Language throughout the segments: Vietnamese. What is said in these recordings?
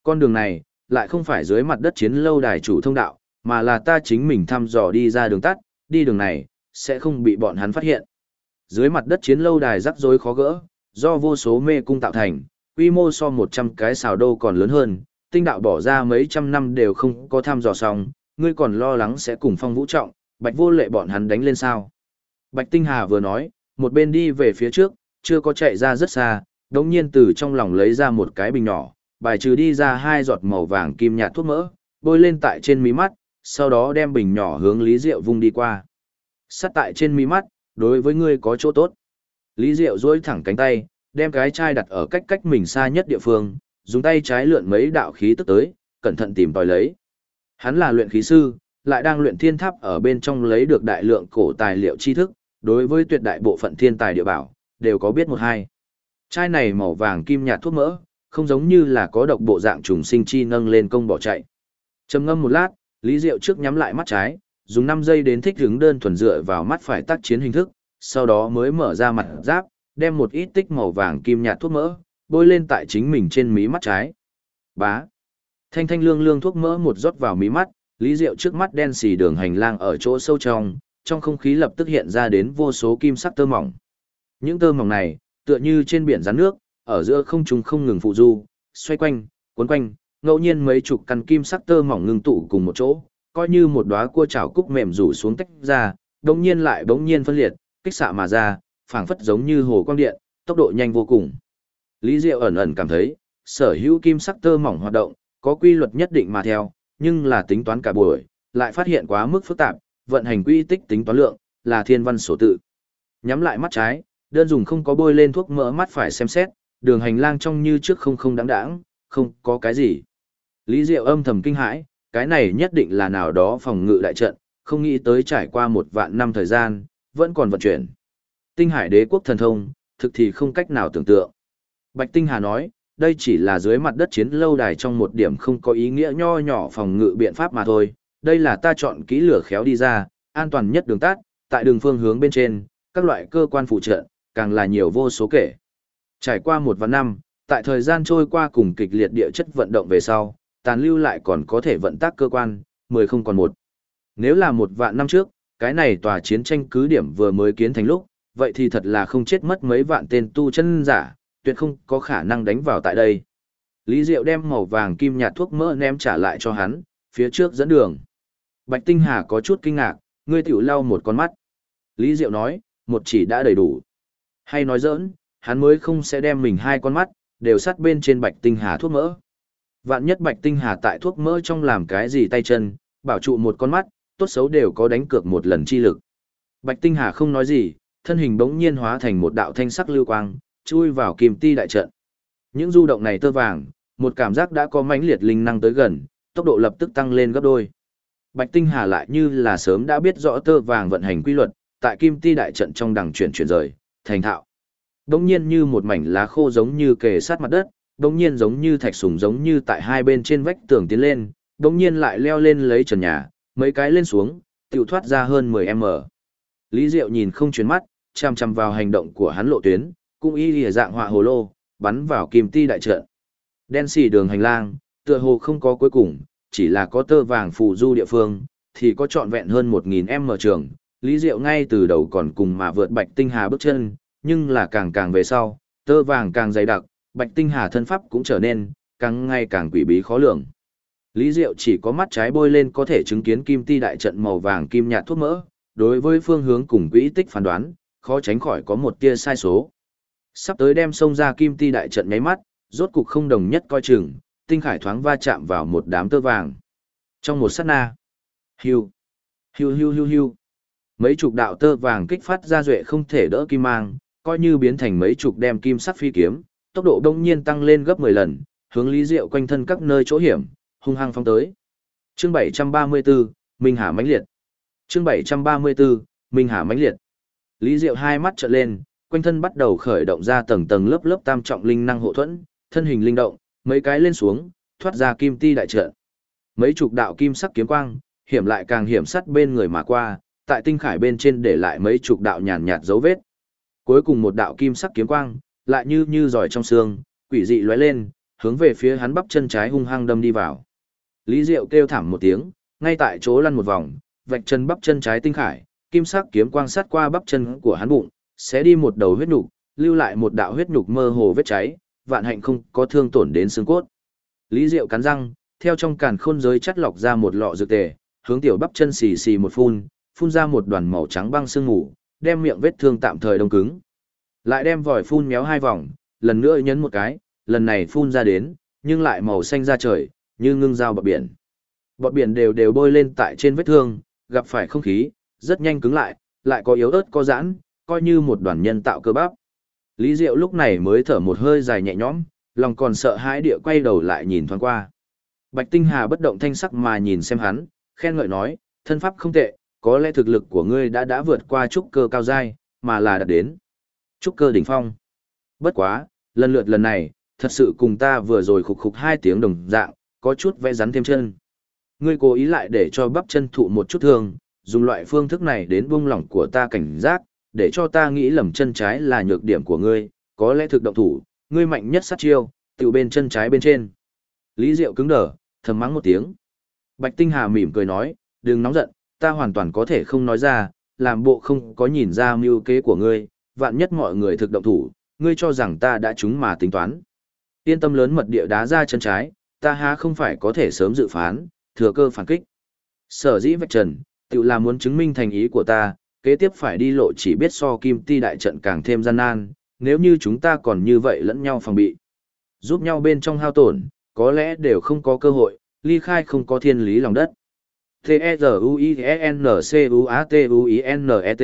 Con đường này, lại không phải dưới mặt đất chiến lâu đài chủ thông đạo, mà là ta chính mình thăm dò đi ra đường tắt, đi đường này, sẽ không bị bọn hắn phát hiện. Dưới mặt đất chiến lâu đài rắc rối khó gỡ, do vô số mê cung tạo thành, quy mô so 100 cái xào đô còn lớn hơn, tinh đạo bỏ ra mấy trăm năm đều không có thăm dò xong, ngươi còn lo lắng sẽ cùng Phong Vũ Trọng, Bạch Vô Lệ bọn hắn đánh lên sao. Bạch Tinh Hà vừa nói, một bên đi về phía trước, chưa có chạy ra rất xa, đống nhiên từ trong lòng lấy ra một cái bình nhỏ, bài trừ đi ra 2 giọt màu vàng kim nhạt thuốc mỡ, bôi lên tại trên mí mắt, sau đó đem bình nhỏ hướng Lý Diệu vung đi qua. Sắt tại trên mí mắt, đối với ngươi có chỗ tốt. Lý Diệu duỗi thẳng cánh tay, đem cái chai đặt ở cách mình xa nhất địa phương, dùng tay trái lượn mấy đạo khí tức tới, cẩn thận tìm tòi lấy. Hắn là luyện khí sư, lại đang luyện thiên tháp ở bên trong lấy được đại lượng cổ tài liệu tri thức, đối với tuyệt đại bộ phận thiên tài địa bảo, đều có biết một hai. Chai này màu vàng kim nhạt thuốc mỡ, không giống như là có độc bộ dạng trùng sinh chi nâng lên công bỏ chạy. Trầm ngâm một lát, Lý Diệu trước nhắm lại mắt trái, dùng 5 giây đến thích ứng đơn thuần dựa vào mắt phải tác chiến hình thức, sau đó mới mở ra mặt giáp, đem một ít tích màu vàng kim nhạt thuốc mỡ, bôi lên tại chính mình trên mí mắt trái. Bá. Thanh thanh lương lương thuốc mỡ một rót vào mí mắt, Lý Diệu trước mắt đen xì đường hành lang ở chỗ sâu trong không khí lập tức hiện ra đến vô số kim sắc tơ mỏng. Những tơ mỏng này, tựa như trên biển rắn nước, ở giữa không trung không ngừng phụ du, xoay quanh, cuốn quanh, ngẫu nhiên mấy chục căn kim sắc tơ mỏng ngưng tụ cùng một chỗ, coi như một đóa cua chảo cúc mềm rủ xuống tách ra, đống nhiên lại bỗng nhiên phân liệt, kích xạ mà ra, phảng phất giống như hồ quang điện, tốc độ nhanh vô cùng. Lý Diệu ẩn ẩn cảm thấy, sở hữu kim sắc tơ mỏng hoạt động, có quy luật nhất định mà theo, nhưng là tính toán cả buổi, lại phát hiện quá mức phức tạp, vận hành quy tích tính toán lượng, là thiên văn số tự. Nhắm lại mắt trái, đơn dùng không có bôi lên thuốc mỡ mắt phải xem xét, đường hành lang trong như trước không đáng đáng, không có cái gì. Lý Diệu âm thầm kinh hãi, cái này nhất định là nào đó phòng ngự đại trận, không nghĩ tới trải qua 1 vạn năm thời gian, vẫn còn vận chuyển. Tinh Hải Đế quốc thần thông, thực thì không cách nào tưởng tượng. Bạch Tinh Hà nói, đây chỉ là dưới mặt đất chiến lâu đài trong một điểm không có ý nghĩa nho nhỏ phòng ngự biện pháp mà thôi. Đây là ta chọn kỹ lửa khéo đi ra, an toàn nhất đường tắt, tại đường phương hướng bên trên, các loại cơ quan phụ trợ, càng là nhiều vô số kể. Trải qua 1 vạn năm, tại thời gian trôi qua cùng kịch liệt địa chất vận động về sau, tàn lưu lại còn có thể vận tác cơ quan, 10 không còn 1. Nếu là 1 vạn năm trước, cái này tòa chiến tranh cứ điểm vừa mới kiến thành lúc, vậy thì thật là không chết mất mấy vạn tên tu chân giả, tuyệt không có khả năng đánh vào tại đây. Lý Diệu đem màu vàng kim nhạt thuốc mỡ ném trả lại cho hắn, phía trước dẫn đường. Bạch Tinh Hà có chút kinh ngạc, ngươi tiểu lau một con mắt. Lý Diệu nói, một chỉ đã đầy đủ. Hay nói giỡn, hắn mới không sẽ đem mình 2 con mắt, đều sắt bên trên Bạch Tinh Hà thuốc mỡ. Vạn nhất Bạch Tinh Hà tại thuốc mỡ trong làm cái gì tay chân, bảo trụ một con mắt, tốt xấu đều có đánh cược một lần chi lực. Bạch Tinh Hà không nói gì, thân hình bỗng nhiên hóa thành một đạo thanh sắc lưu quang, chui vào kim ti đại trận. Những du động này tơ vàng, một cảm giác đã có mãnh liệt linh năng tới gần, tốc độ lập tức tăng lên gấp đôi. Bạch Tinh Hà lại như là sớm đã biết rõ tơ vàng vận hành quy luật, tại kim ti đại trận trong đằng chuyển rời, thành thạo. Bỗng nhiên như một mảnh lá khô giống như kề sát mặt đất, bỗng nhiên giống như thạch sùng giống như tại hai bên trên vách tường tiến lên, bỗng nhiên lại leo lên lấy trần nhà, mấy cái lên xuống, tiểu thoát ra hơn 10m. Lý Diệu nhìn không chuyển mắt, chăm chăm vào hành động của hắn lộ tuyến, cũng y lìa dạng họa hồ lô, bắn vào kim ti đại trận. Đen xì đường hành lang, tựa hồ không có cuối cùng, chỉ là có tơ vàng phù du địa phương, thì có trọn vẹn hơn 1000m trường. Lý Diệu ngay từ đầu còn cùng mà vượt Bạch Tinh Hà bước chân, nhưng là càng về sau, tơ vàng càng dày đặc, Bạch Tinh Hà thân pháp cũng trở nên càng ngày càng quỷ bí khó lường. Lý Diệu chỉ có mắt trái bôi lên có thể chứng kiến kim ti đại trận màu vàng kim nhạt thuốc mỡ, đối với phương hướng cùng quỹ tích phán đoán, khó tránh khỏi có một tia sai số. Sắp tới đem xông ra kim ti đại trận nháy mắt, rốt cục không đồng nhất coi chừng, tinh khải thoáng va chạm vào một đám tơ vàng. Trong một sát na, hưu, hưu hưu hưu hưu, mấy chục đạo tơ vàng kích phát ra duệ không thể đỡ kim mang, coi như biến thành mấy chục đem kim sắc phi kiếm, tốc độ đông nhiên tăng lên gấp 10 lần, hướng Lý Diệu quanh thân các nơi chỗ hiểm, hung hăng phóng tới. Chương 734, Minh Hà mãnh liệt. Chương 734, Minh Hà mãnh liệt. Lý Diệu hai mắt trợn lên, quanh thân bắt đầu khởi động ra tầng tầng lớp lớp tam trọng linh năng hộ thuẫn, thân hình linh động, mấy cái lên xuống, thoát ra kim ti đại trận. Mấy chục đạo kim sắc kiếm quang, hiểm lại càng hiểm sắt bên người mà qua, tại tinh khải bên trên để lại mấy chục đạo nhàn nhạt dấu vết. Cuối cùng một đạo kim sắc kiếm quang, lại như giỏi trong xương, quỷ dị lóe lên, hướng về phía hắn bắp chân trái hung hăng đâm đi vào. Lý Diệu kêu thảm một tiếng, ngay tại chỗ lăn một vòng, vạch chân bắp chân trái tinh khải, kim sắc kiếm quang sát qua bắp chân của hắn bụng, sẽ đi một đầu huyết nhục, lưu lại một đạo huyết nhục mơ hồ vết cháy, vạn hạnh không có thương tổn đến xương cốt. Lý Diệu cắn răng, theo trong càn khôn giới chắt lọc ra một lọ dược tề, hướng tiểu bắp chân xì xì một phun, phun ra một đoàn màu trắng băng sương mù, đem miệng vết thương tạm thời đông cứng. Lại đem vòi phun méo hai vòng, lần nữa nhấn một cái, lần này phun ra đến, nhưng lại màu xanh ra trời, như ngưng dao bọt biển. Bọt biển đều đều bôi lên tại trên vết thương, gặp phải không khí, rất nhanh cứng lại có yếu ớt có giãn, coi như một đoàn nhân tạo cơ bắp. Lý Diệu lúc này mới thở một hơi dài nhẹ nhõm, lòng còn sợ hãi địa quay đầu lại nhìn thoáng qua. Bạch Tinh Hà bất động thanh sắc mà nhìn xem hắn, khen ngợi nói, thân pháp không tệ, có lẽ thực lực của ngươi đã vượt qua trúc cơ cao giai, mà là đạt đến trúc cơ đỉnh phong. Bất quá, lần này, thật sự cùng ta vừa rồi khục khục 2 tiếng đồng dạng, có chút vẽ rắn thêm chân. Ngươi cố ý lại để cho bắp chân thụ một chút thương, dùng loại phương thức này đến buông lỏng của ta cảnh giác, để cho ta nghĩ lầm chân trái là nhược điểm của ngươi, có lẽ thực động thủ, ngươi mạnh nhất sát chiêu, tiểu bên chân trái bên trên. Lý Diệu cứng đờ, thầm mắng một tiếng. Bạch Tinh Hà mỉm cười nói, đừng nóng giận, ta hoàn toàn có thể không nói ra, làm bộ không có nhìn ra mưu kế của ngươi, vạn nhất mọi người thực động thủ, ngươi cho rằng ta đã trúng mà tính toán. Yên tâm lớn mật địa đá ra chân trái, ta há không phải có thể sớm dự phán, thừa cơ phản kích. Sở dĩ vạch trần, tự là muốn chứng minh thành ý của ta, kế tiếp phải đi lộ chỉ biết so kim ti đại trận càng thêm gian nan, nếu như chúng ta còn như vậy lẫn nhau phòng bị. Giúp nhau bên trong hao tổn, có lẽ đều không có cơ hội, ly khai không có thiên lý lòng đất. T-E-Z-U-I-N-C-U-A-T-U-I-N-E-T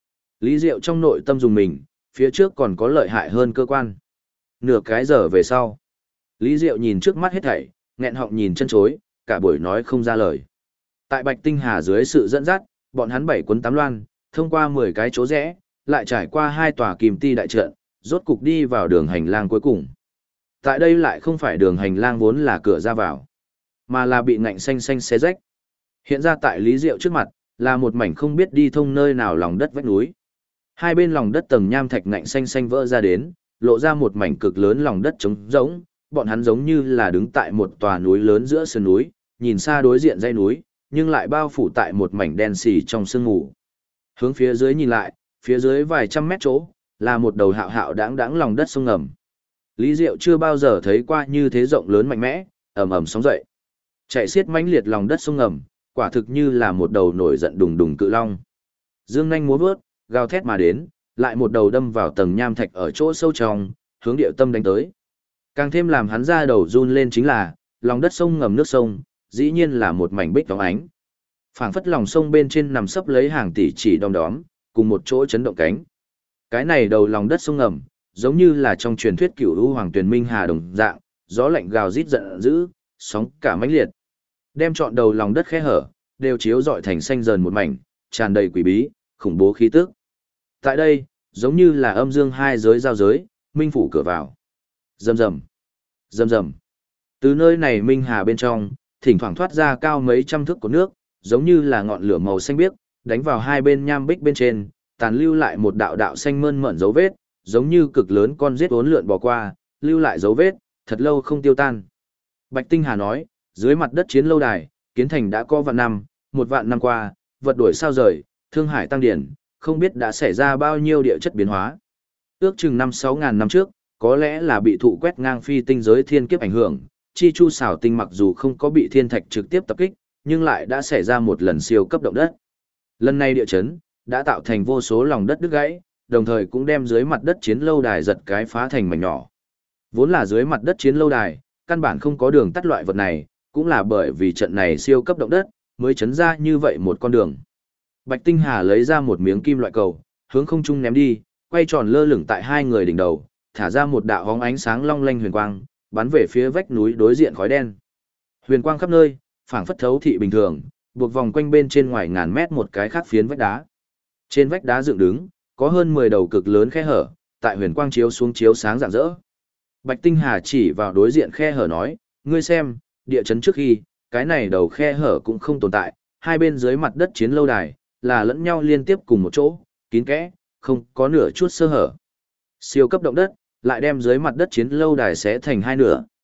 Lý Diệu trong nội tâm dùng mình, phía trước còn có lợi hại hơn cơ quan. Nửa cái giờ về sau, Lý Diệu nhìn trước mắt hết thảy, nghẹn họng nhìn chân chối, cả buổi nói không ra lời. Tại Bạch Tinh Hà dưới sự dẫn dắt, bọn hắn 7 cuốn 8 loan, thông qua 10 cái chỗ rẽ, lại trải qua 2 tòa kim ti đại trận, rốt cục đi vào đường hành lang cuối cùng. Tại đây lại không phải đường hành lang vốn là cửa ra vào, mà là bị ngạnh xanh xanh xé rách. Hiện ra tại Lý Diệu trước mặt, là một mảnh không biết đi thông nơi nào lòng đất vách núi. Hai bên lòng đất tầng nham thạch ngạnh xanh xanh vỡ ra đến, lộ ra một mảnh cực lớn lòng đất trống rỗng, bọn hắn giống như là đứng tại một tòa núi lớn giữa sườn núi, nhìn xa đối diện dãy núi, nhưng lại bao phủ tại một mảnh đen xì trong sương mù. Hướng phía dưới nhìn lại, phía dưới vài trăm mét chỗ, là một đầu hạo hạo đáng đáng lòng đất sông ngầm. Lý Diệu chưa bao giờ thấy qua như thế rộng lớn mạnh mẽ, ầm ầm sóng dậy. Chạy xiết mãnh liệt lòng đất sông ngầm, quả thực như là một đầu nổi giận đùng đùng cự long. Dương nhanh múa vớt, gào thét mà đến, lại một đầu đâm vào tầng nham thạch ở chỗ sâu trong, hướng địa tâm đánh tới. Càng thêm làm hắn ra đầu run lên chính là, lòng đất sông ngầm nước sông, dĩ nhiên là một mảnh bích phóng ánh. Phảng phất lòng sông bên trên nằm sấp lấy hàng tỷ chỉ đom đóm, cùng một chỗ chấn động cánh. Cái này đầu lòng đất sông ngầm, giống như là trong truyền thuyết cửu u hoàng tuyền minh hà đồng dạng, gió lạnh gào rít giận dữ, sóng cả mãnh liệt. Đem trọn đầu lòng đất khe hở, đều chiếu rọi thành xanh dần một mảnh, tràn đầy quỷ bí, khủng bố khí tức. Tại đây, giống như là âm dương hai giới giao giới, minh phủ cửa vào. Rầm rầm, rầm rầm. Từ nơi này minh hà bên trong, thỉnh thoảng thoát ra cao mấy trăm thước của nước, giống như là ngọn lửa màu xanh biếc, đánh vào hai bên nham bích bên trên, tàn lưu lại một đạo đạo xanh mơn mởn dấu vết, giống như cực lớn con giết uốn lượn bò qua, lưu lại dấu vết, thật lâu không tiêu tan. Bạch Tinh Hà nói, dưới mặt đất chiến lâu đài, kiến thành đã có vạn năm, 1.000 năm qua, vật đổi sao rời, thương hải tăng điển, không biết đã xảy ra bao nhiêu địa chất biến hóa. Ước chừng 5-6 ngàn năm trước, có lẽ là bị thụ quét ngang phi tinh giới thiên kiếp ảnh hưởng, chi chu xảo tinh mặc dù không có bị thiên thạch trực tiếp tập kích, nhưng lại đã xảy ra một lần siêu cấp động đất. Lần này địa chấn đã tạo thành vô số lòng đất đứt gãy, đồng thời cũng đem dưới mặt đất chiến lâu đài giật cái phá thành mảnh nhỏ. Vốn là dưới mặt đất chiến lâu đài, căn bản không có đường tắt loại vật này, cũng là bởi vì trận này siêu cấp động đất, mới chấn ra như vậy một con đường. Bạch Tinh Hà lấy ra một miếng kim loại cầu, hướng không trung ném đi, quay tròn lơ lửng tại hai người đỉnh đầu, thả ra một đạo hóng ánh sáng long lanh huyền quang, bắn về phía vách núi đối diện khói đen. Huyền quang khắp nơi, phảng phất thấu thị bình thường, buộc vòng quanh bên trên ngoài ngàn mét một cái khác phiến vách đá. Trên vách đá dựng đứng, có hơn 10 đầu cực lớn khe hở, tại huyền quang chiếu xuống chiếu sáng rạng rỡ. Bạch Tinh Hà chỉ vào đối diện khe hở nói, ngươi xem, địa chấn trước khi, cái này đầu khe hở cũng không tồn tại, hai bên dưới mặt đất chiến lâu đài, là lẫn nhau liên tiếp cùng một chỗ, kín kẽ, không có nửa chút sơ hở. Siêu cấp động đất, lại đem dưới mặt đất chiến lâu đài xé thành hai nửa,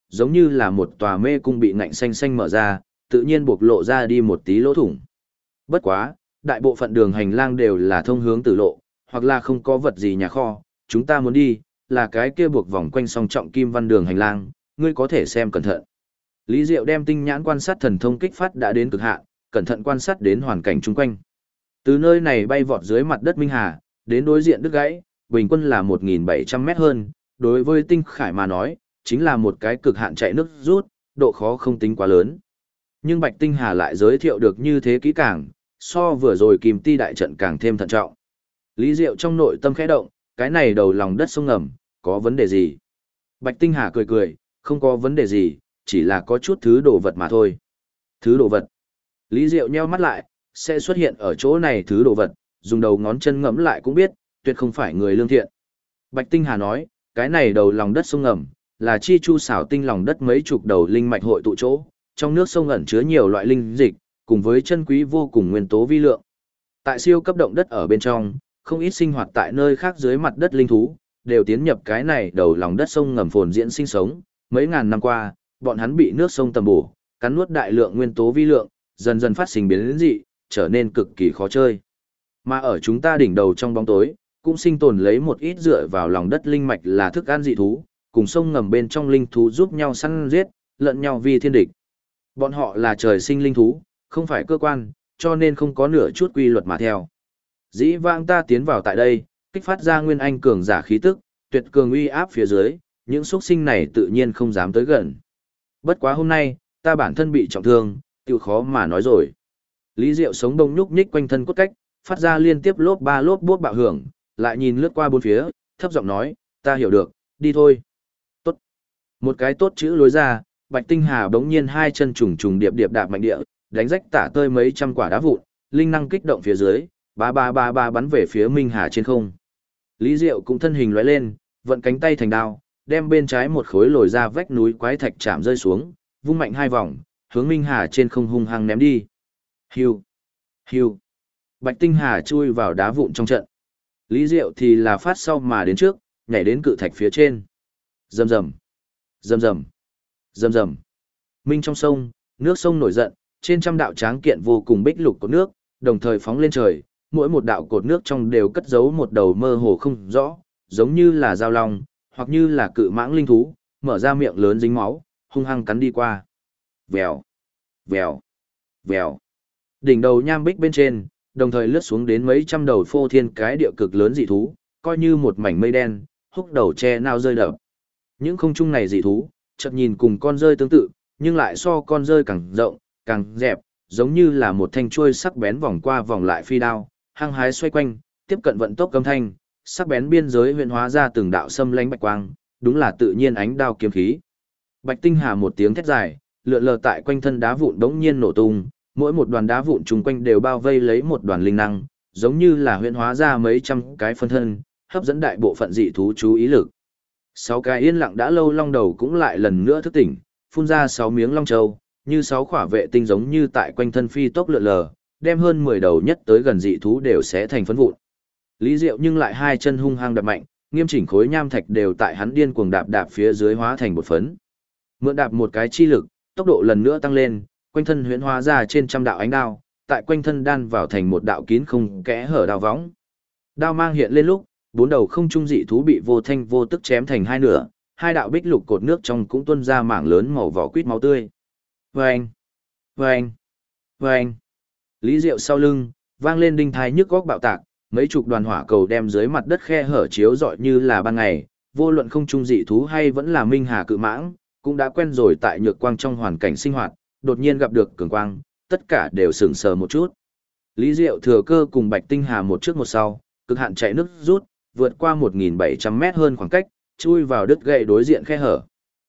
giống như là một tòa mê cung bị ngạnh xanh xanh mở ra, tự nhiên bộc lộ ra đi một tí lỗ thủng. Bất quá, đại bộ phận đường hành lang đều là thông hướng tử lộ, hoặc là không có vật gì nhà kho, chúng ta muốn đi, là cái kia buộc vòng quanh song trọng kim văn đường hành lang, ngươi có thể xem cẩn thận. Lý Diệu đem tinh nhãn quan sát thần thông kích phát đã đến cực hạn, cẩn thận quan sát đến hoàn cảnh chung quanh. Từ nơi này bay vọt dưới mặt đất Minh Hà, đến đối diện đứt gãy, bình quân là 1.700 mét hơn, đối với tinh khải mà nói, chính là một cái cực hạn chạy nước rút, độ khó không tính quá lớn. Nhưng Bạch Tinh Hà lại giới thiệu được như thế kỹ càng, so vừa rồi Kim Ti đại trận càng thêm thận trọng. Lý Diệu trong nội tâm khẽ động, cái này đầu lòng đất sông ngầm, có vấn đề gì? Bạch Tinh Hà cười cười, không có vấn đề gì, chỉ là có chút thứ đồ vật mà thôi. Thứ đồ vật. Lý Diệu nheo mắt lại, sẽ xuất hiện ở chỗ này thứ đồ vật, dùng đầu ngón chân ngẫm lại cũng biết, tuyệt không phải người lương thiện. Bạch Tinh Hà nói, cái này đầu lòng đất sông ngầm, là chi chu xảo tinh lòng đất mấy chục đầu linh mạch hội tụ chỗ, trong nước sông ẩn chứa nhiều loại linh dịch, cùng với chân quý vô cùng nguyên tố vi lượng. Tại siêu cấp động đất ở bên trong, không ít sinh hoạt tại nơi khác dưới mặt đất linh thú, đều tiến nhập cái này đầu lòng đất sông ngầm phồn diễn sinh sống, mấy ngàn năm qua, bọn hắn bị nước sông tầm bổ, cắn nuốt đại lượng nguyên tố vi lượng, dần dần phát sinh biến dị, trở nên cực kỳ khó chơi. Mà ở chúng ta đỉnh đầu trong bóng tối, cũng sinh tồn lấy một ít dựa vào lòng đất linh mạch là thức ăn dị thú, cùng sông ngầm bên trong linh thú giúp nhau săn giết, lẫn nhau vì thiên địch. Bọn họ là trời sinh linh thú, không phải cơ quan, cho nên không có nửa chút quy luật mà theo. Dĩ vãng ta tiến vào tại đây, kích phát ra nguyên anh cường giả khí tức, tuyệt cường uy áp phía dưới, những xuất sinh này tự nhiên không dám tới gần. Bất quá hôm nay, ta bản thân bị trọng thương, tiêu khó mà nói rồi. Lý Diệu sống đông nhúc nhích quanh thân cốt cách, phát ra liên tiếp lốp ba lốp bút bạo hưởng, lại nhìn lướt qua bốn phía, thấp giọng nói, ta hiểu được, đi thôi. Tốt. Một cái tốt chữ lối ra, Bạch Tinh Hà bỗng nhiên hai chân trùng trùng điệp điệp đạp mạnh địa, đánh rách tả tơi mấy trăm quả đá vụn, linh năng kích động phía dưới, ba bắn về phía Minh Hà trên không. Lý Diệu cũng thân hình lóe lên, vận cánh tay thành đao, đem bên trái một khối lồi ra vách núi quái thạch chạm rơi xuống, vung mạnh hai vòng, hướng Minh Hà trên không hung hăng ném đi. Hiu, hiu. Bạch Tinh Hà chui vào đá vụn trong trận. Lý Diệu thì là phát sau mà đến trước, nhảy đến cự thạch phía trên. Rầm rầm, rầm rầm, rầm rầm. Minh trong sông, nước sông nổi giận, trên trăm đạo tráng kiện vô cùng bích lục cột nước, đồng thời phóng lên trời, mỗi một đạo cột nước trong đều cất giấu một đầu mơ hồ không rõ, giống như là dao long, hoặc như là cự mãng linh thú, mở ra miệng lớn dính máu, hung hăng cắn đi qua. Vèo, vèo, vèo. Đỉnh đầu nham bích bên trên, đồng thời lướt xuống đến mấy trăm đầu phô thiên cái địa cực lớn dị thú, coi như một mảnh mây đen, húc đầu che nao rơi đập. Những không trung này dị thú, chợt nhìn cùng con rơi tương tự, nhưng lại so con rơi càng rộng, càng dẹp, giống như là một thanh chuôi sắc bén vòng qua vòng lại phi đao, hăng hái xoay quanh, tiếp cận vận tốc âm thanh, sắc bén biên giới huyền hóa ra từng đạo xâm lánh bạch quang, đúng là tự nhiên ánh đao kiếm khí. Bạch Tinh Hà một tiếng thét dài, lượn lờ tại quanh thân đá vụn bỗng nhiên nổ tung, mỗi một đoàn đá vụn chung quanh đều bao vây lấy một đoàn linh năng, giống như là huyền hóa ra mấy trăm cái phân thân, hấp dẫn đại bộ phận dị thú chú ý lực. Sáu cái yên lặng đã lâu long đầu cũng lại lần nữa thức tỉnh, phun ra 6 miếng long châu, như 6 khỏa vệ tinh giống như tại quanh thân phi tốc lượn lờ, đem hơn 10 đầu nhất tới gần dị thú đều sẽ thành phấn vụn. Lý Diệu nhưng lại hai chân hung hăng đạp mạnh, nghiêm chỉnh khối nham thạch đều tại hắn điên cuồng đạp đạp phía dưới hóa thành bột phấn. Mượn đạp một cái chi lực, tốc độ lần nữa tăng lên, quanh thân huyễn hóa ra trên trăm đạo ánh đao, tại quanh thân đan vào thành một đạo kín không kẽ hở đao võng. Đao mang hiện lên lúc, 4 đầu không trung dị thú bị vô thanh vô tức chém thành hai nửa, hai đạo bích lục cột nước trong cũng tuôn ra mảng lớn màu vỏ quýt máu tươi. Vâng! Vâng! Vâng! Lý Diệu sau lưng, vang lên đinh thai nhức góc bạo tạc, mấy chục đoàn hỏa cầu đem dưới mặt đất khe hở chiếu rọi như là ban ngày, vô luận không trung dị thú hay vẫn là minh hà cự mãng, cũng đã quen rồi tại nhược quang trong hoàn cảnh sinh hoạt, đột nhiên gặp được cường quang, tất cả đều sững sờ một chút. Lý Diệu thừa cơ cùng Bạch Tinh Hà một trước một sau, cực hạn chạy nước rút, vượt qua 1.700 mét hơn khoảng cách, chui vào đứt gãy đối diện khe hở.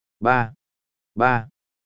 3, 3,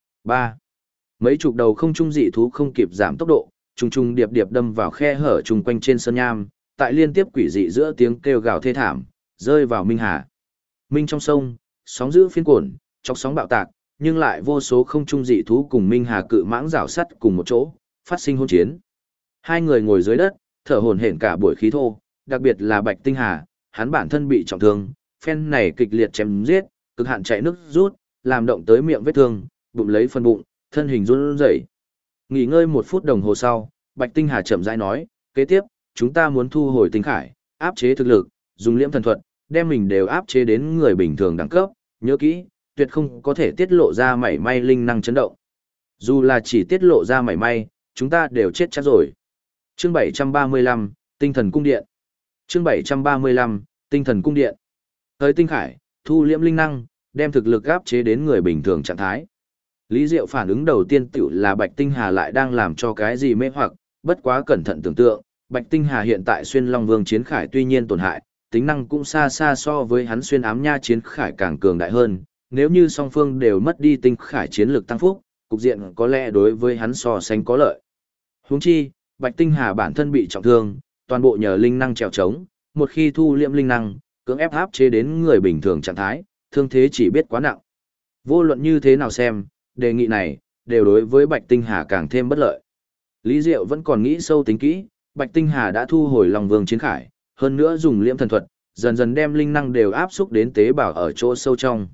3. Mấy chục đầu không trung dị thú không kịp giảm tốc độ, trùng trùng điệp điệp đâm vào khe hở trùng quanh trên sơn nham, tại liên tiếp quỷ dị giữa tiếng kêu gào thê thảm, rơi vào Minh Hà. Minh trong sông, sóng dữ phiên cuộn, chọc sóng bạo tạc, nhưng lại vô số không trung dị thú cùng Minh Hà cự mãng rảo sắt cùng một chỗ, phát sinh hỗn chiến. Hai người ngồi dưới đất, thở hổn hển cả buổi khí thô, đặc biệt là Bạch Tinh Hà, hắn bản thân bị trọng thương, phen này kịch liệt chém giết, cực hạn chạy nước rút, làm động tới miệng vết thương, bụng lấy phần bụng, thân hình run rẩy. Nghỉ ngơi 1 phút đồng hồ sau, Bạch Tinh Hà chậm rãi nói, kế tiếp, chúng ta muốn thu hồi tinh khải, áp chế thực lực, dùng liễm thần thuật, đem mình đều áp chế đến người bình thường đẳng cấp, nhớ kỹ, tuyệt không có thể tiết lộ ra mảy may linh năng chấn động. Dù là chỉ tiết lộ ra mảy may, chúng ta đều chết chắc rồi. Chương 735, Tinh thần cung điện. Chương 735, Tinh thần cung điện. Tới tinh khải, thu liễm linh năng, đem thực lực áp chế đến người bình thường trạng thái. Lý Diệu phản ứng đầu tiên tiểu là Bạch Tinh Hà lại đang làm cho cái gì mê hoặc, bất quá cẩn thận tưởng tượng, Bạch Tinh Hà hiện tại xuyên Long Vương chiến khải tuy nhiên tổn hại, tính năng cũng xa xa so với hắn xuyên ám nha chiến khải càng cường đại hơn, nếu như song phương đều mất đi tinh khải chiến lực tăng phúc, cục diện có lẽ đối với hắn so sánh có lợi. Huống chi, Bạch Tinh Hà bản thân bị trọng thương, toàn bộ nhờ linh năng trèo trống, một khi thu liễm linh năng, cưỡng ép áp chế đến người bình thường trạng thái, thương thế chỉ biết quá nặng. Vô luận như thế nào xem, đề nghị này đều đối với Bạch Tinh Hà càng thêm bất lợi. Lý Diệu vẫn còn nghĩ sâu tính kỹ, Bạch Tinh Hà đã thu hồi Long Vương chiến khải, hơn nữa dùng liễm thần thuật, dần dần đem linh năng đều áp xúc đến tế bào ở chỗ sâu trong.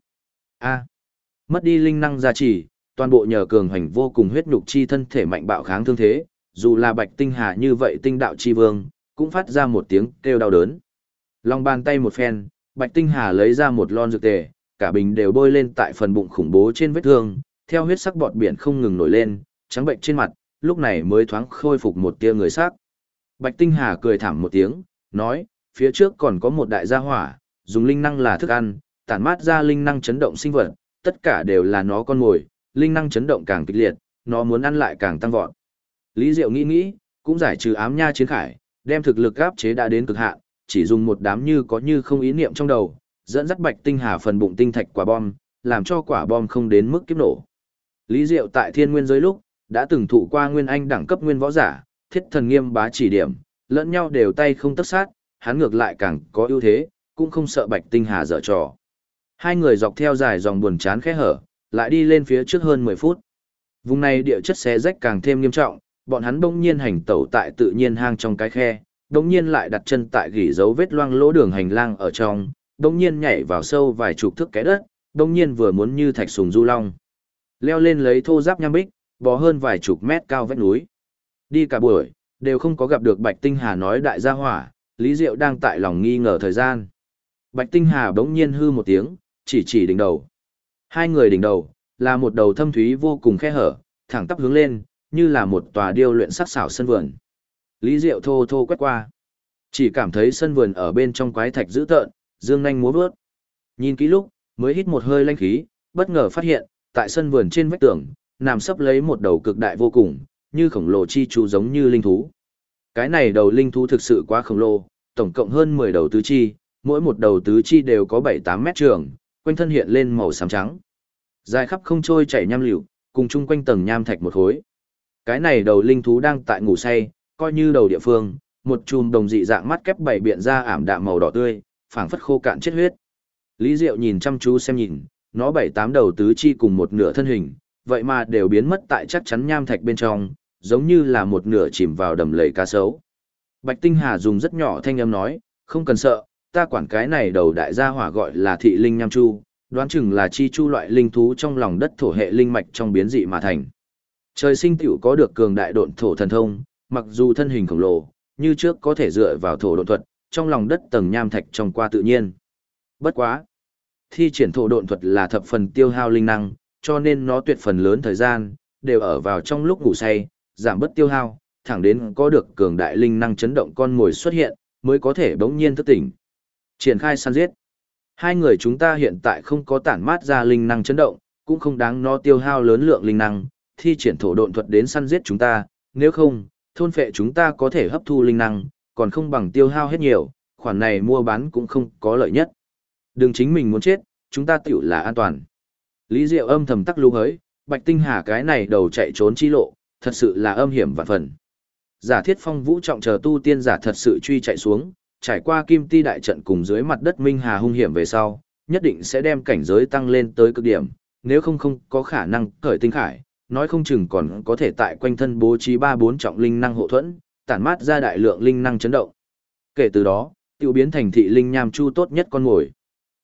Mất đi linh năng gia trì, toàn bộ nhờ cường hành vô cùng huyết nhục chi thân thể mạnh bạo kháng thương thế, dù là Bạch Tinh Hà như vậy tinh đạo chi vương, cũng phát ra một tiếng kêu đau đớn. Lòng bàn tay một phen, Bạch Tinh Hà lấy ra một lon dược tề, cả bình đều bôi lên tại phần bụng khủng bố trên vết thương, theo huyết sắc bọt biển không ngừng nổi lên, trắng bệnh trên mặt, lúc này mới thoáng khôi phục một tia người sắc. Bạch Tinh Hà cười thảm một tiếng, nói, phía trước còn có một đại gia hỏa, dùng linh năng là thức ăn, tản mát ra linh năng chấn động sinh vật, tất cả đều là nó con mồi, linh năng chấn động càng kịch liệt, nó muốn ăn lại càng tăng vọt. Lý Diệu nghĩ nghĩ, cũng giải trừ ám nha chiến khải, đem thực lực áp chế đã đến cực hạn, chỉ dùng một đám như có như không ý niệm trong đầu, dẫn dắt Bạch Tinh Hà phần bụng tinh thạch quả bom, làm cho quả bom không đến mức kiếp nổ. Lý Diệu tại Thiên Nguyên giới lúc, đã từng thụ qua nguyên anh đẳng cấp nguyên võ giả, Thiết Thần Nghiêm bá chỉ điểm, lẫn nhau đều tay không tất sát, hắn ngược lại càng có ưu thế, cũng không sợ Bạch Tinh Hà dở trò. Hai người dọc theo dài dòng buồn chán khẽ hở, lại đi lên phía trước hơn 10 phút. Vùng này địa chất xé rách càng thêm nghiêm trọng, bọn hắn bỗng nhiên hành tẩu tại tự nhiên hang trong cái khe, bỗng nhiên lại đặt chân tại gỉ dấu vết loang lỗ đường hành lang ở trong, bỗng nhiên nhảy vào sâu vài chục thước kẽ đất, bỗng nhiên vừa muốn như thạch sùng du long. Leo lên lấy thô giáp nham bích, bò hơn vài chục mét cao vách núi. Đi cả buổi, đều không có gặp được Bạch Tinh Hà nói đại gia hỏa, Lý Diệu đang tại lòng nghi ngờ thời gian. Bạch Tinh Hà bỗng nhiên hư một tiếng, chỉ đỉnh đầu. Hai người đỉnh đầu, là một đầu thâm thúy vô cùng khe hở, thẳng tắp hướng lên, như là một tòa điêu luyện sắc xảo sân vườn. Lý Diệu thô thô quét qua. Chỉ cảm thấy sân vườn ở bên trong quái thạch dữ tợn, dương nanh múa vớt. Nhìn kỹ lúc, mới hít một hơi lanh khí, bất ngờ phát hiện, tại sân vườn trên vách tường, nằm sấp lấy một đầu cực đại vô cùng, như khổng lồ chi chu giống như linh thú. Cái này đầu linh thú thực sự quá khổng lồ, tổng cộng hơn 10 đầu tứ chi, mỗi một đầu tứ chi đều có 7-8 mét trường, quanh thân hiện lên màu xám trắng. Dài khắp không trôi chảy nham liều, cùng chung quanh tầng nham thạch một khối. Cái này đầu linh thú đang tại ngủ say, coi như đầu địa phương, một chùm đồng dị dạng mắt kép bảy biện ra ảm đạm màu đỏ tươi, phảng phất khô cạn chết huyết. Lý Diệu nhìn chăm chú xem nhìn, nó 7-8 đầu tứ chi cùng một nửa thân hình, vậy mà đều biến mất tại chắc chắn nham thạch bên trong, giống như là một nửa chìm vào đầm lầy cá sấu. Bạch Tinh Hà dùng rất nhỏ thanh âm nói, không cần sợ, ta quản cái này đầu đại gia hỏa gọi là thị linh nham chu, đoán chừng là chi chu loại linh thú trong lòng đất thổ hệ linh mạch trong biến dị mà thành. Trời sinh tiểu có được cường đại độn thổ thần thông, mặc dù thân hình khổng lồ, như trước có thể dựa vào thổ độn thuật, trong lòng đất tầng nham thạch trong qua tự nhiên. Bất quá, thi triển thổ độn thuật là thập phần tiêu hao linh năng, cho nên nó tuyệt phần lớn thời gian đều ở vào trong lúc ngủ say, giảm bớt tiêu hao, thẳng đến có được cường đại linh năng chấn động con mồi xuất hiện, mới có thể bỗng nhiên thức tỉnh. Triển khai săn giết. Hai người chúng ta hiện tại không có tản mát ra linh năng chấn động, cũng không đáng nó tiêu hao lớn lượng linh năng, thi triển thổ độn thuật đến săn giết chúng ta, nếu không, thôn phệ chúng ta có thể hấp thu linh năng, còn không bằng tiêu hao hết nhiều, khoản này mua bán cũng không có lợi nhất. Đừng chính mình muốn chết, chúng ta tiểu là an toàn. Lý Diệu âm thầm tắc lưu hới, Bạch Tinh Hà cái này đầu chạy trốn chi lộ, thật sự là âm hiểm vạn phần. Giả Thiết Phong Vũ trọng chờ tu tiên giả thật sự truy chạy xuống, trải qua Kim Ti đại trận cùng dưới mặt đất Minh Hà hung hiểm về sau, nhất định sẽ đem cảnh giới tăng lên tới cực điểm, nếu không có khả năng cởi tinh khải, nói không chừng còn có thể tại quanh thân bố trí 3-4 trọng linh năng hộ thuẫn, tản mát ra đại lượng linh năng chấn động. Kể từ đó, tiêu biến thành thị linh nham chu tốt nhất con mồi.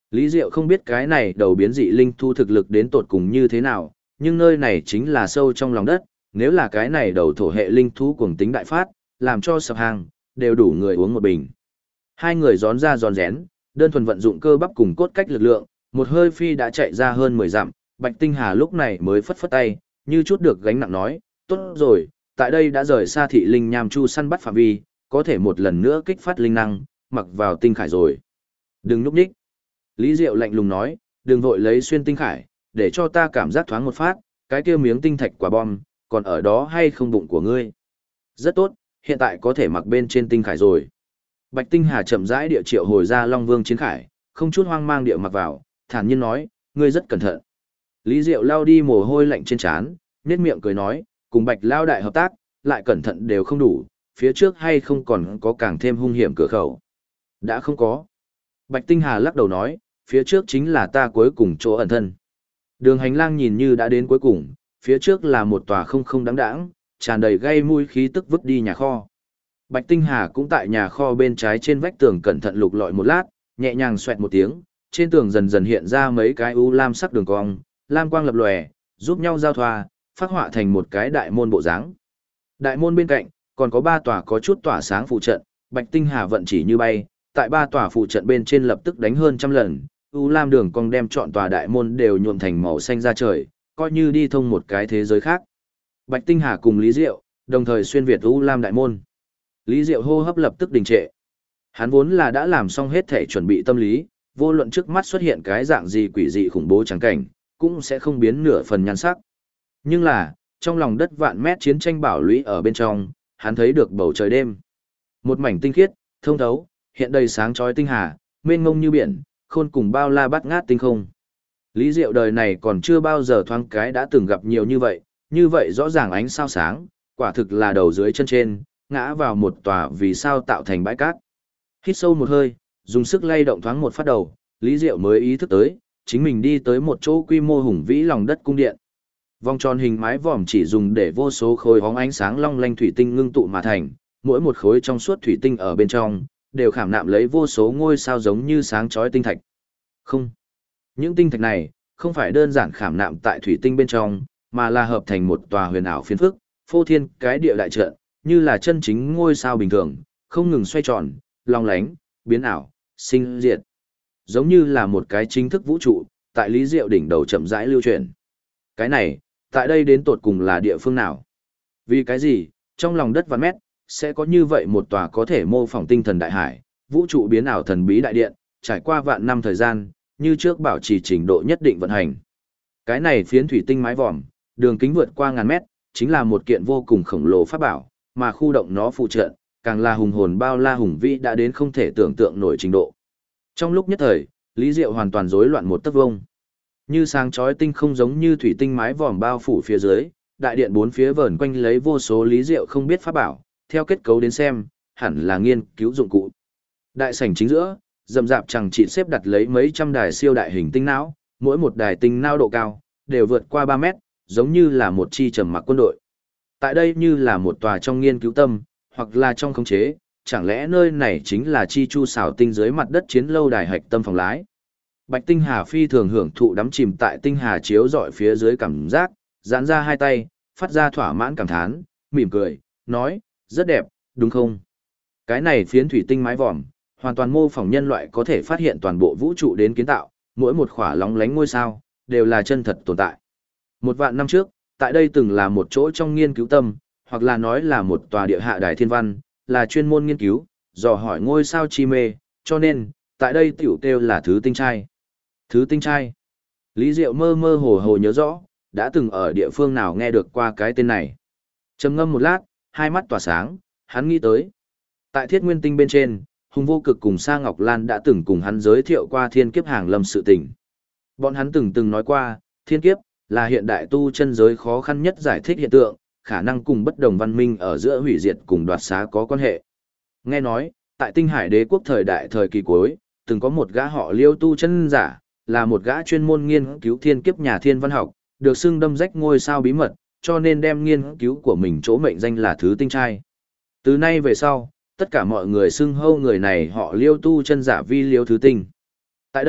Lý Diệu không biết cái này đầu biến dị linh thu thực lực đến tột cùng như thế nào, nhưng nơi này chính là sâu trong lòng đất, nếu là cái này đầu thổ hệ linh thú cuồng tính đại phát, làm cho sập hàng, đều đủ người uống một bình. Hai người gión ra giòn rén, đơn thuần vận dụng cơ bắp cùng cốt cách lực lượng, một hơi phi đã chạy ra hơn 10 dặm, Bạch Tinh Hà lúc này mới phất phất tay, như chút được gánh nặng nói, tốt rồi, tại đây đã rời xa thị linh nham chu săn bắt phạm vi, có thể một lần nữa kích phát linh năng, mặc vào tinh khải rồi. Đừng núp nhích. Lý Diệu lạnh lùng nói, đừng vội lấy xuyên tinh khải, để cho ta cảm giác thoáng một phát, cái kia miếng tinh thạch quả bom, còn ở đó hay không bụng của ngươi. Rất tốt, hiện tại có thể mặc bên trên tinh khải rồi. Bạch Tinh Hà chậm rãi địa triệu hồi ra Long Vương chiến khải, không chút hoang mang địa mặc vào, thản nhiên nói, ngươi rất cẩn thận. Lý Diệu lao đi mồ hôi lạnh trên trán, nhếch miệng cười nói, cùng Bạch Lao đại hợp tác, lại cẩn thận đều không đủ, phía trước hay không còn có càng thêm hung hiểm cửa khẩu. Đã không có. Bạch Tinh Hà lắc đầu nói, phía trước chính là ta cuối cùng chỗ ẩn thân. Đường hành lang nhìn như đã đến cuối cùng, phía trước là một tòa không không đáng đáng, tràn đầy gây mùi khí tức vứt đi nhà kho. Bạch Tinh Hà cũng tại nhà kho bên trái trên vách tường cẩn thận lục lọi một lát, nhẹ nhàng xoẹt một tiếng, trên tường dần dần hiện ra mấy cái u lam sắc đường cong, lam quang lập lòe, giúp nhau giao thoa, phát họa thành một cái đại môn bộ dáng. Đại môn bên cạnh còn có 3 tòa có chút tỏa sáng phụ trận, Bạch Tinh Hà vận chỉ như bay, tại 3 tòa phụ trận bên trên lập tức đánh hơn trăm lần, u lam đường cong đem chọn tòa đại môn đều nhuộm thành màu xanh ra trời, coi như đi thông một cái thế giới khác. Bạch Tinh Hà cùng Lý Diệu đồng thời xuyên việt u lam đại môn. Lý Diệu hô hấp lập tức đình trệ. Hắn vốn là đã làm xong hết thể chuẩn bị tâm lý, vô luận trước mắt xuất hiện cái dạng gì quỷ dị khủng bố trắng cảnh, cũng sẽ không biến nửa phần nhan sắc. Nhưng là, trong lòng đất vạn mét chiến tranh bảo lũy ở bên trong, hắn thấy được bầu trời đêm. Một mảnh tinh khiết, thông thấu, hiện đầy sáng chói tinh hà, mênh mông như biển, khôn cùng bao la bát ngát tinh không. Lý Diệu đời này còn chưa bao giờ thoáng cái đã từng gặp nhiều như vậy rõ ràng ánh sao sáng, quả thực là đầu dưới chân trên, ngã vào một tòa vì sao tạo thành bãi cát. Hít sâu một hơi, dùng sức lay động thoáng một phát đầu, Lý Diệu mới ý thức tới, chính mình đi tới một chỗ quy mô hùng vĩ lòng đất cung điện. Vòng tròn hình mái vòm chỉ dùng để vô số khối hóng ánh sáng long lanh thủy tinh ngưng tụ mà thành, mỗi một khối trong suốt thủy tinh ở bên trong, đều khảm nạm lấy vô số ngôi sao giống như sáng chói tinh thạch. Không. Những tinh thạch này, không phải đơn giản khảm nạm tại thủy tinh bên trong, mà là hợp thành một tòa huyền ảo phiến phức, phô thiên cái địa đại trận, như là chân chính ngôi sao bình thường, không ngừng xoay tròn, long lánh, biến ảo, sinh diệt. Giống như là một cái chính thức vũ trụ, tại Lý Diệu đỉnh đầu chậm rãi lưu truyền. Cái này, tại đây đến tột cùng là địa phương nào? Vì cái gì, trong lòng đất vạn mét, sẽ có như vậy một tòa có thể mô phỏng tinh thần đại hải, vũ trụ biến ảo thần bí đại điện, trải qua vạn năm thời gian, như trước bảo trì trình độ nhất định vận hành. Cái này phiến thủy tinh mái vòm, đường kính vượt qua ngàn mét, chính là một kiện vô cùng khổng lồ pháp bảo, mà khu động nó phụ trợ, càng là hùng hồn bao la hùng vĩ đã đến không thể tưởng tượng nổi trình độ. Trong lúc nhất thời, Lý Diệu hoàn toàn rối loạn một tấc vông. Như sáng chói tinh không giống như thủy tinh mái vòm bao phủ phía dưới, đại điện bốn phía vờn quanh lấy vô số Lý Diệu không biết pháp bảo, theo kết cấu đến xem, hẳn là nghiên cứu dụng cụ. Đại sảnh chính giữa, rậm rạp chẳng chỉ xếp đặt lấy mấy trăm đài siêu đại hình tinh não, mỗi một đài tinh não độ cao đều vượt qua 3 mét, giống như là một chi trầm mặc quân đội. Tại đây như là một tòa trong nghiên cứu tâm, hoặc là trong khống chế, chẳng lẽ nơi này chính là chi chu xảo tinh dưới mặt đất chiến lâu đài hạch tâm phòng lái. Bạch Tinh Hà phi thường hưởng thụ đắm chìm tại tinh hà chiếu dọi phía dưới cảm giác, giãn ra hai tay, phát ra thỏa mãn cảm thán, mỉm cười, nói, rất đẹp, đúng không? Cái này phiến thủy tinh mái vòm, hoàn toàn mô phỏng nhân loại có thể phát hiện toàn bộ vũ trụ đến kiến tạo, mỗi một khỏa lóng lánh ngôi sao, đều là chân thật tồn tại. 1.000 năm trước, tại đây từng là một chỗ trong nghiên cứu tâm, hoặc là nói là một tòa địa hạ đài thiên văn, là chuyên môn nghiên cứu, dò hỏi ngôi sao chi mê, cho nên, tại đây tiểu kêu là thứ tinh trai. Thứ tinh trai. Lý Diệu mơ mơ hồ hồ nhớ rõ, đã từng ở địa phương nào nghe được qua cái tên này. Trầm ngâm một lát, hai mắt tỏa sáng, hắn nghĩ tới. Tại Thiết Nguyên Tinh bên trên, Hùng Vô Cực cùng Sa Ngọc Lan đã từng cùng hắn giới thiệu qua thiên kiếp hàng lâm sự tình. Bọn hắn từng nói qua, thiên kiếp là hiện đại tu chân giới khó khăn nhất giải thích hiện tượng, khả năng cùng bất đồng văn minh ở giữa hủy diệt cùng đoạt xá có quan hệ. Nghe nói, tại Tinh Hải Đế quốc thời đại thời kỳ cuối, từng có một gã họ Liêu tu chân giả, là một gã chuyên môn nghiên cứu thiên kiếp nhà thiên văn học, được xưng đâm rách ngôi sao bí mật, cho nên đem nghiên cứu của mình chỗ mệnh danh là thứ tinh trai. Từ nay về sau, tất cả mọi người xưng hô người này họ Liêu tu chân giả vi Liêu thứ tinh. Tại đây,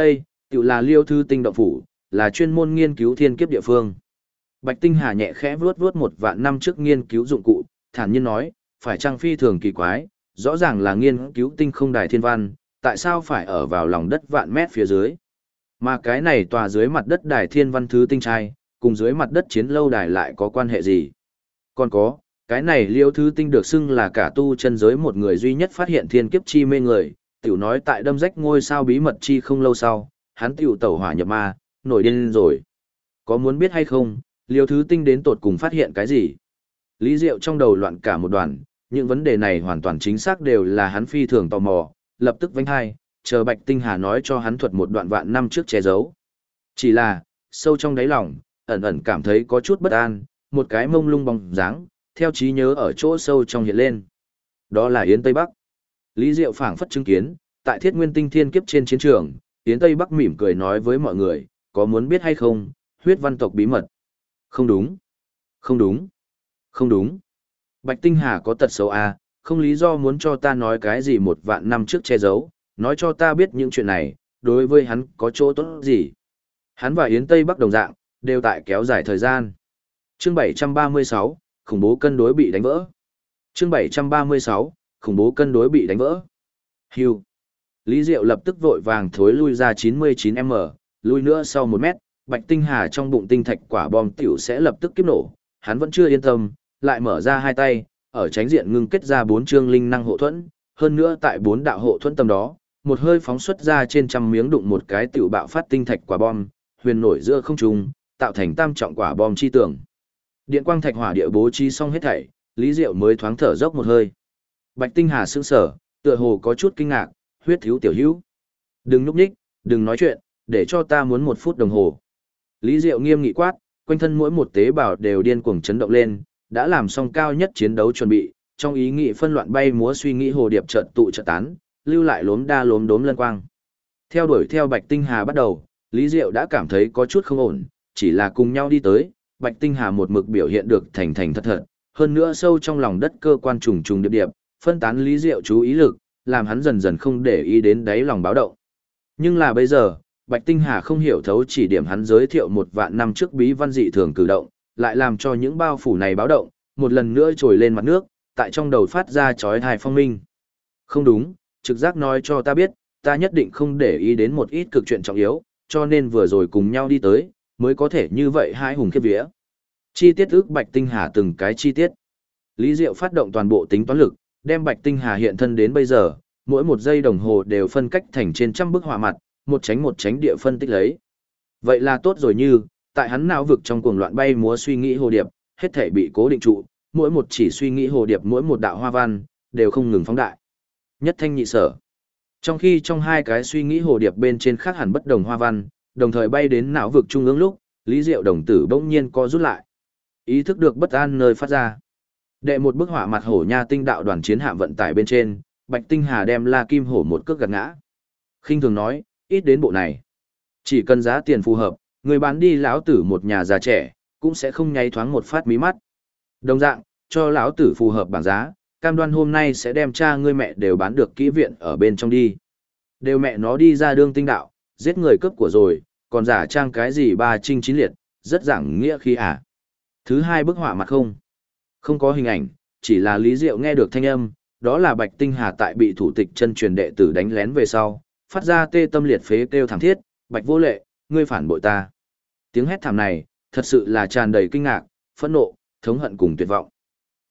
Tiểu là Liêu Thư Tinh động phủ, là chuyên môn nghiên cứu thiên kiếp địa phương. Bạch Tinh Hà nhẹ khẽ vuốt vuốt 1.000 năm trước nghiên cứu dụng cụ, thản nhiên nói, phải chăng phi thường kỳ quái, rõ ràng là nghiên cứu tinh không đài thiên văn, tại sao phải ở vào lòng đất vạn mét phía dưới? Mà cái này tòa dưới mặt đất đài thiên văn thứ tinh trai, cùng dưới mặt đất chiến lâu đài lại có quan hệ gì? Còn có, cái này Liêu Thứ Tinh được xưng là cả tu chân giới một người duy nhất phát hiện thiên kiếp chi mê người, tiểu nói tại đâm rách ngôi sao bí mật chi không lâu sau, hắn tiểu tẩu hỏa nhập ma, nổi điên rồi. Có muốn biết hay không, Liêu Thứ Tinh đến tột cùng phát hiện cái gì? Lý Diệu trong đầu loạn cả một đoàn, những vấn đề này hoàn toàn chính xác đều là hắn phi thường tò mò, lập tức vánh hai, chờ Bạch Tinh Hà nói cho hắn thuật một đoạn vạn năm trước che giấu. Chỉ là, sâu trong đáy lòng, ẩn ẩn cảm thấy có chút bất an, một cái mông lung bóng dáng, theo trí nhớ ở chỗ sâu trong hiện lên. Đó là Yến Tây Bắc. Lý Diệu phảng phất chứng kiến, tại Thiết Nguyên Tinh thiên kiếp trên chiến trường, Yến Tây Bắc mỉm cười nói với mọi người, có muốn biết hay không, huyết văn tộc bí mật. Không đúng. Không đúng. Không đúng. Bạch Tinh Hà có tật xấu à, không lý do muốn cho ta nói cái gì 1.000 năm trước che giấu, nói cho ta biết những chuyện này, đối với hắn có chỗ tốt gì. Hắn và Yến Tây Bắc đồng dạng, đều tại kéo dài thời gian. Chương 736, khủng bố cân đối bị đánh vỡ. Chương 736, khủng bố cân đối bị đánh vỡ. Hưu. Lý Diệu lập tức vội vàng thối lui ra 99m, lui nữa sau 1 mét, Bạch Tinh Hà trong bụng tinh thạch quả bom tiểu sẽ lập tức kiếp nổ, hắn vẫn chưa yên tâm, lại mở ra hai tay, ở tránh diện ngưng kết ra 4 chương linh năng hộ thuẫn, hơn nữa tại 4 đạo hộ thuẫn tầm đó, một hơi phóng xuất ra trên trăm miếng đụng một cái tiểu bạo phát tinh thạch quả bom, huyền nổi giữa không trung, tạo thành tam trọng quả bom chi tường. Điện quang thạch hỏa địa bố trí xong hết thảy, Lý Diệu mới thoáng thở dốc một hơi. Bạch Tinh Hà sững sờ, tựa hồ có chút kinh ngạc, huyết thiếu tiểu hữu. Đừng núp nhích, đừng nói chuyện, để cho ta muốn 1 phút đồng hồ. Lý Diệu nghiêm nghị quát, quanh thân mỗi một tế bào đều điên cuồng chấn động lên, đã làm xong cao nhất chiến đấu chuẩn bị, trong ý nghĩ phân loạn bay múa suy nghĩ hồ điệp chợt tụ chợt tán, lưu lại lốm đa lốm đốm lân quang. Theo đuổi theo Bạch Tinh Hà bắt đầu, Lý Diệu đã cảm thấy có chút không ổn, chỉ là cùng nhau đi tới, Bạch Tinh Hà một mực biểu hiện được thành thành thật thật, hơn nữa sâu trong lòng đất cơ quan trùng trùng điệp điệp, phân tán Lý Diệu chú ý lực, làm hắn dần dần không để ý đến đáy lòng báo động. Nhưng là bây giờ, Bạch Tinh Hà không hiểu thấu chỉ điểm hắn giới thiệu 1.000 năm trước bí văn dị thường cử động, lại làm cho những bao phủ này báo động, một lần nữa trồi lên mặt nước, tại trong đầu phát ra chói tai phong minh. Không đúng, trực giác nói cho ta biết, ta nhất định không để ý đến một ít cực chuyện trọng yếu, cho nên vừa rồi cùng nhau đi tới, mới có thể như vậy hai hùng khiếp vía. Chi tiết ước Bạch Tinh Hà từng cái chi tiết. Lý Diệu phát động toàn bộ tính toán lực, đem Bạch Tinh Hà hiện thân đến bây giờ, mỗi một giây đồng hồ đều phân cách thành trên trăm bức họa mặt, một tránh địa phân tích lấy. Vậy là tốt rồi, như tại hắn não vực trong cuồng loạn bay múa suy nghĩ hồ điệp, hết thể bị cố định trụ, mỗi một chỉ suy nghĩ hồ điệp mỗi một đạo hoa văn đều không ngừng phóng đại. Nhất thanh nhị sở. Trong khi trong hai cái suy nghĩ hồ điệp bên trên khác hẳn bất đồng hoa văn, đồng thời bay đến não vực trung ương lúc, Lý Diệu đồng tử bỗng nhiên co rút lại. Ý thức được bất an nơi phát ra. Đệ một bức họa mặt hổ nha tinh đạo đoàn chiến hạm vận tải bên trên, Bạch Tinh Hà đem La Kim Hổ một cước gạt ngã. Khinh thường nói, ít đến bộ này. Chỉ cần giá tiền phù hợp, người bán đi lão tử một nhà già trẻ, cũng sẽ không nháy thoáng một phát mí mắt. Đồng dạng, cho lão tử phù hợp bảng giá, cam đoan hôm nay sẽ đem cha ngươi mẹ đều bán được kỹ viện ở bên trong đi. Đều mẹ nó đi ra đương tinh đạo, giết người cướp của rồi, còn giả trang cái gì ba trinh chín liệt, rất giảng nghĩa khí à. Thứ hai bức họa mặt không có hình ảnh, chỉ là Lý Diệu nghe được thanh âm, đó là Bạch Tinh Hà tại bị thủ tịch chân truyền đệ tử đánh lén về sau, phát ra tê tâm liệt phế kêu thảm thiết, Bạch Vô Lệ, ngươi phản bội ta. Tiếng hét thảm này, thật sự là tràn đầy kinh ngạc, phẫn nộ, thống hận cùng tuyệt vọng.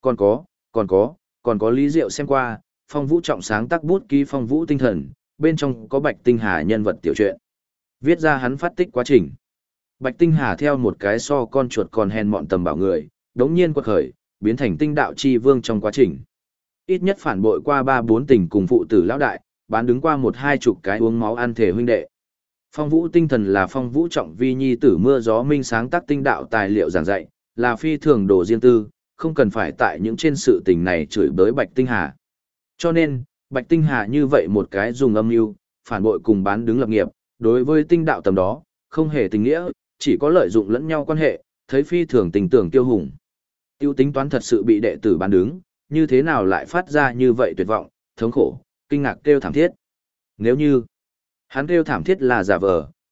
Còn có Lý Diệu xem qua, Phong Vũ Trọng sáng tác bút ký Phong Vũ Tinh Thần, bên trong có Bạch Tinh Hà nhân vật tiểu truyện. Viết ra hắn phát tích quá trình. Bạch Tinh Hà theo một cái so con chuột còn hèn mọn tầm bảo người, đống nhiên quật khởi, biến thành tinh đạo chi vương trong quá trình. Ít nhất phản bội qua 3-4 tình cùng phụ tử lão đại, bán đứng qua 1-20 cái uống máu ăn thể huynh đệ. Phong Vũ Tinh Thần là Phong Vũ Trọng vi nhi tử mưa gió minh sáng tác tinh đạo tài liệu giảng dạy, là phi thường đồ riêng tư, không cần phải tại những trên sự tình này chửi bới Bạch Tinh Hà. Cho nên, Bạch Tinh Hà như vậy một cái dùng âm mưu, phản bội cùng bán đứng lập nghiệp, đối với tinh đạo tầm đó, không hề tình nghĩa, chỉ có lợi dụng lẫn nhau quan hệ, thấy phi thường tình tưởng tiêu hùng. Tiêu tính toán thật sự bị đệ tử bán đứng, như thế nào lại phát ra như vậy tuyệt vọng, thống khổ, kinh ngạc kêu thảm thiết. Nếu như hắn kêu thảm thiết là giả vờ,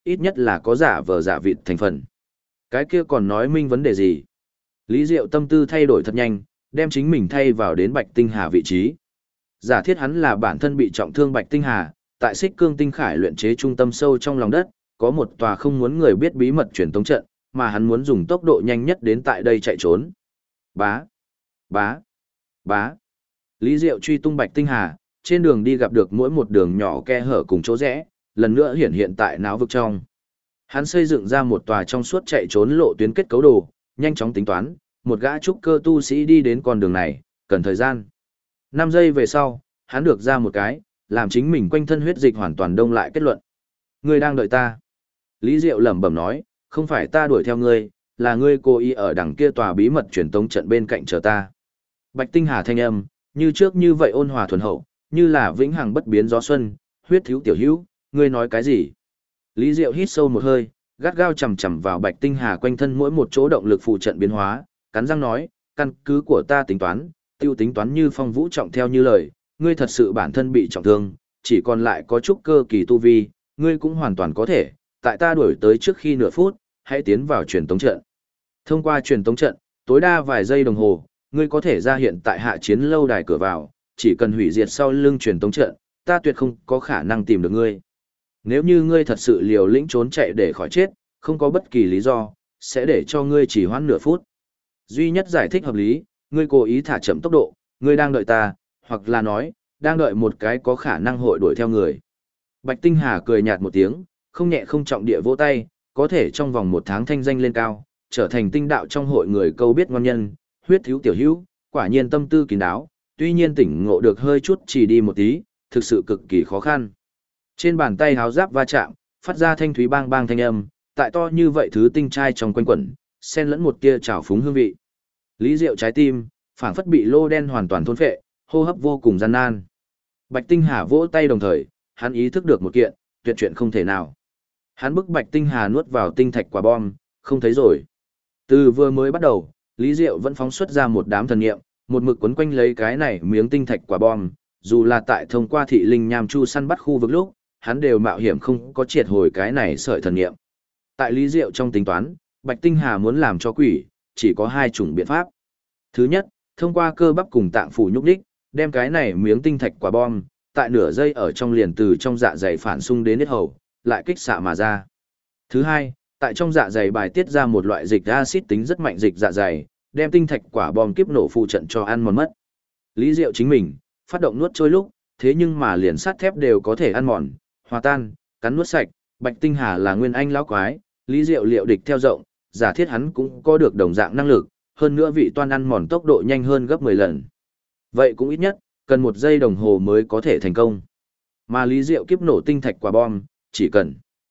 ít nhất là có giả vờ giả vịt thành phần. Cái kia còn nói minh vấn đề gì? Lý Diệu tâm tư thay đổi thật nhanh, đem chính mình thay vào đến Bạch Tinh Hà vị trí. Giả thiết hắn là bản thân bị trọng thương Bạch Tinh Hà, tại Xích Cương Tinh Khải luyện chế trung tâm sâu trong lòng đất, có một tòa không muốn người biết bí mật truyền tống trận, mà hắn muốn dùng tốc độ nhanh nhất đến tại đây chạy trốn. Bá, bá, bá. Lý Diệu truy tung Bạch Tinh Hà, trên đường đi gặp được mỗi một đường nhỏ khe hở cùng chỗ rẽ, lần nữa hiện tại não vực trong. Hắn xây dựng ra một tòa trong suốt chạy trốn lộ tuyến kết cấu đồ, nhanh chóng tính toán, một gã trúc cơ tu sĩ đi đến con đường này, cần thời gian. 5 giây về sau, hắn được ra một cái, làm chính mình quanh thân huyết dịch hoàn toàn đông lại kết luận. Ngươi đang đợi ta. Lý Diệu lẩm bẩm nói, không phải ta đuổi theo ngươi, là ngươi cố ý ở đằng kia tòa bí mật truyền tống trận bên cạnh chờ ta. Bạch Tinh Hà thanh âm, như trước như vậy ôn hòa thuần hậu, như là vĩnh hằng bất biến gió xuân, huyết thiếu tiểu hữu, ngươi nói cái gì? Lý Diệu hít sâu một hơi, gắt gao chầm chầm vào Bạch Tinh Hà quanh thân mỗi một chỗ động lực phụ trận biến hóa, cắn răng nói, căn cứ của ta tính toán, tiêu tính toán như Phong Vũ trọng theo như lời, ngươi thật sự bản thân bị trọng thương, chỉ còn lại có chút cơ kỳ tu vi, ngươi cũng hoàn toàn có thể, tại ta đuổi tới trước khi nửa phút, hãy tiến vào truyền tống trận. Thông qua truyền tống trận, tối đa vài giây đồng hồ, ngươi có thể ra hiện tại hạ chiến lâu đài cửa vào, chỉ cần hủy diệt sau lưng truyền tống trận, ta tuyệt không có khả năng tìm được ngươi. Nếu như ngươi thật sự liều lĩnh trốn chạy để khỏi chết, không có bất kỳ lý do, sẽ để cho ngươi chỉ hoãn nửa phút. Duy nhất giải thích hợp lý, ngươi cố ý thả chậm tốc độ, ngươi đang đợi ta, hoặc là nói, đang đợi một cái có khả năng hội đuổi theo người. Bạch Tinh Hà cười nhạt một tiếng, không nhẹ không trọng địa vỗ tay, có thể trong vòng 1 tháng thanh danh lên cao, trở thành tinh đạo trong hội người câu biết ngon nhân, huyết thiếu tiểu hữu, quả nhiên tâm tư kín đáo, tuy nhiên tỉnh ngộ được hơi chút chỉ đi một tí, thực sự cực kỳ khó khăn. Trên bàn tay háo giáp va chạm, phát ra thanh thúy bang bang thanh âm, tại to như vậy thứ tinh trai trong quanh quẩn, xen lẫn một tia trào phúng hương vị. Lý Diệu trái tim, phảng phất bị lô đen hoàn toàn thôn phệ, hô hấp vô cùng gian nan. Bạch Tinh Hà vỗ tay đồng thời, hắn ý thức được một kiện, tuyệt chuyện không thể nào. Hắn bức Bạch Tinh Hà nuốt vào tinh thạch quả bom, không thấy rồi. Từ vừa mới bắt đầu, Lý Diệu vẫn phóng xuất ra một đám thần niệm, một mực quấn quanh lấy cái này miếng tinh thạch quả bom, dù là tại thông qua thị linh nham chu săn bắt khu vực lúc, hắn đều mạo hiểm không có triệt hồi cái này sợi thần niệm. Tại Lý Diệu trong tính toán, Bạch Tinh Hà muốn làm cho quỷ, chỉ có 2 chủng biện pháp. Thứ nhất, thông qua cơ bắp cùng tạng phủ nhúc đích, đem cái này miếng tinh thạch quả bom, tại nửa giây ở trong liền từ trong dạ dày phản xung đến hết hầu, lại kích xạ mà ra. Thứ hai, tại trong dạ dày bài tiết ra một loại dịch axit tính rất mạnh dịch dạ dày, đem tinh thạch quả bom kiếp nổ phụ trận cho ăn mòn mất. Lý Diệu chính mình, phát động nuốt trôi lúc, thế nhưng mà liền sắt thép đều có thể ăn mòn, hòa tan, cắn nuốt sạch, Bạch Tinh Hà là nguyên anh lão quái, Lý Diệu liệu địch theo rộng, giả thiết hắn cũng có được đồng dạng năng lực, hơn nữa vị toan ăn mòn tốc độ nhanh hơn gấp 10 lần. Vậy cũng ít nhất, cần 1 giây đồng hồ mới có thể thành công. Mà Lý Diệu kiếp nổ tinh thạch quả bom, chỉ cần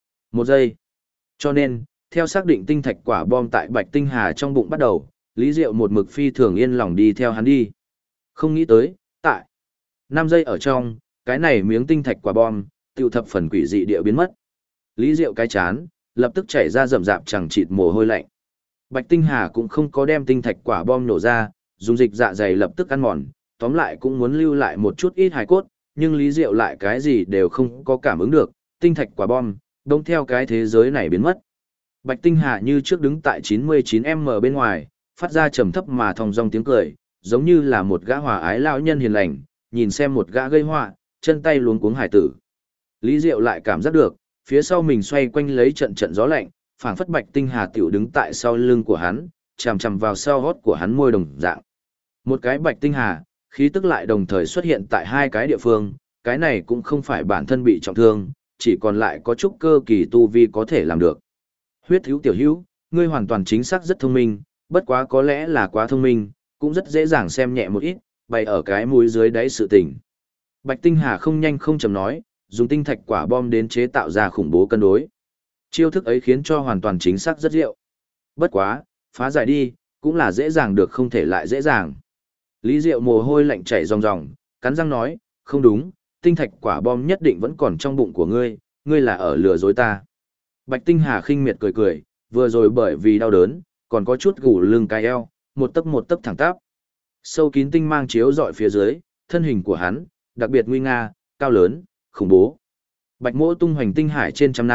1 giây. Cho nên, theo xác định tinh thạch quả bom tại Bạch Tinh Hà trong bụng bắt đầu, Lý Diệu một mực phi thường yên lòng đi theo hắn đi. Không nghĩ tới, tại 5 giây ở trong, cái này miếng tinh thạch quả bom, tiêu thập phần quỷ dị địa biến mất. Lý Diệu cái chán, lập tức chảy ra rầm rạp chẳng chịt mồ hôi lạnh. Bạch Tinh Hà cũng không có đem tinh thạch quả bom nổ ra, dùng dịch dạ dày lập tức ăn mòn, tóm lại cũng muốn lưu lại một chút ít hài cốt, nhưng Lý Diệu lại cái gì đều không có cảm ứng được, tinh thạch quả bom, đông theo cái thế giới này biến mất. Bạch Tinh Hà như trước đứng tại 99m bên ngoài, phát ra trầm thấp mà thong dong tiếng cười, giống như là một gã hòa ái lão nhân hiền lành, nhìn xem một gã gây họa, chân tay luống cuống hải tử. Lý Diệu lại cảm giác được, phía sau mình xoay quanh lấy trận trận gió lạnh, phảng phất Bạch Tinh Hà tiểu đứng tại sau lưng của hắn, chằm chằm vào sau hót của hắn môi đồng dạng. Một cái Bạch Tinh Hà, khí tức lại đồng thời xuất hiện tại 2 cái địa phương, cái này cũng không phải bản thân bị trọng thương, chỉ còn lại có chút cơ kỳ tu vi có thể làm được. Huyết thiếu tiểu hữu, ngươi hoàn toàn chính xác rất thông minh, bất quá có lẽ là quá thông minh, cũng rất dễ dàng xem nhẹ một ít, bày ở cái mũi dưới đáy sự tình. Bạch Tinh Hà không nhanh không chậm nói, dùng tinh thạch quả bom đến chế tạo ra khủng bố cân đối. Chiêu thức ấy khiến cho hoàn toàn chính xác rất diệu. Bất quá, phá giải đi, cũng là dễ dàng được không thể lại dễ dàng. Lý Diệu mồ hôi lạnh chảy ròng ròng, cắn răng nói, không đúng, tinh thạch quả bom nhất định vẫn còn trong bụng của ngươi, ngươi là ở lừa dối ta. Bạch Tinh Hà khinh miệt cười cười, vừa rồi bởi vì đau đớn, còn có chút gù lưng cái eo, một tấc thẳng tắp. Sâu kín tinh mang chiếu dọi phía dưới, thân hình của hắn, đặc biệt nguy nga, cao lớn, khủng bố. Bạch Mỗ tung hoành tinh hải trên trăm năm,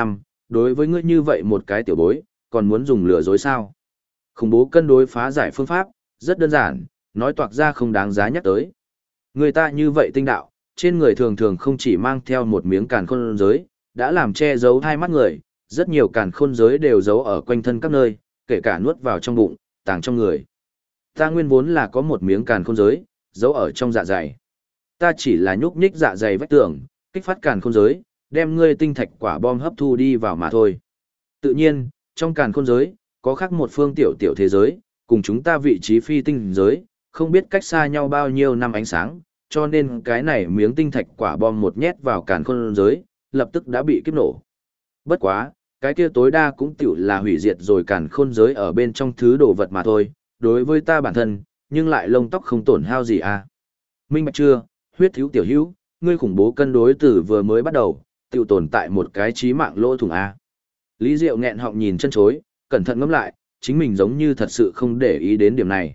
Đối với ngươi như vậy một cái tiểu bối, còn muốn dùng lừa dối sao? Khủng bố cân đối phá giải phương pháp, rất đơn giản, nói toạc ra không đáng giá nhắc tới. Người ta như vậy tinh đạo, trên người thường thường không chỉ mang theo một miếng càn khôn giới, đã làm che giấu hai mắt người, rất nhiều càn khôn giới đều giấu ở quanh thân các nơi, kể cả nuốt vào trong bụng, tàng trong người. Ta nguyên vốn là có một miếng càn khôn giới, giấu ở trong dạ dày. Ta chỉ là nhúc nhích dạ dày vách tường, kích phát càn khôn giới, đem ngươi tinh thạch quả bom hấp thu đi vào mà thôi. Tự nhiên, trong càn khôn giới, có khác một phương tiểu tiểu thế giới, cùng chúng ta vị trí phi tinh giới, không biết cách xa nhau bao nhiêu năm ánh sáng, cho nên cái này miếng tinh thạch quả bom một nhét vào càn khôn giới, lập tức đã bị kiếp nổ. Bất quá, cái kia tối đa cũng tiểu là hủy diệt rồi càn khôn giới ở bên trong thứ đồ vật mà thôi, đối với ta bản thân, nhưng lại lông tóc không tổn hao gì à. Minh bạch chưa, huyết thiếu tiểu hữu, ngươi khủng bố cân đối từ vừa mới bắt đầu, tiểu tồn tại một cái chí mạng lỗ thủng a. Lý Diệu nghẹn họng nhìn chân chối, cẩn thận ngẫm lại, chính mình giống như thật sự không để ý đến điểm này.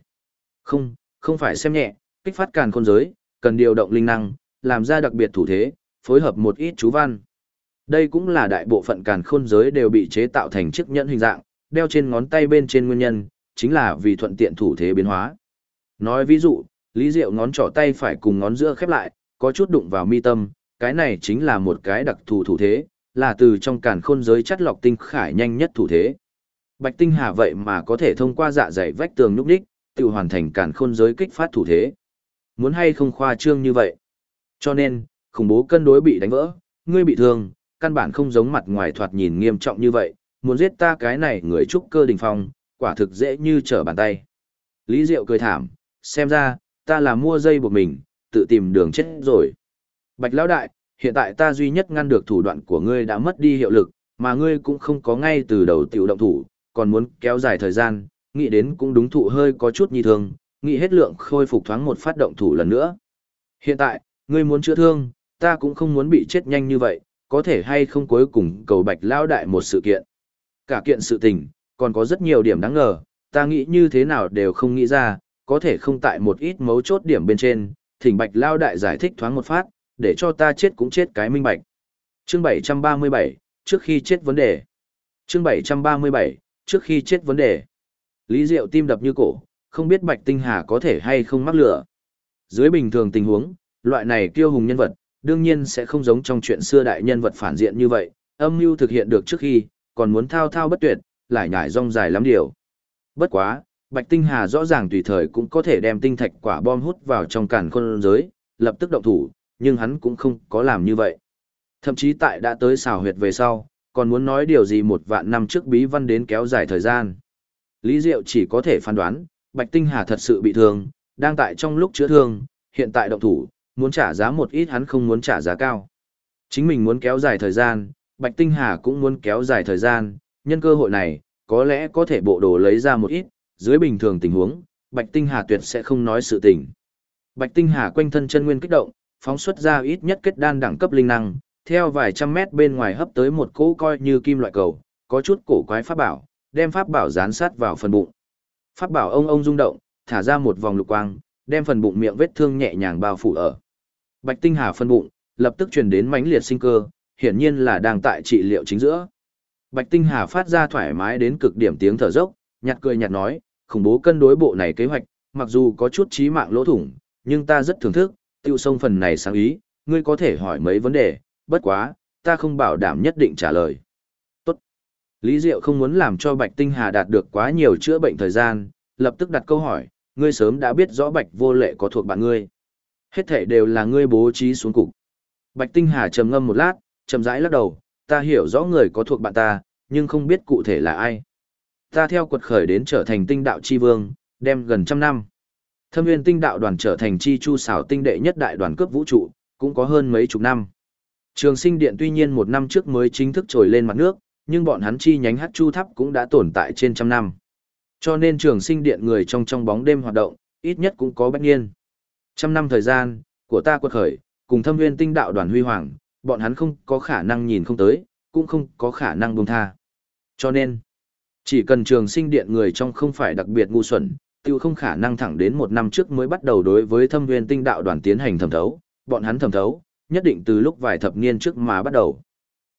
Không phải xem nhẹ, kích phát càn khôn giới, cần điều động linh năng, làm ra đặc biệt thủ thế, phối hợp một ít chú văn. Đây cũng là đại bộ phận càn khôn giới đều bị chế tạo thành chiếc nhẫn hình dạng, đeo trên ngón tay bên trên nguyên nhân, chính là vì thuận tiện thủ thế biến hóa. Nói ví dụ, Lý Diệu ngón trỏ tay phải cùng ngón giữa khép lại, có chút đụng vào mi tâm, cái này chính là một cái đặc thù thủ thế, là từ trong càn khôn giới chắt lọc tinh khải nhanh nhất thủ thế. Bạch Tinh Hà vậy mà có thể thông qua dạ dày vách tường nhúc đích, tự hoàn thành càn khôn giới kích phát thủ thế. Muốn hay không khoa trương như vậy. Cho nên, khủng bố cân đối bị đánh vỡ, ngươi bị thương, căn bản không giống mặt ngoài thoạt nhìn nghiêm trọng như vậy, muốn giết ta cái này người trúc cơ đỉnh phong, quả thực dễ như trở bàn tay. Lý Diệu cười thảm, xem ra, ta là mua dây buộc mình, tự tìm đường chết rồi. Bạch Lão Đại, hiện tại ta duy nhất ngăn được thủ đoạn của ngươi đã mất đi hiệu lực, mà ngươi cũng không có ngay từ đầu tiểu động thủ, còn muốn kéo dài thời gian, nghĩ đến cũng đúng thụ hơi có chút nhi thương, nghĩ hết lượng khôi phục thoáng một phát động thủ lần nữa. Hiện tại, ngươi muốn chữa thương, ta cũng không muốn bị chết nhanh như vậy, có thể hay không cuối cùng cầu Bạch Lão Đại một sự kiện. Cả kiện sự tình, còn có rất nhiều điểm đáng ngờ, ta nghĩ như thế nào đều không nghĩ ra, có thể không tại một ít mấu chốt điểm bên trên, thỉnh Bạch Lão Đại giải thích thoáng một phát, để cho ta chết cũng chết cái minh bạch. Chương 737, trước khi chết vấn đề. Chương 737, trước khi chết vấn đề. Lý Diệu tim đập như cổ, không biết Bạch Tinh Hà có thể hay không mắc lửa. Dưới bình thường tình huống, loại này kiêu hùng nhân vật, đương nhiên sẽ không giống trong chuyện xưa đại nhân vật phản diện như vậy, âm mưu thực hiện được trước khi, còn muốn thao thao bất tuyệt, lại nhải rong dài lắm điều. Bất quá, Bạch Tinh Hà rõ ràng tùy thời cũng có thể đem tinh thạch quả bom hút vào trong càn khôn giới, lập tức động thủ, nhưng hắn cũng không có làm như vậy. Thậm chí tại đã tới xào huyệt về sau, còn muốn nói điều gì 1.000 năm trước bí văn đến kéo dài thời gian. Lý Diệu chỉ có thể phán đoán, Bạch Tinh Hà thật sự bị thương, đang tại trong lúc chữa thương, hiện tại động thủ, muốn trả giá một ít hắn không muốn trả giá cao. Chính mình muốn kéo dài thời gian, Bạch Tinh Hà cũng muốn kéo dài thời gian, nhân cơ hội này, có lẽ có thể bộ đồ lấy ra một ít, dưới bình thường tình huống, Bạch Tinh Hà tuyệt sẽ không nói sự tình. Bạch Tinh Hà quanh thân chân nguyên kích động, phóng xuất ra ít nhất kết đan đẳng cấp linh năng, theo vài trăm mét bên ngoài hấp tới một cỗ coi như kim loại cầu, có chút cổ quái pháp bảo, đem pháp bảo dán sát vào phần bụng. Pháp bảo ông rung động, thả ra một vòng lục quang, đem phần bụng miệng vết thương nhẹ nhàng bao phủ ở. Bạch Tinh Hà phần bụng, lập tức truyền đến mãnh liệt sinh cơ, hiển nhiên là đang tại trị liệu chính giữa. Bạch Tinh Hà phát ra thoải mái đến cực điểm tiếng thở dốc, nhạt cười nhạt nói, khủng bố cân đối bộ này kế hoạch, mặc dù có chút chí mạng lỗ thủng, nhưng ta rất thưởng thức, tiêu sông phần này sáng ý, ngươi có thể hỏi mấy vấn đề, bất quá, ta không bảo đảm nhất định trả lời. Tốt. Lý Diệu không muốn làm cho Bạch Tinh Hà đạt được quá nhiều chữa bệnh thời gian, lập tức đặt câu hỏi, ngươi sớm đã biết rõ Bạch Vô Lệ có thuộc bạn ngươi. Hết thảy đều là ngươi bố trí xuống cục. Bạch Tinh Hà trầm ngâm một lát, chậm rãi lắc đầu, ta hiểu rõ người có thuộc bạn ta, nhưng không biết cụ thể là ai. Ta theo quật khởi đến trở thành tinh đạo chi vương, đem gần 100 năm. Thâm Nguyên Tinh Đạo Đoàn trở thành chi chu xảo tinh đệ nhất đại đoàn cướp vũ trụ, cũng có hơn mấy chục năm. Trường Sinh Điện tuy nhiên 1 năm trước mới chính thức trồi lên mặt nước, nhưng bọn hắn chi nhánh Hắc Chu Tháp cũng đã tồn tại trên 100 năm. Cho nên Trường Sinh Điện người trong bóng đêm hoạt động, ít nhất cũng có bách niên. 100 năm thời gian của ta quật khởi, cùng Thâm Nguyên Tinh Đạo Đoàn huy hoàng, bọn hắn không có khả năng nhìn không tới, cũng không có khả năng buông tha. Cho nên, chỉ cần Trường Sinh Điện người trong không phải đặc biệt ngu xuẩn, tiêu không khả năng thẳng đến 1 năm trước mới bắt đầu đối với Thâm Nguyên Tinh Đạo Đoàn tiến hành thẩm thấu, bọn hắn thẩm thấu, nhất định từ lúc vài thập niên trước mà bắt đầu.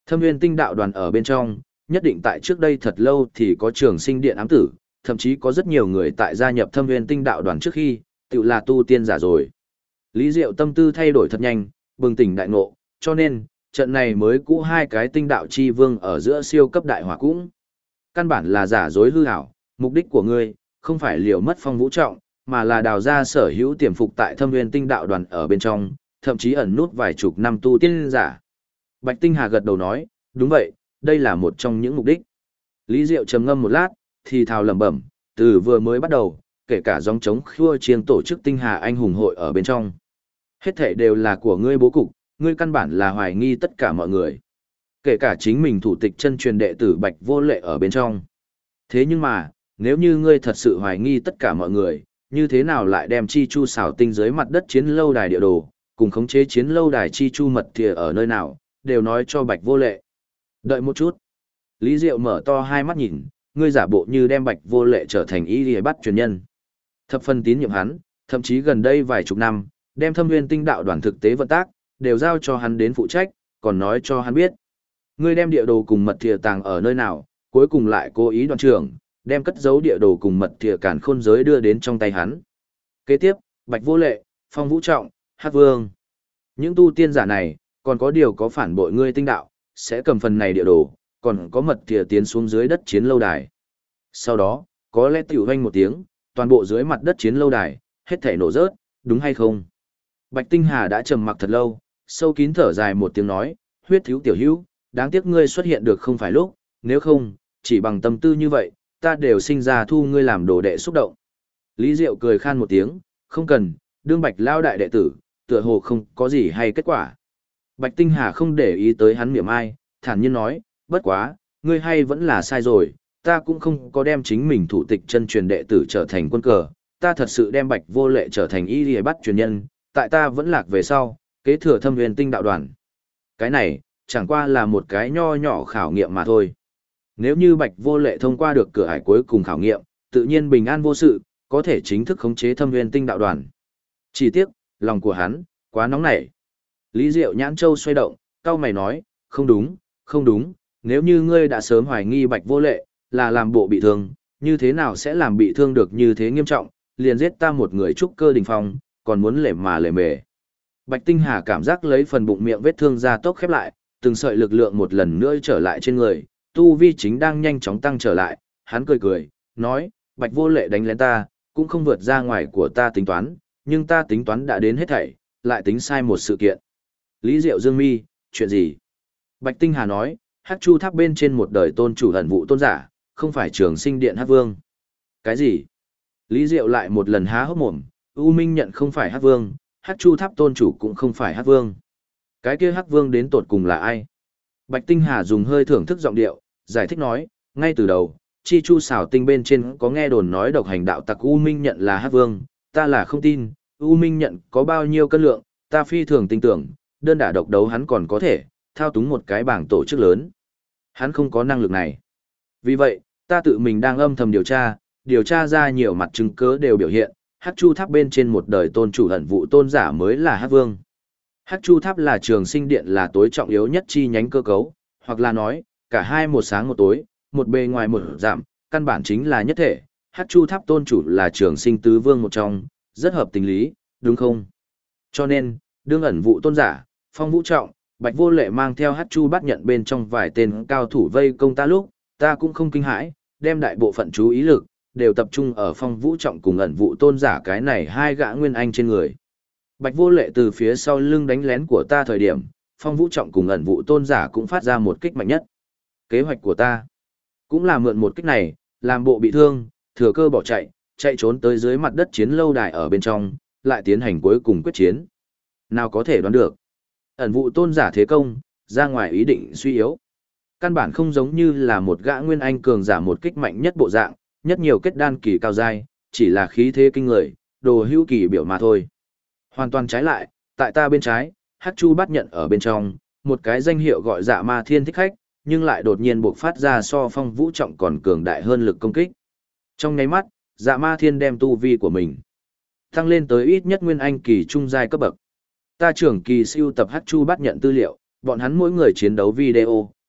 Thâm Nguyên Tinh đạo đoàn ở bên trong, nhất định tại trước đây thật lâu thì có Trường Sinh Điện ám tử, thậm chí có rất nhiều người tại gia nhập Thâm Nguyên Tinh đạo đoàn trước khi, tự là tu tiên giả rồi. Lý Diệu tâm tư thay đổi thật nhanh, bừng tỉnh đại ngộ, cho nên, trận này mới cũ hai cái tinh đạo chi vương ở giữa siêu cấp đại hỏa cũng. Căn bản là giả dối hư ảo, mục đích của ngươi, không phải liều mất Phong Vũ Trọng, mà là đào ra sở hữu tiềm phục tại Thâm Nguyên Tinh đạo đoàn ở bên trong, thậm chí ẩn nút vài chục năm tu tiên giả. Bạch Tinh Hà gật đầu nói, đúng vậy, đây là một trong những mục đích. Lý Diệu trầm ngâm một lát, thì thào lẩm bẩm, từ vừa mới bắt đầu, kể cả gióng trống khua chiêng tổ chức Tinh Hà anh hùng hội ở bên trong. Hết thảy đều là của ngươi bố cục, ngươi căn bản là hoài nghi tất cả mọi người. Kể cả chính mình thủ tịch chân truyền đệ tử Bạch Vô Lệ ở bên trong. Thế nhưng mà, nếu như ngươi thật sự hoài nghi tất cả mọi người, như thế nào lại đem chi chu xảo tinh dưới mặt đất chiến lâu đài địa đồ, cùng khống chế chiến lâu đài chi chu mật thìa ở nơi nào, đều nói cho Bạch Vô Lệ. Đợi một chút. Lý Diệu mở to hai mắt nhìn, ngươi giả bộ như đem Bạch Vô Lệ trở thành y lìa bắt truyền nhân. Thập phần tín nhiệm hắn, thậm chí gần đây vài chục năm, đem Thâm Nguyên Tinh đạo đoàn thực tế vận tác, đều giao cho hắn đến phụ trách, còn nói cho hắn biết. Ngươi đem địa đồ cùng mật thìa tàng ở nơi nào, cuối cùng lại cố ý đoàn trưởng, đem cất giấu địa đồ cùng mật thìa càn khôn giới đưa đến trong tay hắn. Kế tiếp, Bạch Vô Lệ, Phong Vũ Trọng, Hắc Vương. Những tu tiên giả này, còn có điều có phản bội ngươi tinh đạo, sẽ cầm phần này địa đồ, còn có mật thìa tiến xuống dưới đất chiến lâu đài. Sau đó, có lẽ tiểu hoanh một tiếng, toàn bộ dưới mặt đất chiến lâu đài, hết thảy nổ rớt, đúng hay không? Bạch Tinh Hà đã trầm mặc thật lâu, sâu kín thở dài một tiếng nói, huyết thiếu tiểu hữu, đáng tiếc ngươi xuất hiện được không phải lúc, nếu không, chỉ bằng tâm tư như vậy, ta đều sinh ra thu ngươi làm đồ đệ xúc động. Lý Diệu cười khan một tiếng, không cần, đương Bạch lao đại đệ tử, tựa hồ không có gì hay kết quả. Bạch Tinh Hà không để ý tới hắn mỉa mai, thản nhiên nói, bất quá, ngươi hay vẫn là sai rồi, ta cũng không có đem chính mình thủ tịch chân truyền đệ tử trở thành quân cờ, ta thật sự đem Bạch Vô Lệ trở thành y lìa bắt truyền nhân, tại ta vẫn lạc về sau, kế thừa Thâm Nguyên Tinh đạo đoàn. Cái này, chẳng qua là một cái nho nhỏ khảo nghiệm mà thôi. Nếu như Bạch Vô Lệ thông qua được cửa ải cuối cùng khảo nghiệm, tự nhiên bình an vô sự, có thể chính thức khống chế Thâm Nguyên Tinh đạo đoàn. Chỉ tiếc, lòng của hắn, quá nóng nảy. Lý Diệu nhãn châu xoay động, cau mày nói, không đúng, không đúng, nếu như ngươi đã sớm hoài nghi Bạch Vô Lệ, là làm bộ bị thương, như thế nào sẽ làm bị thương được như thế nghiêm trọng, liền giết ta một người trúc cơ đỉnh phong, còn muốn lề mà lề mề. Bạch Tinh Hà cảm giác lấy phần bụng miệng vết thương ra tốc khép lại, từng sợi lực lượng một lần nữa trở lại trên người, tu vi chính đang nhanh chóng tăng trở lại, hắn cười cười, nói, Bạch Vô Lệ đánh lén ta, cũng không vượt ra ngoài của ta tính toán, nhưng ta tính toán đã đến hết thảy, lại tính sai một sự kiện. Lý Diệu dương mi, chuyện gì? Bạch Tinh Hà nói, Hắc Chu Tháp bên trên một đời tôn chủ ẩn vụ tôn giả, không phải Trường Sinh Điện Hắc Vương. Cái gì? Lý Diệu lại một lần há hốc mồm, U Minh nhận không phải Hắc Vương, Hắc Chu Tháp tôn chủ cũng không phải Hắc Vương. Cái kia Hắc Vương đến tột cùng là ai? Bạch Tinh Hà dùng hơi thưởng thức giọng điệu, giải thích nói, ngay từ đầu, chi chu xảo tinh bên trên có nghe đồn nói độc hành đạo tặc U Minh nhận là Hắc Vương, ta là không tin, U Minh nhận có bao nhiêu cân lượng, ta phi thường tin tưởng, đơn đả độc đấu hắn còn có thể, thao túng một cái bảng tổ chức lớn. Hắn không có năng lực này. Vì vậy, ta tự mình đang âm thầm điều tra ra nhiều mặt chứng cứ đều biểu hiện, Hắc Chu Tháp bên trên một đời tôn chủ ẩn vụ tôn giả mới là Hắc Vương. Hắc Chu Tháp là Trường Sinh Điện là tối trọng yếu nhất chi nhánh cơ cấu, hoặc là nói, cả hai một sáng một tối, một bề ngoài một giảm, căn bản chính là nhất thể. Hắc Chu Tháp tôn chủ là Trường Sinh Tứ Vương một trong, rất hợp tình lý, đúng không? Cho nên, đương ẩn vụ tôn giả, Phong Vũ Trọng, Bạch Vô Lệ mang theo Hắc Chu bắt nhận bên trong vài tên cao thủ vây công ta lúc, ta cũng không kinh hãi, đem đại bộ phận chú ý lực đều tập trung ở Phong Vũ Trọng cùng ẩn vụ tôn giả cái này hai gã nguyên anh trên người. Bạch Vô Lệ từ phía sau lưng đánh lén của ta thời điểm, Phong Vũ Trọng cùng ẩn vụ tôn giả cũng phát ra một kích mạnh nhất. Kế hoạch của ta cũng là mượn một kích này, làm bộ bị thương, thừa cơ bỏ chạy, chạy trốn tới dưới mặt đất chiến lâu đài ở bên trong, lại tiến hành cuối cùng quyết chiến. Nào có thể đoán được. Ẩn vụ tôn giả thế công, ra ngoài ý định suy yếu. Căn bản không giống như là một gã nguyên anh cường giả một kích mạnh nhất bộ dạng, nhất nhiều kết đan kỳ cao giai, chỉ là khí thế kinh người, đồ hữu kỳ biểu mà thôi. Hoàn toàn trái lại, tại ta bên trái, Hắc Chu bắt nhận ở bên trong, một cái danh hiệu gọi Dạ Ma Thiên thích khách, nhưng lại đột nhiên bộc phát ra so Phong Vũ Trọng còn cường đại hơn lực công kích. Trong nháy mắt, Dạ Ma Thiên đem tu vi của mình tăng lên tới ít nhất nguyên anh kỳ trung giai cấp bậc. Ta trưởng kỳ siêu tập Hắc Chu bắt nhận tư liệu, bọn hắn mỗi người chiến đấu video,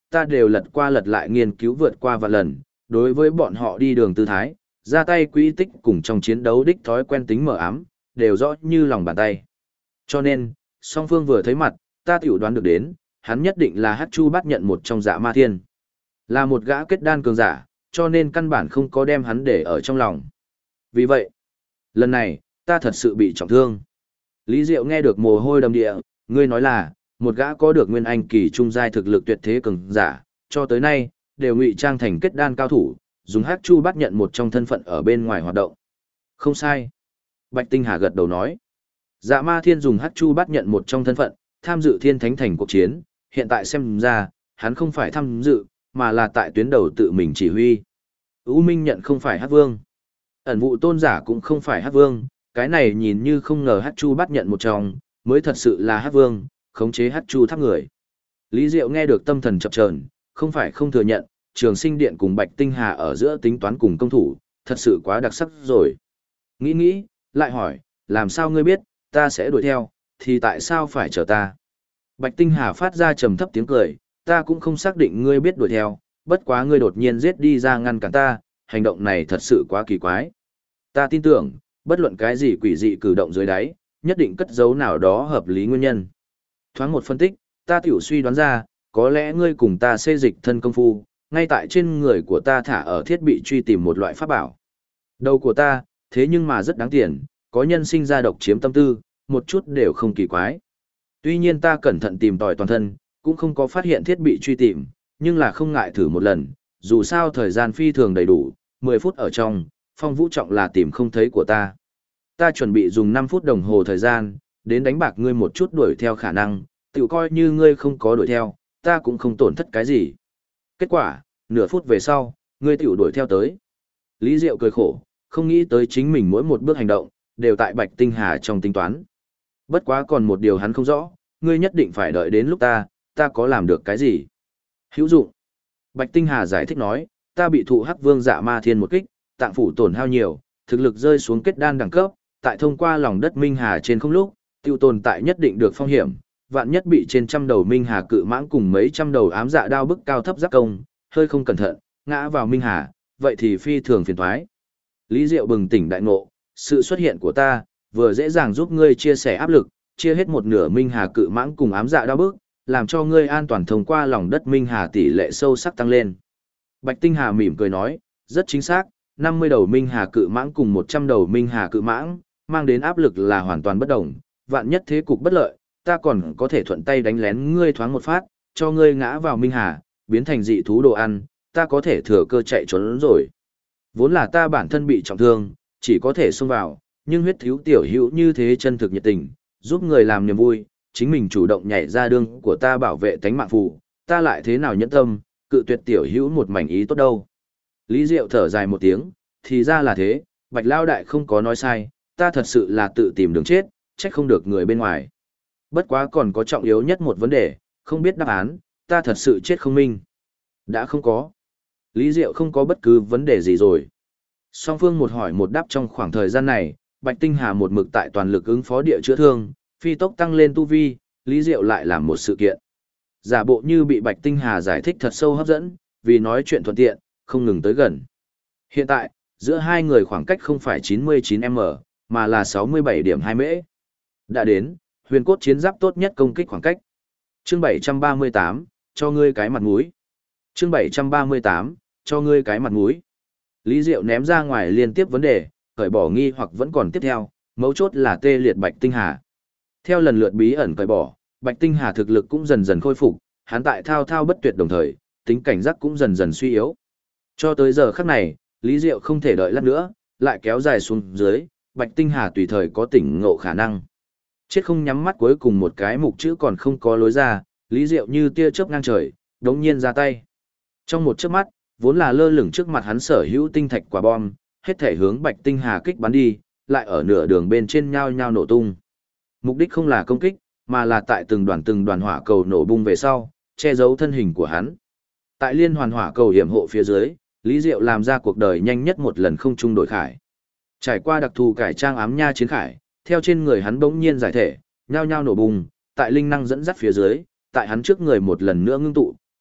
ta đều lật qua lật lại nghiên cứu vượt qua vài lần, đối với bọn họ đi đường tư thái, ra tay quỹ tích cùng trong chiến đấu đích thói quen tính mở ám, đều rõ như lòng bàn tay. Cho nên, song phương vừa thấy mặt, ta tiểu đoán được đến, hắn nhất định là Hắc Chu Bát Nhận một trong Dạ Ma Thiên. Là một gã kết đan cường giả, cho nên căn bản không có đem hắn để ở trong lòng. Vì vậy, lần này, ta thật sự bị trọng thương. Lý Diệu nghe được mồ hôi đầm địa, ngươi nói là, một gã có được nguyên anh kỳ trung giai thực lực tuyệt thế cường giả, cho tới nay, đều ngụy trang thành kết đan cao thủ, dùng Hắc Chu Bát Nhận một trong thân phận ở bên ngoài hoạt động. Không sai. Bạch Tinh Hà gật đầu nói. Dạ Ma Thiên dùng Hắc Chu Bát Nhận một trong thân phận, tham dự Thiên Thánh Thành cuộc chiến, hiện tại xem ra, hắn không phải tham dự, mà là tại tuyến đầu tự mình chỉ huy. U Minh Nhận không phải Hắc Vương. Ẩn Vụ Tôn Giả cũng không phải Hắc Vương, cái này nhìn như không ngờ Hắc Chu Bát Nhận một trong, mới thật sự là Hắc Vương, khống chế Hắc Chu tháp người. Lý Diệu nghe được tâm thần chập chờn, không phải không thừa nhận, Trường Sinh Điện cùng Bạch Tinh Hà ở giữa tính toán cùng công thủ, thật sự quá đặc sắc rồi. Nghĩ, lại hỏi, làm sao ngươi biết, ta sẽ đuổi theo, thì tại sao phải chờ ta? Bạch Tinh Hà phát ra trầm thấp tiếng cười, ta cũng không xác định ngươi biết đuổi theo, bất quá ngươi đột nhiên giết đi ra ngăn cản ta, hành động này thật sự quá kỳ quái. Ta tin tưởng, bất luận cái gì quỷ dị cử động dưới đáy, nhất định cất giấu nào đó hợp lý nguyên nhân. Thoáng một phân tích, ta tiểu suy đoán ra, có lẽ ngươi cùng ta xê dịch thân công phu, ngay tại trên người của ta thả ở thiết bị truy tìm một loại pháp bảo. Đầu của ta, thế nhưng mà rất đáng tiền, có nhân sinh ra độc chiếm tâm tư, một chút đều không kỳ quái. Tuy nhiên ta cẩn thận tìm tòi toàn thân, cũng không có phát hiện thiết bị truy tìm, nhưng là không ngại thử một lần, dù sao thời gian phi thường đầy đủ, 10 phút ở trong, Phong Vũ Trọng là tìm không thấy của ta. Ta chuẩn bị dùng 5 phút đồng hồ thời gian, đến đánh bạc ngươi một chút đuổi theo khả năng, tự coi như ngươi không có đuổi theo, ta cũng không tổn thất cái gì. Kết quả, nửa phút về sau, ngươi tiểu đuổi theo tới. Lý Diệu cười khổ, không nghĩ tới chính mình mỗi một bước hành động, đều tại Bạch Tinh Hà trong tính toán. Bất quá còn một điều hắn không rõ, ngươi nhất định phải đợi đến lúc ta có làm được cái gì. Hữu dụng. Bạch Tinh Hà giải thích nói, ta bị thụ Hắc Vương Dạ Ma Thiên một kích, tạng phủ tổn hao nhiều, thực lực rơi xuống kết đan đẳng cấp, tại thông qua lòng đất Minh Hà trên không lúc, tiêu tồn tại nhất định được phong hiểm, vạn nhất bị trên trăm đầu Minh Hà cự mãng cùng mấy trăm đầu ám dạ đao bức cao thấp giáp công, hơi không cẩn thận, ngã vào Minh Hà, vậy thì phi thường phiền toái. Lý Diệu bừng tỉnh đại ngộ, sự xuất hiện của ta, vừa dễ dàng giúp ngươi chia sẻ áp lực, chia hết một nửa Minh Hà cự mãng cùng ám dạ đao bức, làm cho ngươi an toàn thông qua lòng đất Minh Hà tỷ lệ sâu sắc tăng lên. Bạch Tinh Hà mỉm cười nói, rất chính xác, 50 đầu Minh Hà cự mãng cùng 100 đầu Minh Hà cự mãng, mang đến áp lực là hoàn toàn bất đồng, vạn nhất thế cục bất lợi, ta còn có thể thuận tay đánh lén ngươi thoáng một phát, cho ngươi ngã vào Minh Hà, biến thành dị thú đồ ăn, ta có thể thừa cơ chạy trốn rồi. Vốn là ta bản thân bị trọng thương, chỉ có thể xông vào, nhưng huyết thiếu tiểu hữu như thế chân thực nhiệt tình, giúp người làm niềm vui, chính mình chủ động nhảy ra đường của ta bảo vệ tánh mạng phụ, ta lại thế nào nhẫn tâm, cự tuyệt tiểu hữu một mảnh ý tốt đâu. Lý Diệu thở dài một tiếng, thì ra là thế, Bạch Lao Đại không có nói sai, ta thật sự là tự tìm đường chết, trách không được người bên ngoài. Bất quá còn có trọng yếu nhất một vấn đề, không biết đáp án, ta thật sự chết không minh. Đã không có. Lý Diệu không có bất cứ vấn đề gì rồi. Song phương một hỏi một đáp trong khoảng thời gian này, Bạch Tinh Hà một mực tại toàn lực ứng phó địa chữa thương, phi tốc tăng lên tu vi, Lý Diệu lại làm một sự kiện. Giả bộ như bị Bạch Tinh Hà giải thích thật sâu hấp dẫn, vì nói chuyện thuận tiện, không ngừng tới gần. Hiện tại, giữa hai người khoảng cách không phải 99m, mà là 67.2m. Đã đến, huyền cốt chiến giáp tốt nhất công kích khoảng cách. Chương 738, cho ngươi cái mặt mũi. Chương 738, cho ngươi cái mặt mũi. Lý Diệu ném ra ngoài liên tiếp vấn đề, cởi bỏ nghi hoặc vẫn còn tiếp theo, mấu chốt là tê liệt Bạch Tinh Hà. Theo lần lượt bí ẩn cởi bỏ, Bạch Tinh Hà thực lực cũng dần dần khôi phục, hắn tại thao thao bất tuyệt đồng thời, tính cảnh giác cũng dần dần suy yếu. Cho tới giờ khắc này, Lý Diệu không thể đợi lát nữa, lại kéo dài xuống dưới, Bạch Tinh Hà tùy thời có tỉnh ngộ khả năng. Chết không nhắm mắt cuối cùng một cái mục chữ còn không có lối ra, Lý Diệu như tia chớp ngang trời, đống nhiên ra tay. Trong một chớp mắt, vốn là lơ lửng trước mặt hắn sở hữu tinh thạch quả bom, hết thể hướng Bạch Tinh Hà kích bắn đi, lại ở nửa đường bên trên nhao nhao nổ tung. Mục đích không là công kích, mà là tại từng đoàn hỏa cầu nổ bung về sau, che giấu thân hình của hắn. Tại liên hoàn hỏa cầu hiểm hộ phía dưới, Lý Diệu làm ra cuộc đời nhanh nhất một lần không trung đổi khải. Trải qua đặc thù cải trang ám nha chiến khải, theo trên người hắn bỗng nhiên giải thể, nhao nhao nổ bung, tại linh năng dẫn dắt phía dưới, tại hắn trước người một lần nữa ngưng tụ,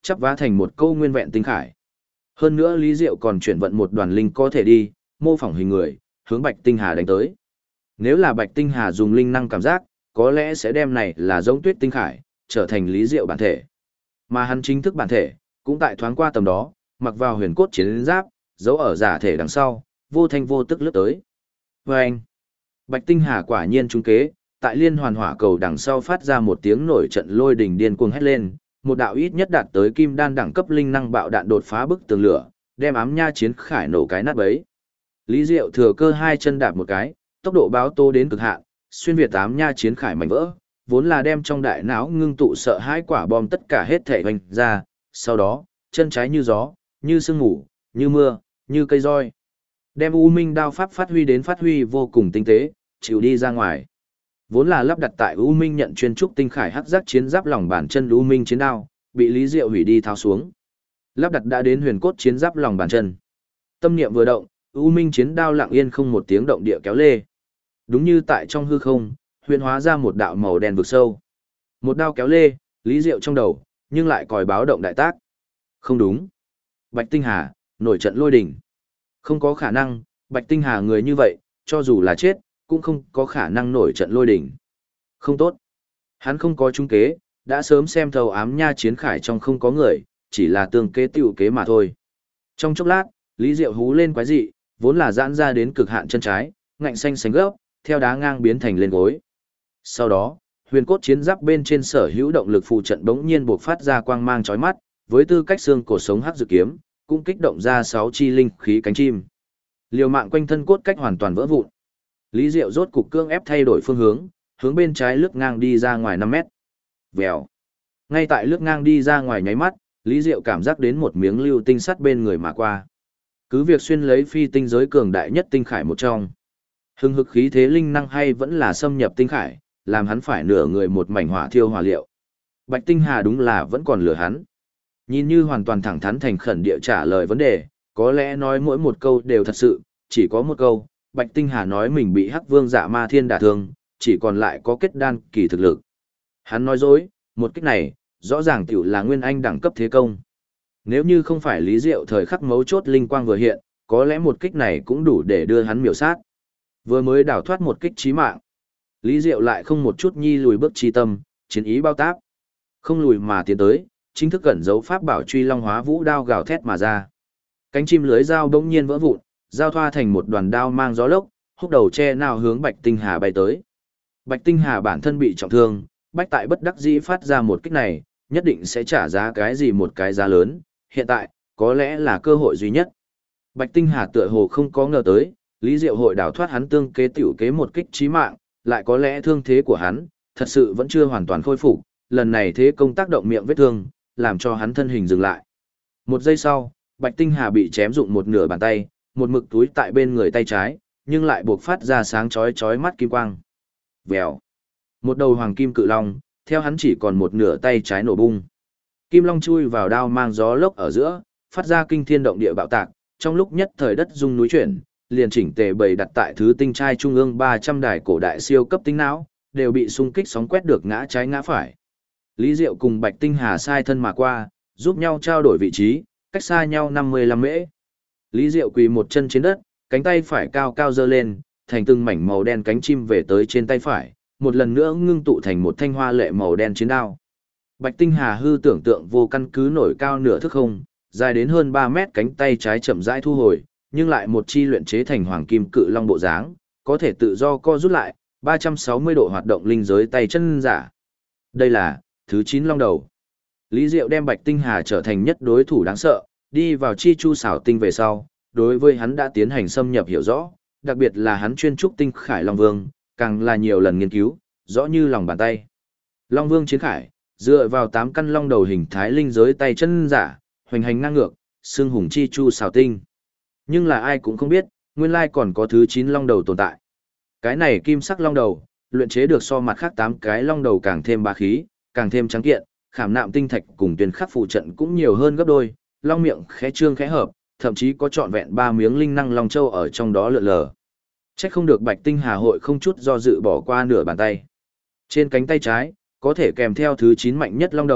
chắp vá thành một câu nguyên vẹn tinh khải. Hơn nữa Lý Diệu còn chuyển vận một đoàn linh có thể đi, mô phỏng hình người, hướng Bạch Tinh Hà đánh tới. Nếu là Bạch Tinh Hà dùng linh năng cảm giác, có lẽ sẽ đem này là giống tuyết tinh khải, trở thành Lý Diệu bản thể. Mà hắn chính thức bản thể, cũng tại thoáng qua tầm đó, mặc vào huyền cốt chiến giáp, giấu ở giả thể đằng sau, vô thanh vô tức lướt tới. Vâng! Bạch Tinh Hà quả nhiên trúng kế, tại liên hoàn hỏa cầu đằng sau phát ra một tiếng nổi trận lôi đình điên cuồng hét lên, một đạo ít nhất đạt tới kim đan đẳng cấp linh năng bạo đạn đột phá bức tường lửa, đem ám nha chiến khải nổ cái nát bấy. Lý Diệu thừa cơ hai chân đạp một cái, tốc độ báo tố đến cực hạn, xuyên việt ám nha chiến khải mảnh vỡ, vốn là đem trong đại não ngưng tụ sợ hãi quả bom tất cả hết thể vành ra, sau đó, chân trái như gió, như sương mù, như mưa, như cây roi. Đem U Minh đao pháp phát huy vô cùng tinh tế, chịu đi ra ngoài. Vốn là lắp đặt tại U Minh nhận chuyên trúc tinh khải hắc giác chiến giáp lòng bàn chân U Minh chiến đao, bị Lý Diệu hủy đi tháo xuống. Lắp đặt đã đến huyền cốt chiến giáp lòng bàn chân. Tâm niệm vừa động, U Minh chiến đao lặng yên không một tiếng động địa kéo lê. Đúng như tại trong hư không, huyền hóa ra một đạo màu đen vực sâu. Một đao kéo lê, Lý Diệu trong đầu, nhưng lại còi báo động đại tác. Không đúng. Bạch Tinh Hà, nổi trận lôi đỉnh. Không có khả năng, Bạch Tinh Hà người như vậy, cho dù là chết, cũng không có khả năng nổi trận lôi đỉnh. Không tốt. Hắn không có trung kế, đã sớm xem thầu ám nha chiến khải trong không có người, chỉ là tương kế tiểu kế mà thôi. Trong chốc lát, Lý Diệu hú lên quái dị, vốn là giãn ra đến cực hạn chân trái, ngạnh xanh sánh gấp, theo đá ngang biến thành lên gối. Sau đó, huyền cốt chiến giáp bên trên sở hữu động lực phụ trận bỗng nhiên buộc phát ra quang mang chói mắt, với tư cách xương cổ sống hắc dự kiếm, cũng kích động ra 6 chi linh khí cánh chim. Liều mạng quanh thân cốt cách hoàn toàn vỡ vụn. Lý Diệu rốt cục cương ép thay đổi phương hướng, hướng bên trái lướt ngang đi ra ngoài 5 mét. Vèo. Ngay tại lướt ngang đi ra ngoài nháy mắt, Lý Diệu cảm giác đến một miếng lưu tinh sắt bên người mà qua. Cứ việc xuyên lấy phi tinh giới cường đại nhất tinh khải một trong. Hưng hực khí thế linh năng hay vẫn là xâm nhập tinh khải, làm hắn phải nửa người một mảnh hỏa thiêu hỏa liệu. Bạch Tinh Hà đúng là vẫn còn lừa hắn. Nhìn như hoàn toàn thẳng thắn thành khẩn địa trả lời vấn đề, có lẽ nói mỗi một câu đều thật sự, chỉ có một câu, Bạch Tinh Hà nói mình bị Hắc Vương Dạ Ma Thiên đả thương, chỉ còn lại có kết đan kỳ thực lực. Hắn nói dối, một kích này, rõ ràng tiểu là nguyên anh đẳng cấp thế công. Nếu như không phải Lý Diệu thời khắc mấu chốt linh quang vừa hiện, có lẽ một kích này cũng đủ để đưa hắn miểu sát. Vừa mới đào thoát một kích chí mạng, Lý Diệu lại không một chút nhi lùi bước chi tâm, chiến ý bao táp. Không lùi mà tiến tới, chính thức cẩn giấu pháp bảo truy long hóa vũ đao gào thét mà ra. Cánh chim lưới dao bỗng nhiên vỡ vụn, giao thoa thành một đoàn đao mang gió lốc, húc đầu che nào hướng Bạch Tinh Hà bay tới. Bạch Tinh Hà bản thân bị trọng thương, bách tại bất đắc dĩ phát ra một kích này, nhất định sẽ trả giá cái gì một cái giá lớn, hiện tại, có lẽ là cơ hội duy nhất. Bạch Tinh Hà tựa hồ không có ngờ tới, Lý Diệu hội đào thoát hắn tương kế tiểu kế một kích chí mạng, lại có lẽ thương thế của hắn, thật sự vẫn chưa hoàn toàn khôi phục, lần này thế công tác động miệng vết thương, làm cho hắn thân hình dừng lại. Một giây sau, Bạch Tinh Hà bị chém dụng một nửa bàn tay, một mực túi tại bên người tay trái, nhưng lại buộc phát ra sáng chói chói mắt kim quang. Vèo. Một đầu hoàng kim cự long, theo hắn chỉ còn một nửa tay trái nổ bung. Kim long chui vào đao mang gió lốc ở giữa, phát ra kinh thiên động địa bạo tạc, trong lúc nhất thời đất rung núi chuyển, liền chỉnh tề bày đặt tại thứ tinh trai trung ương 300 đài cổ đại siêu cấp tinh não, đều bị xung kích sóng quét được ngã trái ngã phải. Lý Diệu cùng Bạch Tinh Hà sai thân mà qua, giúp nhau trao đổi vị trí, cách xa nhau 55 mễ. Lý Diệu quỳ một chân trên đất, cánh tay phải cao cao giơ lên, thành từng mảnh màu đen cánh chim về tới trên tay phải, một lần nữa ngưng tụ thành một thanh hoa lệ màu đen chiến đao. Bạch Tinh Hà hư tưởng tượng vô căn cứ nổi cao nửa thước không, dài đến hơn 3 mét cánh tay trái chậm rãi thu hồi, nhưng lại một chi luyện chế thành hoàng kim cự long bộ dáng, có thể tự do co rút lại, 360 độ hoạt động linh giới tay chân giả. Đây là thứ 9 long đầu. Lý Diệu đem Bạch Tinh Hà trở thành nhất đối thủ đáng sợ, đi vào chi chu xảo tinh về sau, đối với hắn đã tiến hành xâm nhập hiểu rõ, đặc biệt là hắn chuyên trúc tinh khải Long Vương, càng là nhiều lần nghiên cứu, rõ như lòng bàn tay. Long Vương chiến khải, dựa vào 8 căn long đầu hình thái linh giới tay chân giả, hoành hành ngang ngược, xương hùng chi chu xảo tinh. Nhưng là ai cũng không biết, nguyên lai còn có thứ 9 long đầu tồn tại. Cái này kim sắc long đầu, luyện chế được so mặt khác 8 cái long đầu càng thêm bá khí, càng thêm trắng kiện, khảm nạm tinh thạch cùng tuyển khắc phụ trận cũng nhiều hơn gấp đôi, long miệng khẽ trương khẽ hợp, thậm chí có trọn vẹn 3 miếng linh năng long châu ở trong đó lượn lờ. Chắc không được Bạch Tinh Hà hội không chút do dự bỏ qua nửa bàn tay. Trên cánh tay trái, có thể kèm theo thứ 9 mạnh nhất long đầu,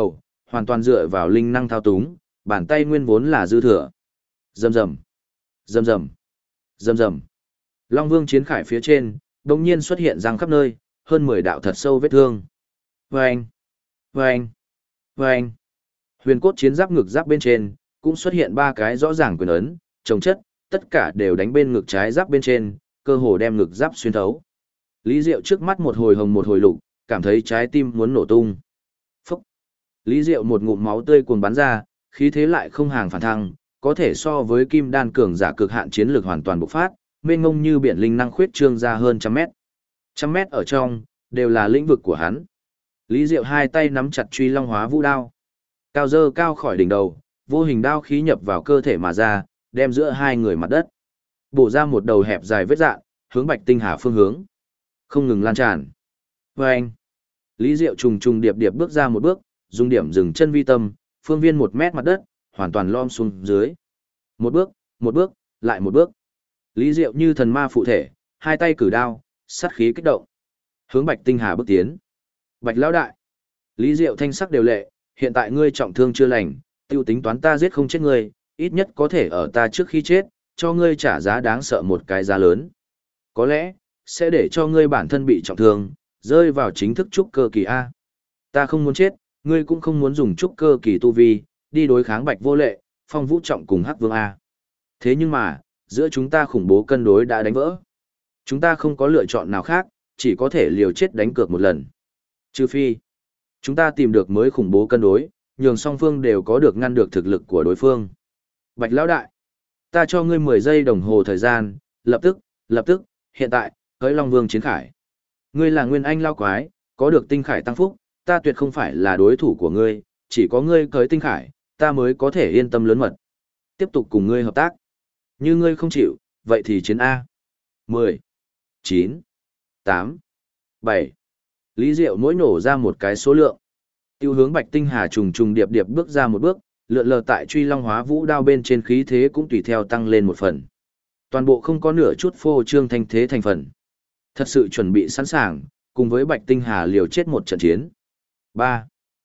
hoàn toàn dựa vào linh năng thao túng, bàn tay nguyên vốn là dư thừa. Rầm rầm, rầm rầm, rầm rầm. Long Vương chiến khải phía trên, đột nhiên xuất hiện răng khắp nơi, hơn 10 đạo thật sâu vết thương. Vâng, vâng, vâng. Huyền cốt chiến giáp ngực giáp bên trên, cũng xuất hiện 3 cái rõ ràng quyền ấn, chồng chất, tất cả đều đánh bên ngực trái giáp bên trên, cơ hồ đem ngực giáp xuyên thấu. Lý Diệu trước mắt một hồi hồng một hồi lục, cảm thấy trái tim muốn nổ tung. Phúc! Lý Diệu một ngụm máu tươi cuồng bắn ra, khí thế lại không hàng phản thăng, có thể so với kim đan cường giả cực hạn chiến lược hoàn toàn bộc phát, mênh mông như biển linh năng khuyết trương ra hơn trăm mét. Trăm mét ở trong, đều là lĩnh vực của hắn. Lý Diệu hai tay nắm chặt truy long hóa vũ đao. Cao dơ cao khỏi đỉnh đầu, vô hình đao khí nhập vào cơ thể mà ra, đem giữa hai người mặt đất. Bổ ra một đầu hẹp dài vết dạn, hướng Bạch Tinh Hà phương hướng. Không ngừng lan tràn. Vâng! Lý Diệu trùng trùng điệp điệp bước ra một bước, dùng điểm dừng chân vi tâm, phương viên 1 mét mặt đất, hoàn toàn lom xuống dưới. Một bước, lại một bước. Lý Diệu như thần ma phụ thể, hai tay cử đao, sát khí kích động. Hướng Bạch Tinh Hà bước tiến. Bạch lão đại. Lý Diệu thanh sắc đều lệ, hiện tại ngươi trọng thương chưa lành, tiêu tính toán ta giết không chết ngươi, ít nhất có thể ở ta trước khi chết, cho ngươi trả giá đáng sợ một cái giá lớn. Có lẽ, sẽ để cho ngươi bản thân bị trọng thương, rơi vào chính thức trúc cơ kỳ A. Ta không muốn chết, ngươi cũng không muốn dùng trúc cơ kỳ tu vi, đi đối kháng Bạch Vô Lệ, Phong Vũ Trọng cùng Hắc Vương A. Thế nhưng mà, giữa chúng ta khủng bố cân đối đã đánh vỡ. Chúng ta không có lựa chọn nào khác, chỉ có thể liều chết đánh cược một lần. Trừ phi, chúng ta tìm được mới khủng bố cân đối, nhường song phương đều có được ngăn được thực lực của đối phương. Bạch lão đại, ta cho ngươi 10 giây đồng hồ thời gian, lập tức, hiện tại, hỡi Long Vương chiến khải. Ngươi là nguyên anh lao quái, có được tinh khải tăng phúc, ta tuyệt không phải là đối thủ của ngươi, chỉ có ngươi cởi tinh khải, ta mới có thể yên tâm lớn mật. Tiếp tục cùng ngươi hợp tác. Như ngươi không chịu, vậy thì chiến A. 10, 9, 8, 7. Lý Diệu mỗi nổ ra một cái số lượng. Tiêu hướng Bạch Tinh Hà trùng trùng điệp điệp bước ra một bước, lượn lờ tại truy long hóa vũ đao bên trên khí thế cũng tùy theo tăng lên một phần. Toàn bộ không có nửa chút phô trương thanh thế thành phần. Thật sự chuẩn bị sẵn sàng, cùng với Bạch Tinh Hà liều chết một trận chiến. 3,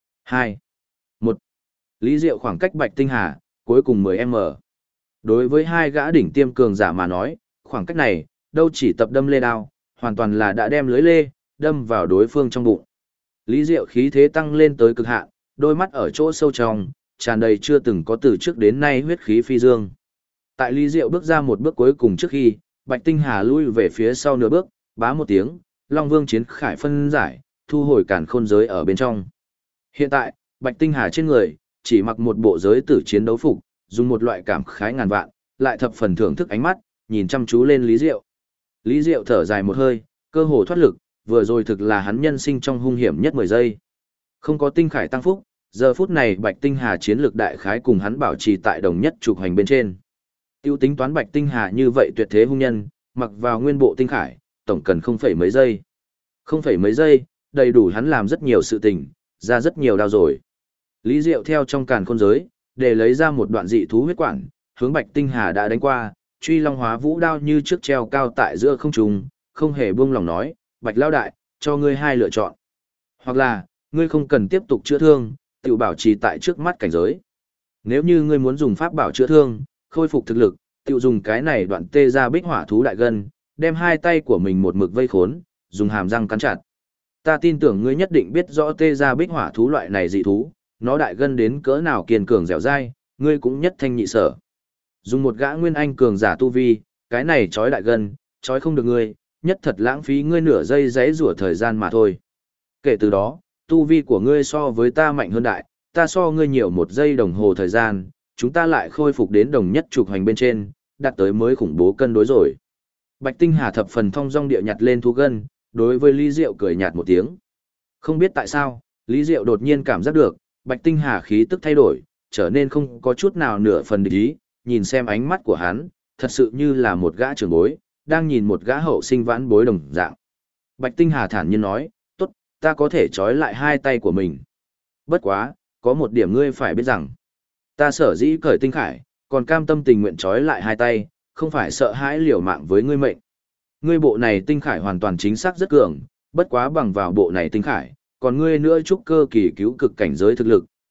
2, 1. Lý Diệu khoảng cách Bạch Tinh Hà, cuối cùng 10m. Đối với hai gã đỉnh tiêm cường giả mà nói, khoảng cách này, đâu chỉ tập đâm lê đao, hoàn toàn là đã đem lưới lê, đâm vào đối phương trong bụng. Lý Diệu khí thế tăng lên tới cực hạn, đôi mắt ở chỗ sâu trong, tràn đầy chưa từng có từ trước đến nay huyết khí phi dương. Tại Lý Diệu bước ra một bước cuối cùng trước khi, Bạch Tinh Hà lui về phía sau nửa bước, bá một tiếng, Long Vương chiến khải phân giải, thu hồi cản khôn giới ở bên trong. Hiện tại, Bạch Tinh Hà trên người, chỉ mặc một bộ giới tử chiến đấu phục, dùng một loại cảm khái ngàn vạn, lại thập phần thưởng thức ánh mắt, nhìn chăm chú lên Lý Diệu. Lý Diệu thở dài một hơi, cơ hồ thoát lực, vừa rồi thực là hắn nhân sinh trong hung hiểm nhất 10 giây. Không có tinh khải tăng phúc, giờ phút này Bạch Tinh Hà chiến lược đại khái cùng hắn bảo trì tại đồng nhất trục hành bên trên. Tiêu tính toán Bạch Tinh Hà như vậy tuyệt thế hung nhân, mặc vào nguyên bộ tinh khải, tổng cần không phẩy mấy giây. Không phẩy mấy giây, đầy đủ hắn làm rất nhiều sự tình, ra rất nhiều đao rồi. Lý Diệu theo trong càn khôn giới, để lấy ra một đoạn dị thú huyết quản, hướng Bạch Tinh Hà đã đánh qua, truy long hóa vũ đao như trước treo cao tại giữa không trung, không hề buông lòng nói, Bạch lão đại, cho ngươi hai lựa chọn. Hoặc là, ngươi không cần tiếp tục chữa thương, tự bảo trì tại trước mắt cảnh giới. Nếu như ngươi muốn dùng pháp bảo chữa thương, khôi phục thực lực, tự dùng cái này đoạn tê ra bích hỏa thú đại gân, đem hai tay của mình một mực vây khốn, dùng hàm răng cắn chặt. Ta tin tưởng ngươi nhất định biết rõ tê ra bích hỏa thú loại này dị thú, nó đại gân đến cỡ nào kiên cường dẻo dai, ngươi cũng nhất thanh nhị sở. Dùng một gã nguyên anh cường giả tu vi, cái này trói đại gân, trói không được ngươi, nhất thật lãng phí ngươi nửa giây giấy rủa thời gian mà thôi. Kể từ đó, tu vi của ngươi so với ta mạnh hơn đại, ta so ngươi nhiều 1 giây đồng hồ thời gian, chúng ta lại khôi phục đến đồng nhất trục hành bên trên, đạt tới mới khủng bố cân đối rồi. Bạch Tinh Hà thập phần thong dong địa nhặt lên thú gân, đối với Lý Diệu cười nhạt một tiếng. Không biết tại sao, Lý Diệu đột nhiên cảm giác được, Bạch Tinh Hà khí tức thay đổi, trở nên không có chút nào nửa phần địch ý, nhìn xem ánh mắt của hắn, thật sự như là một gã trưởng bối, đang nhìn một gã hậu sinh vãn bối đồng dạng. Bạch Tinh Hà thản nhiên nói, tốt, ta có thể trói lại hai tay của mình. Bất quá, có một điểm ngươi phải biết rằng, ta sở dĩ cởi tinh khải, còn cam tâm tình nguyện trói lại hai tay, không phải sợ hãi liều mạng với ngươi mệnh. Ngươi bộ này tinh khải hoàn toàn chính xác rất cường, bất quá bằng vào bộ này tinh khải, còn ngươi nữa trúc cơ kỳ cứu cực cảnh giới thực lực,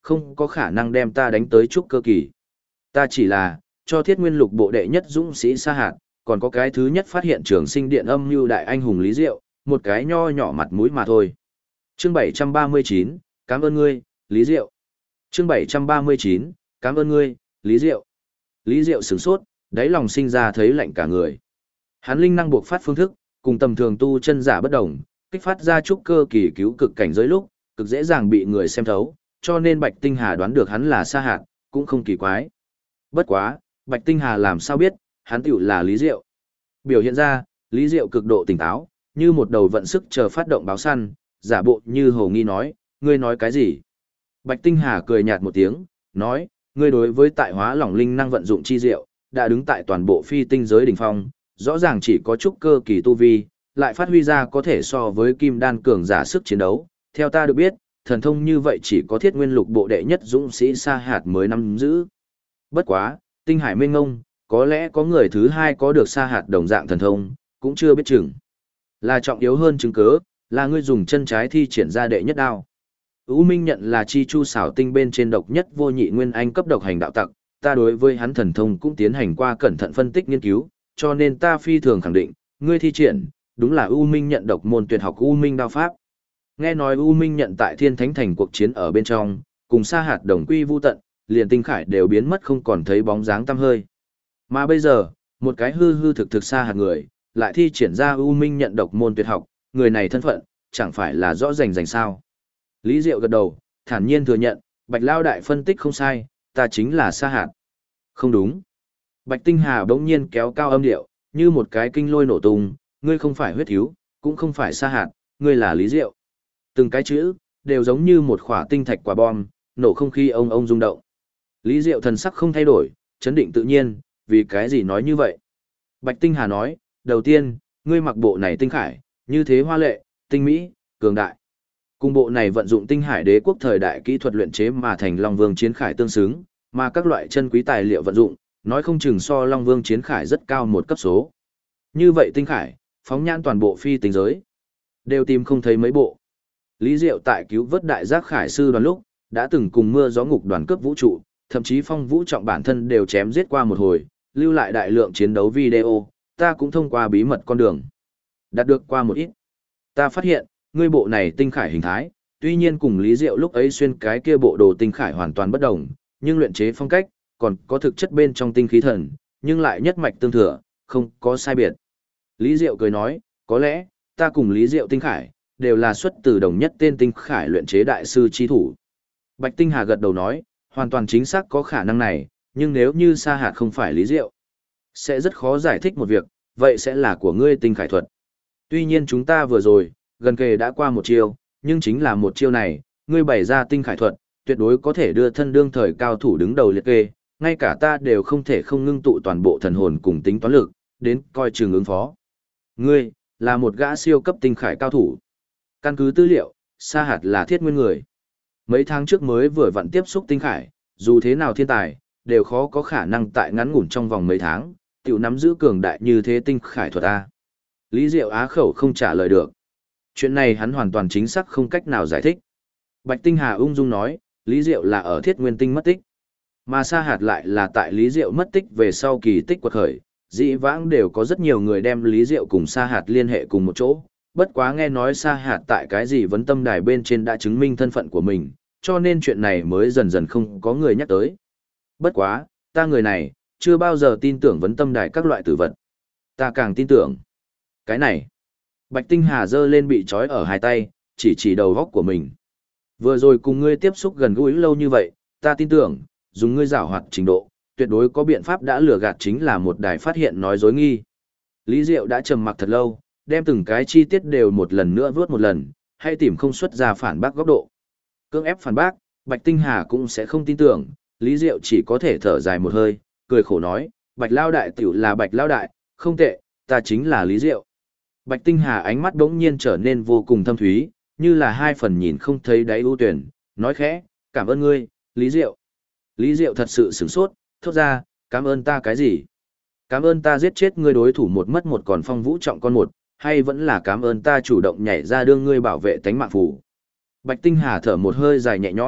không có khả năng đem ta đánh tới trúc cơ kỳ. Ta chỉ là, cho thiết nguyên lục bộ đệ nhất dũng sĩ Sa Hạt, còn có cái thứ nhất phát hiện trường sinh điện âm như đại anh hùng Lý Diệu, một cái nho nhỏ mặt mũi mà thôi. Chương 739, cảm ơn ngươi, Lý Diệu. Chương 739, cảm ơn ngươi, Lý Diệu. Lý Diệu sửng sốt, đáy lòng sinh ra thấy lạnh cả người. Hắn linh năng buộc phát phương thức, cùng tầm thường tu chân giả bất đồng, kích phát ra trúc cơ kỳ cứu cực cảnh giới lúc, cực dễ dàng bị người xem thấu, cho nên Bạch Tinh Hà đoán được hắn là Sa Hạt, cũng không kỳ quái. Bất quá, Bạch Tinh Hà làm sao biết, hắn tiểu là Lý Diệu. Biểu hiện ra, Lý Diệu cực độ tỉnh táo, như một đầu vận sức chờ phát động báo săn, giả bộ như hồ nghi nói, ngươi nói cái gì? Bạch Tinh Hà cười nhạt một tiếng, nói, ngươi đối với tại hóa lỏng linh năng vận dụng chi diệu, đã đứng tại toàn bộ phi tinh giới đỉnh phong, rõ ràng chỉ có trúc cơ kỳ tu vi, lại phát huy ra có thể so với kim đan cường giả sức chiến đấu. Theo ta được biết, thần thông như vậy chỉ có thiết nguyên lục bộ đệ nhất dũng sĩ Sa Hạt mới nắm giữ. Bất quá, tinh hải mênh ngông, có lẽ có người thứ hai có được Sa Hạt đồng dạng thần thông, cũng chưa biết chừng. Là trọng yếu hơn chứng cớ, là ngươi dùng chân trái thi triển ra đệ nhất đao. U Minh nhận là chi chu xảo tinh bên trên độc nhất vô nhị nguyên anh cấp độc hành đạo tặc, ta đối với hắn thần thông cũng tiến hành qua cẩn thận phân tích nghiên cứu, cho nên ta phi thường khẳng định, ngươi thi triển, đúng là U Minh nhận độc môn tuyệt học U Minh đao pháp. Nghe nói U Minh nhận tại Thiên Thánh Thành cuộc chiến ở bên trong, cùng Sa Hạt đồng quy vu tận, liền tinh khải đều biến mất không còn thấy bóng dáng tăm hơi. Mà bây giờ, một cái hư hư thực thực Sa Hạt người, lại thi triển ra U Minh nhận độc môn tuyệt học, người này thân phận, chẳng phải là rõ rành sao. Lý Diệu gật đầu, thản nhiên thừa nhận, Bạch Lao đại phân tích không sai, ta chính là Sa Hạt. Không đúng. Bạch Tinh Hà bỗng nhiên kéo cao âm điệu, như một cái kinh lôi nổ tung, ngươi không phải huyết thiếu, cũng không phải Sa Hạt, ngươi là Lý Diệu. Từng cái chữ, đều giống như một khỏa tinh thạch quả bom, nổ không khí ông rung động. Lý Diệu thần sắc không thay đổi, chấn định tự nhiên, vì cái gì nói như vậy? Bạch Tinh Hà nói, đầu tiên, ngươi mặc bộ này tinh khải, như thế hoa lệ, tinh mỹ, cường đại. Cùng bộ này vận dụng tinh hải đế quốc thời đại kỹ thuật luyện chế mà thành Long Vương chiến khải tương xứng, mà các loại chân quý tài liệu vận dụng, nói không chừng so Long Vương chiến khải rất cao một cấp số. Như vậy tinh khải, phóng nhãn toàn bộ phi tinh giới, đều tìm không thấy mấy bộ. Lý Diệu tại cứu vớt đại giác khải sư đoàn lúc, đã từng cùng mưa gió ngục đoàn cướp vũ trụ, thậm chí Phong Vũ Trọng bản thân đều chém giết qua một hồi, lưu lại đại lượng chiến đấu video, ta cũng thông qua bí mật con đường đạt được qua một ít. Ta phát hiện, ngươi bộ này tinh khải hình thái, tuy nhiên cùng Lý Diệu lúc ấy xuyên cái kia bộ đồ tinh khải hoàn toàn bất đồng, nhưng luyện chế phong cách, còn có thực chất bên trong tinh khí thần, nhưng lại nhất mạch tương thừa, không có sai biệt. Lý Diệu cười nói, có lẽ, ta cùng Lý Diệu tinh khải, đều là xuất từ đồng nhất tên tinh khải luyện chế đại sư chi thủ. Bạch Tinh Hà gật đầu nói, hoàn toàn chính xác có khả năng này, nhưng nếu như Sa Hạt không phải Lý Diệu, sẽ rất khó giải thích một việc, vậy sẽ là của ngươi tinh khải thuật. Tuy nhiên chúng ta vừa rồi, gần kề đã qua một chiêu, nhưng chính là một chiêu này, ngươi bày ra tinh khải thuật, tuyệt đối có thể đưa thân đương thời cao thủ đứng đầu liệt kê, ngay cả ta đều không thể không ngưng tụ toàn bộ thần hồn cùng tính toán lực, đến coi chừng ứng phó. Ngươi, là một gã siêu cấp tinh khải cao thủ. Căn cứ tư liệu, Sa Hạt là thiết nguyên người. Mấy tháng trước mới vừa vặn tiếp xúc tinh khải, dù thế nào thiên tài, đều khó có khả năng tại ngắn ngủn trong vòng mấy tháng, tiểu nắm giữ cường đại như thế tinh khải thuật A. Lý Diệu á khẩu không trả lời được. Chuyện này hắn hoàn toàn chính xác không cách nào giải thích. Bạch Tinh Hà ung dung nói, Lý Diệu là ở thiết nguyên tinh mất tích. Mà Sa Hạt lại là tại Lý Diệu mất tích về sau kỳ tích quật khởi. Dĩ vãng đều có rất nhiều người đem Lý Diệu cùng Sa Hạt liên hệ cùng một chỗ. Bất quá nghe nói Sa Hạt tại cái gì vấn tâm đài bên trên đã chứng minh thân phận của mình, cho nên chuyện này mới dần dần không có người nhắc tới. Bất quá, ta người này, chưa bao giờ tin tưởng vấn tâm đài các loại tử vật. Ta càng tin tưởng. Cái này. Bạch Tinh Hà giơ lên bị trói ở hai tay, chỉ đầu góc của mình. Vừa rồi cùng ngươi tiếp xúc gần gũi lâu như vậy, ta tin tưởng, dùng ngươi giảo hoạt trình độ, tuyệt đối có biện pháp đã lừa gạt chính là một đài phát hiện nói dối nghi. Lý Diệu đã trầm mặc thật lâu, đem từng cái chi tiết đều một lần nữa vớt một lần, hay tìm không xuất ra phản bác góc độ. Cưỡng ép phản bác, Bạch Tinh Hà cũng sẽ không tin tưởng, Lý Diệu chỉ có thể thở dài một hơi, cười khổ nói, Bạch Lao Đại tiểu là Bạch Lao Đại, không tệ, ta chính là Lý Diệu. Bạch Tinh Hà ánh mắt bỗng nhiên trở nên vô cùng thâm thúy, như là hai phần nhìn không thấy đáy ưu tuyển, nói khẽ, cảm ơn ngươi, Lý Diệu. Lý Diệu thật sự sửng sốt, thốt ra, cảm ơn ta cái gì? Cảm ơn ta giết chết ngươi đối thủ một mất một còn Phong Vũ Trọng con một, hay vẫn là cảm ơn ta chủ động nhảy ra đương ngươi bảo vệ tánh mạng phủ. Bạch Tinh Hà thở một hơi dài nhẹ nhõm,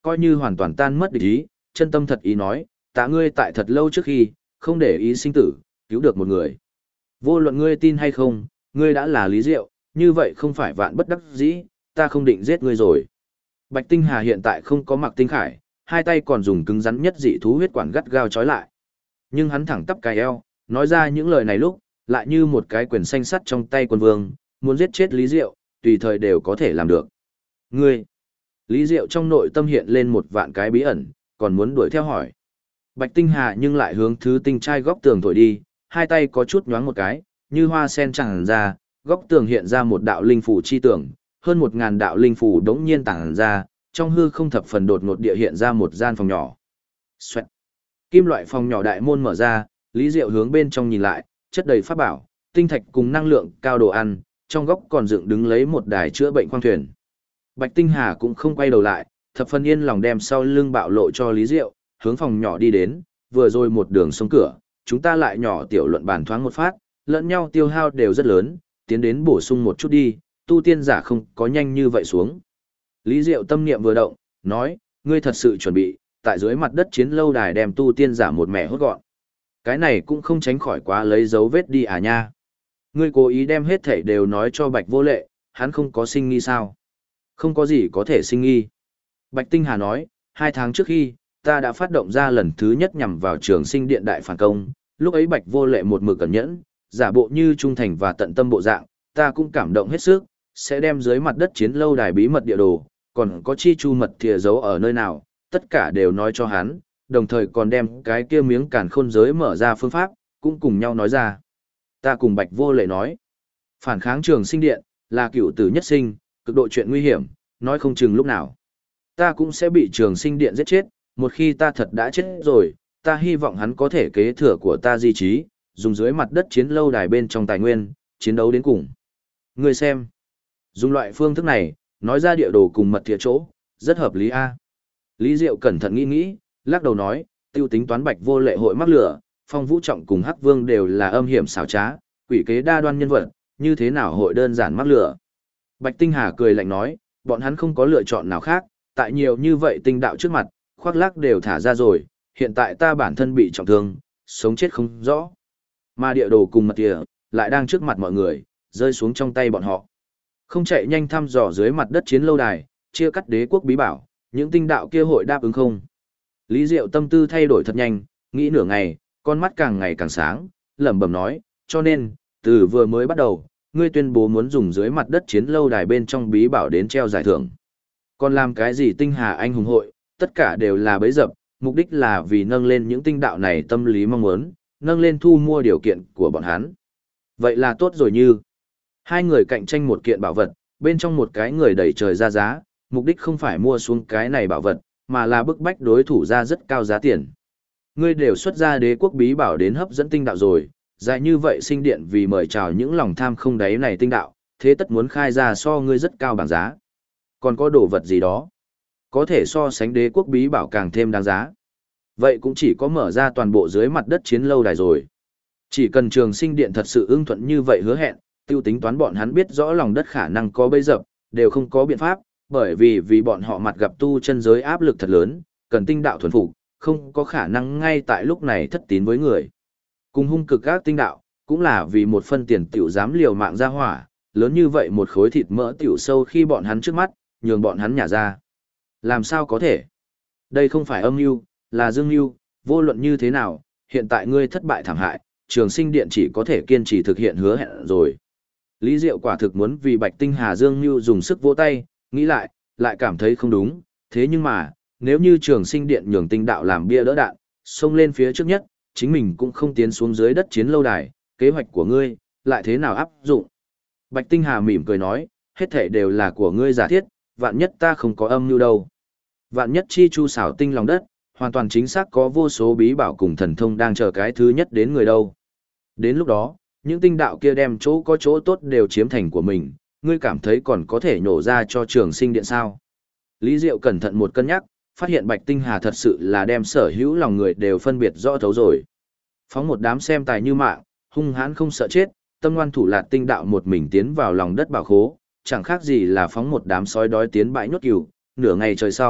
coi như hoàn toàn tan mất địch ý, chân tâm thật ý nói, tạ ngươi tại thật lâu trước khi, không để ý sinh tử, cứu được một người. Vô luận ngươi tin hay không, ngươi đã là Lý Diệu, như vậy không phải vạn bất đắc dĩ, ta không định giết ngươi rồi. Bạch Tinh Hà hiện tại không có mặc tinh khải, hai tay còn dùng cứng rắn nhất dị thú huyết quản gắt gao trói lại. Nhưng hắn thẳng tắp cài eo, nói ra những lời này lúc, lại như một cái quyền xanh sắt trong tay quân vương, muốn giết chết Lý Diệu, tùy thời đều có thể làm được. Ngươi! Lý Diệu trong nội tâm hiện lên một vạn cái bí ẩn, còn muốn đuổi theo hỏi. Bạch Tinh Hà nhưng lại hướng thứ tinh trai góc tường thổi đi, hai tay có chút nhoáng một cái, như hoa sen tràn ra, góc tường hiện ra một đạo linh phủ chi tưởng, hơn 1000 đạo linh phủ đống nhiên tản ra, trong hư không thập phần đột ngột địa hiện ra một gian phòng nhỏ. Xoẹt. Kim loại phòng nhỏ đại môn mở ra, Lý Diệu hướng bên trong nhìn lại, chất đầy pháp bảo, tinh thạch cùng năng lượng cao đồ ăn, trong góc còn dựng đứng lấy một đài chữa bệnh khoang thuyền. Bạch Tinh Hà cũng không quay đầu lại, thập phần yên lòng đem sau lưng bạo lộ cho Lý Diệu, hướng phòng nhỏ đi đến, vừa rồi một đường xuống cửa, chúng ta lại nhỏ tiểu luận bàn thoáng một phát, lẫn nhau tiêu hao đều rất lớn, tiến đến bổ sung một chút đi, tu tiên giả không có nhanh như vậy xuống. Lý Diệu tâm niệm vừa động, nói, ngươi thật sự chuẩn bị, tại dưới mặt đất chiến lâu đài đem tu tiên giả một mẹ hốt gọn. Cái này cũng không tránh khỏi quá lấy dấu vết đi à nha. Ngươi cố ý đem hết thảy đều nói cho Bạch Vô Lệ, hắn không có sinh nghi sao? Không có gì có thể sinh nghi. Bạch Tinh Hà nói, 2 tháng trước khi, ta đã phát động ra lần thứ nhất nhằm vào Trường Sinh Điện đại phản công, lúc ấy Bạch Vô Lệ một mực cẩn nhẫn, giả bộ như trung thành và tận tâm bộ dạng, ta cũng cảm động hết sức, sẽ đem dưới mặt đất chiến lâu đài bí mật địa đồ, còn có chi chu mật thìa giấu ở nơi nào, tất cả đều nói cho hắn, đồng thời còn đem cái kia miếng càn khôn giới mở ra phương pháp, cũng cùng nhau nói ra. Ta cùng Bạch Vô Lệ nói, phản kháng Trường Sinh Điện, là cựu tử nhất sinh, cực độ chuyện nguy hiểm, nói không chừng lúc nào. Ta cũng sẽ bị Trường Sinh Điện giết chết, một khi ta thật đã chết rồi, ta hy vọng hắn có thể kế thừa của ta di trí, dùng dưới mặt đất chiến lâu đài bên trong tài nguyên, chiến đấu đến cùng. Ngươi xem, dùng loại phương thức này, nói ra địa đồ cùng mật thìa chỗ, rất hợp lý a. Lý Diệu cẩn thận nghĩ nghĩ, lắc đầu nói, tiêu tính toán Bạch Vô Lệ hội mắc lửa, Phong Vũ Trọng cùng Hắc Vương đều là âm hiểm xảo trá, quỷ kế đa đoan nhân vật, như thế nào hội đơn giản mắc lửa. Bạch Tinh Hà cười lạnh nói, bọn hắn không có lựa chọn nào khác, tại nhiều như vậy tinh đạo trước mặt, khoác lác đều thả ra rồi, hiện tại ta bản thân bị trọng thương, sống chết không rõ. Mà địa đồ cùng mật thìa, lại đang trước mặt mọi người, rơi xuống trong tay bọn họ. Không chạy nhanh thăm dò dưới mặt đất chiến lâu đài, chia cắt đế quốc bí bảo, những tinh đạo kia hội đáp ứng không? Lý Diệu tâm tư thay đổi thật nhanh, nghĩ nửa ngày, con mắt càng ngày càng sáng, lẩm bẩm nói, cho nên, từ vừa mới bắt đầu, ngươi tuyên bố muốn dùng dưới mặt đất chiến lâu đài bên trong bí bảo đến treo giải thưởng. Còn làm cái gì tinh hà anh hùng hội, tất cả đều là bấy dập, mục đích là vì nâng lên những tinh đạo này tâm lý mong muốn, nâng lên thu mua điều kiện của bọn hắn. Vậy là tốt rồi như. Hai người cạnh tranh một kiện bảo vật, bên trong một cái người đẩy trời ra giá, mục đích không phải mua xuống cái này bảo vật, mà là bức bách đối thủ ra rất cao giá tiền. Ngươi đều xuất ra đế quốc bí bảo đến hấp dẫn tinh đạo rồi, dài như vậy sinh điện vì mời chào những lòng tham không đáy này tinh đạo, thế tất muốn khai ra so ngươi rất cao bảng giá. Còn có đồ vật gì đó, có thể so sánh đế quốc bí bảo càng thêm đáng giá. Vậy cũng chỉ có mở ra toàn bộ dưới mặt đất chiến lâu đài rồi. Chỉ cần Trường Sinh Điện thật sự ưng thuận như vậy hứa hẹn, tiêu tính toán bọn hắn biết rõ lòng đất khả năng có bấy dập, đều không có biện pháp, bởi vì bọn họ mặt gặp tu chân giới áp lực thật lớn, cần tinh đạo thuần phục, không có khả năng ngay tại lúc này thất tín với người. Cùng hung cực các tinh đạo, cũng là vì một phân tiền tiểu dám liều mạng ra hỏa, lớn như vậy một khối thịt mỡ tiểu sâu khi bọn hắn trước mắt, nhường bọn hắn nhả ra. Làm sao có thể? Đây không phải âm mưu, là dương mưu, vô luận như thế nào, hiện tại ngươi thất bại thảm hại, Trường Sinh Điện chỉ có thể kiên trì thực hiện hứa hẹn rồi. Lý Diệu quả thực muốn vì Bạch Tinh Hà dương mưu dùng sức vỗ tay, nghĩ lại cảm thấy không đúng, thế nhưng mà, nếu như Trường Sinh Điện nhường tinh đạo làm bia đỡ đạn, xông lên phía trước nhất, chính mình cũng không tiến xuống dưới đất chiến lâu đài, kế hoạch của ngươi, lại thế nào áp dụng? Bạch Tinh Hà mỉm cười nói, hết thảy đều là của ngươi giả thiết, vạn nhất ta không có âm mưu đâu. Vạn nhất chi chu xảo tinh lòng đất, hoàn toàn chính xác có vô số bí bảo cùng thần thông đang chờ cái thứ nhất đến người đâu. Đến lúc đó, những tinh đạo kia đem chỗ có chỗ tốt đều chiếm thành của mình, ngươi cảm thấy còn có thể nhổ ra cho Trường Sinh Điện sao? Lý Diệu cẩn thận một cân nhắc, phát hiện Bạch Tinh Hà thật sự là đem sở hữu lòng người đều phân biệt rõ thấu rồi. Phóng một đám xem tài như mạng, hung hãn không sợ chết, tâm ngoan thủ lạt tinh đạo một mình tiến vào lòng đất bảo khố, chẳng khác gì là phóng một đám sói đói tiến bãi nhốt cừu, nửa ngày trời sau,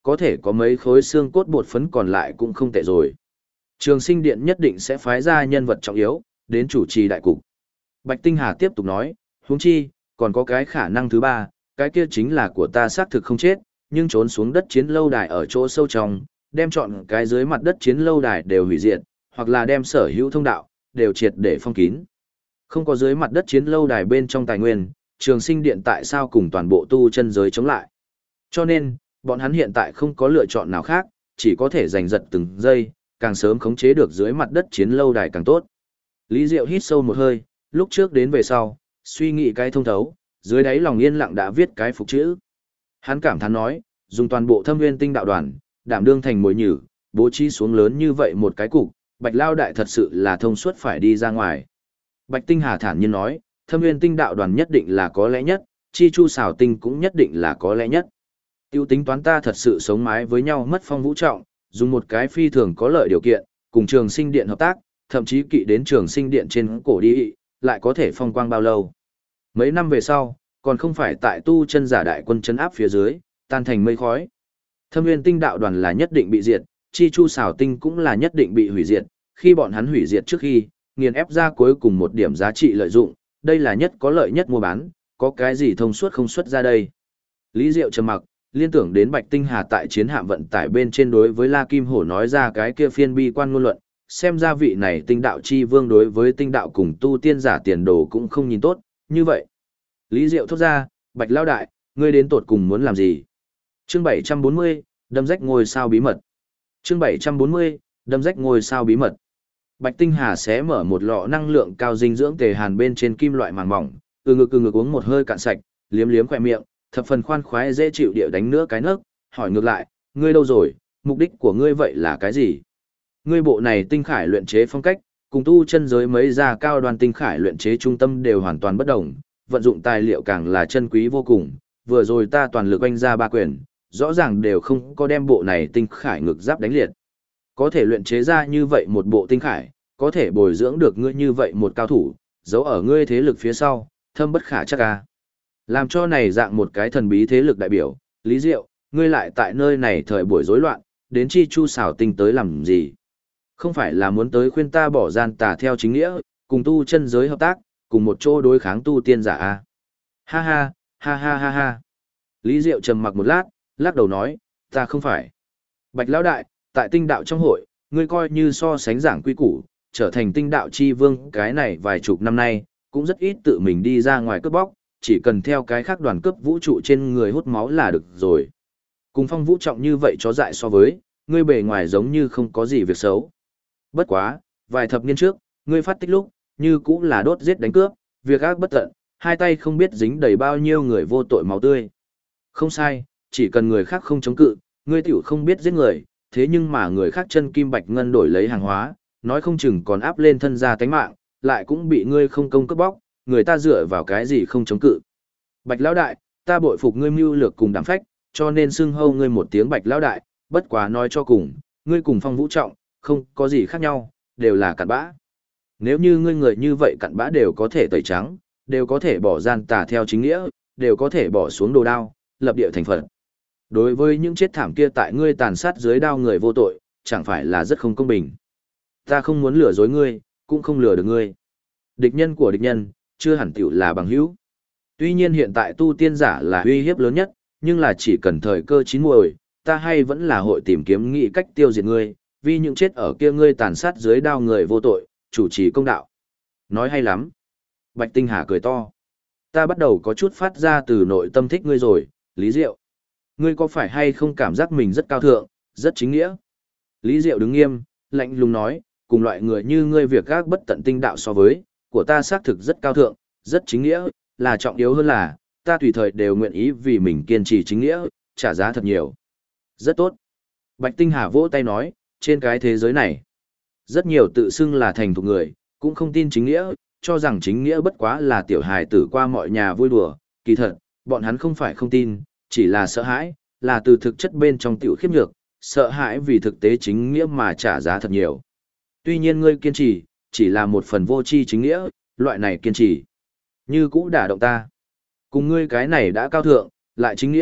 có thể có mấy khối xương cốt bột phấn còn lại cũng không tệ rồi. Trường sinh điện nhất định sẽ phái ra nhân vật trọng yếu, đến chủ trì đại cục. Bạch Tinh Hà tiếp tục nói, huống chi, còn có cái khả năng thứ ba, cái kia chính là của ta xác thực không chết, nhưng trốn xuống đất chiến lâu đài ở chỗ sâu trong, đem chọn cái dưới mặt đất chiến lâu đài đều hủy diệt, hoặc là đem sở hữu thông đạo, đều triệt để phong kín. Không có dưới mặt đất chiến lâu đài bên trong tài nguyên, trường sinh điện tại sao cùng toàn bộ tu chân giới chống lại. Cho nên, bọn hắn hiện tại không có lựa chọn nào khác, chỉ có thể giành giật từng giây, càng sớm khống chế được dưới mặt đất chiến lâu đài càng tốt. Lý Diệu hít sâu một hơi, lúc trước đến về sau, suy nghĩ cái thông thấu, dưới đáy lòng yên lặng đã viết cái phục chữ. Hắn cảm thán nói, dùng toàn bộ Thâm Nguyên Tinh đạo đoàn, đảm đương thành mồi nhử, bố trí xuống lớn như vậy một cái cục, Bạch Lao đại thật sự là thông suốt phải đi ra ngoài. Bạch Tinh Hà thản nhiên nói, Thâm Nguyên Tinh đạo đoàn nhất định là có lẽ nhất, Chi Chu Xảo Tinh cũng nhất định là có lẽ nhất. Tiêu tính toán ta thật sự sống mái với nhau mất phong vũ trọng, dùng một cái phi thường có lợi điều kiện, cùng Trường Sinh Điện hợp tác, thậm chí kỵ đến Trường Sinh Điện trên cổ đi, lại có thể phong quang bao lâu. Mấy năm về sau, còn không phải tại tu chân giả đại quân chấn áp phía dưới, tan thành mây khói. Thâm Nguyên Tinh đạo đoàn là nhất định bị diệt, Chi Chu Xảo Tinh cũng là nhất định bị hủy diệt, khi bọn hắn hủy diệt trước khi, nghiền ép ra cuối cùng một điểm giá trị lợi dụng, đây là nhất có lợi nhất mua bán, có cái gì thông suốt không xuất ra đây. Lý Diệu trầm mặc, liên tưởng đến Bạch Tinh Hà tại chiến hạm vận tải bên trên đối với La Kim Hổ nói ra cái kia phiên bi quan ngôn luận, xem ra vị này tinh đạo chi vương đối với tinh đạo cùng tu tiên giả tiền đồ cũng không nhìn tốt, như vậy. Lý Diệu thốt ra, Bạch Lao đại, ngươi đến tột cùng muốn làm gì? Chương 740, đâm rách ngôi sao bí mật. Chương 740, đâm rách ngôi sao bí mật. Bạch Tinh Hà xé mở một lọ năng lượng cao dinh dưỡng tề hàn bên trên kim loại màng mỏng, từ ngực uống một hơi cạn sạch, liếm liếm khỏe miệng, thập phần khoan khoái dễ chịu địa đánh nữa cái nấc, hỏi ngược lại, ngươi đâu rồi, mục đích của ngươi vậy là cái gì? Ngươi bộ này tinh khải luyện chế phong cách, cùng tu chân giới mấy gia cao đoàn tinh khải luyện chế trung tâm đều hoàn toàn bất đồng, vận dụng tài liệu càng là chân quý vô cùng, vừa rồi ta toàn lực oanh ra ba quyền, rõ ràng đều không có đem bộ này tinh khải ngực giáp đánh liệt. Có thể luyện chế ra như vậy một bộ tinh khải, có thể bồi dưỡng được ngươi như vậy một cao thủ, giấu ở ngươi thế lực phía sau, thâm bất khả chắc ca. Làm cho này dạng một cái thần bí thế lực đại biểu, Lý Diệu, ngươi lại tại nơi này thời buổi rối loạn, đến Chi Chu Xảo Tinh tới làm gì? Không phải là muốn tới khuyên ta bỏ gian tà theo chính nghĩa, cùng tu chân giới hợp tác, cùng một chỗ đối kháng tu tiên giả a. Ha ha, ha ha ha ha. Lý Diệu trầm mặc một lát, lắc đầu nói, ta không phải. Bạch Lão đại, tại tinh đạo trong hội, ngươi coi như so sánh giảng quy củ, trở thành tinh đạo chi vương cái này vài chục năm nay, cũng rất ít tự mình đi ra ngoài cướp bóc, chỉ cần theo cái khác đoàn cướp vũ trụ trên người hút máu là được rồi. Cùng phong vũ trọng như vậy chó dại so với, ngươi bề ngoài giống như không có gì việc xấu. Bất quá, vài thập niên trước, ngươi phát tích lúc, như cũng là đốt giết đánh cướp, việc ác bất tận, hai tay không biết dính đầy bao nhiêu người vô tội máu tươi. Không sai, chỉ cần người khác không chống cự, ngươi tiểu không biết giết người, thế nhưng mà người khác chân kim bạch ngân đổi lấy hàng hóa, nói không chừng còn áp lên thân gia tánh mạng, lại cũng bị ngươi không công cướp bóc, người ta dựa vào cái gì không chống cự. Bạch Lão đại, ta bội phục ngươi mưu lược cùng đảm phách, cho nên xưng hâu ngươi một tiếng Bạch Lão đại, bất quá nói cho cùng, ngươi cùng phong vũ trọng, không có gì khác nhau, đều là cặn bã. Nếu như ngươi người như vậy cặn bã đều có thể tẩy trắng, đều có thể bỏ gian tà theo chính nghĩa, đều có thể bỏ xuống đồ đao, lập địa thành Phật. Đối với những chết thảm kia tại ngươi tàn sát dưới đao người vô tội, chẳng phải là rất không công bình. Ta không muốn lừa dối ngươi, cũng không lừa được ngươi. Địch nhân của địch nhân, chưa hẳn tiểu là bằng hữu. Tuy nhiên hiện tại tu tiên giả là uy hiếp lớn nhất, nhưng là chỉ cần thời cơ chín muồi, ta hay vẫn là hội tìm kiếm nghị cách tiêu diệt ngươi, vì những chết ở kia ngươi tàn sát dưới đao người vô tội, chủ trì công đạo. Nói hay lắm. Bạch Tinh Hà cười to. Ta bắt đầu có chút phát ra từ nội tâm thích ngươi rồi, Lý Diệu. Ngươi có phải hay không cảm giác mình rất cao thượng, rất chính nghĩa? Lý Diệu đứng nghiêm, lạnh lùng nói, cùng loại người như ngươi việc gác bất tận tinh đạo so với, của ta xác thực rất cao thượng, rất chính nghĩa, là trọng yếu hơn là, ta tùy thời đều nguyện ý vì mình kiên trì chính nghĩa, trả giá thật nhiều. Rất tốt. Bạch Tinh Hà vỗ tay nói, trên cái thế giới này, rất nhiều tự xưng là thành thục người, cũng không tin chính nghĩa, cho rằng chính nghĩa bất quá là tiểu hài tử qua mọi nhà vui đùa, kỳ thật, bọn hắn không phải không tin, chỉ là sợ hãi, là từ thực chất bên trong tiểu khiếp nhược, sợ hãi vì thực tế chính nghĩa mà trả giá thật nhiều. Tuy nhiên ngươi kiên trì, chỉ là một phần vô tri chính nghĩa, loại này kiên trì, như cũ đả động ta. Cùng ngươi cái này đã cao thượng, lại chính nghĩa,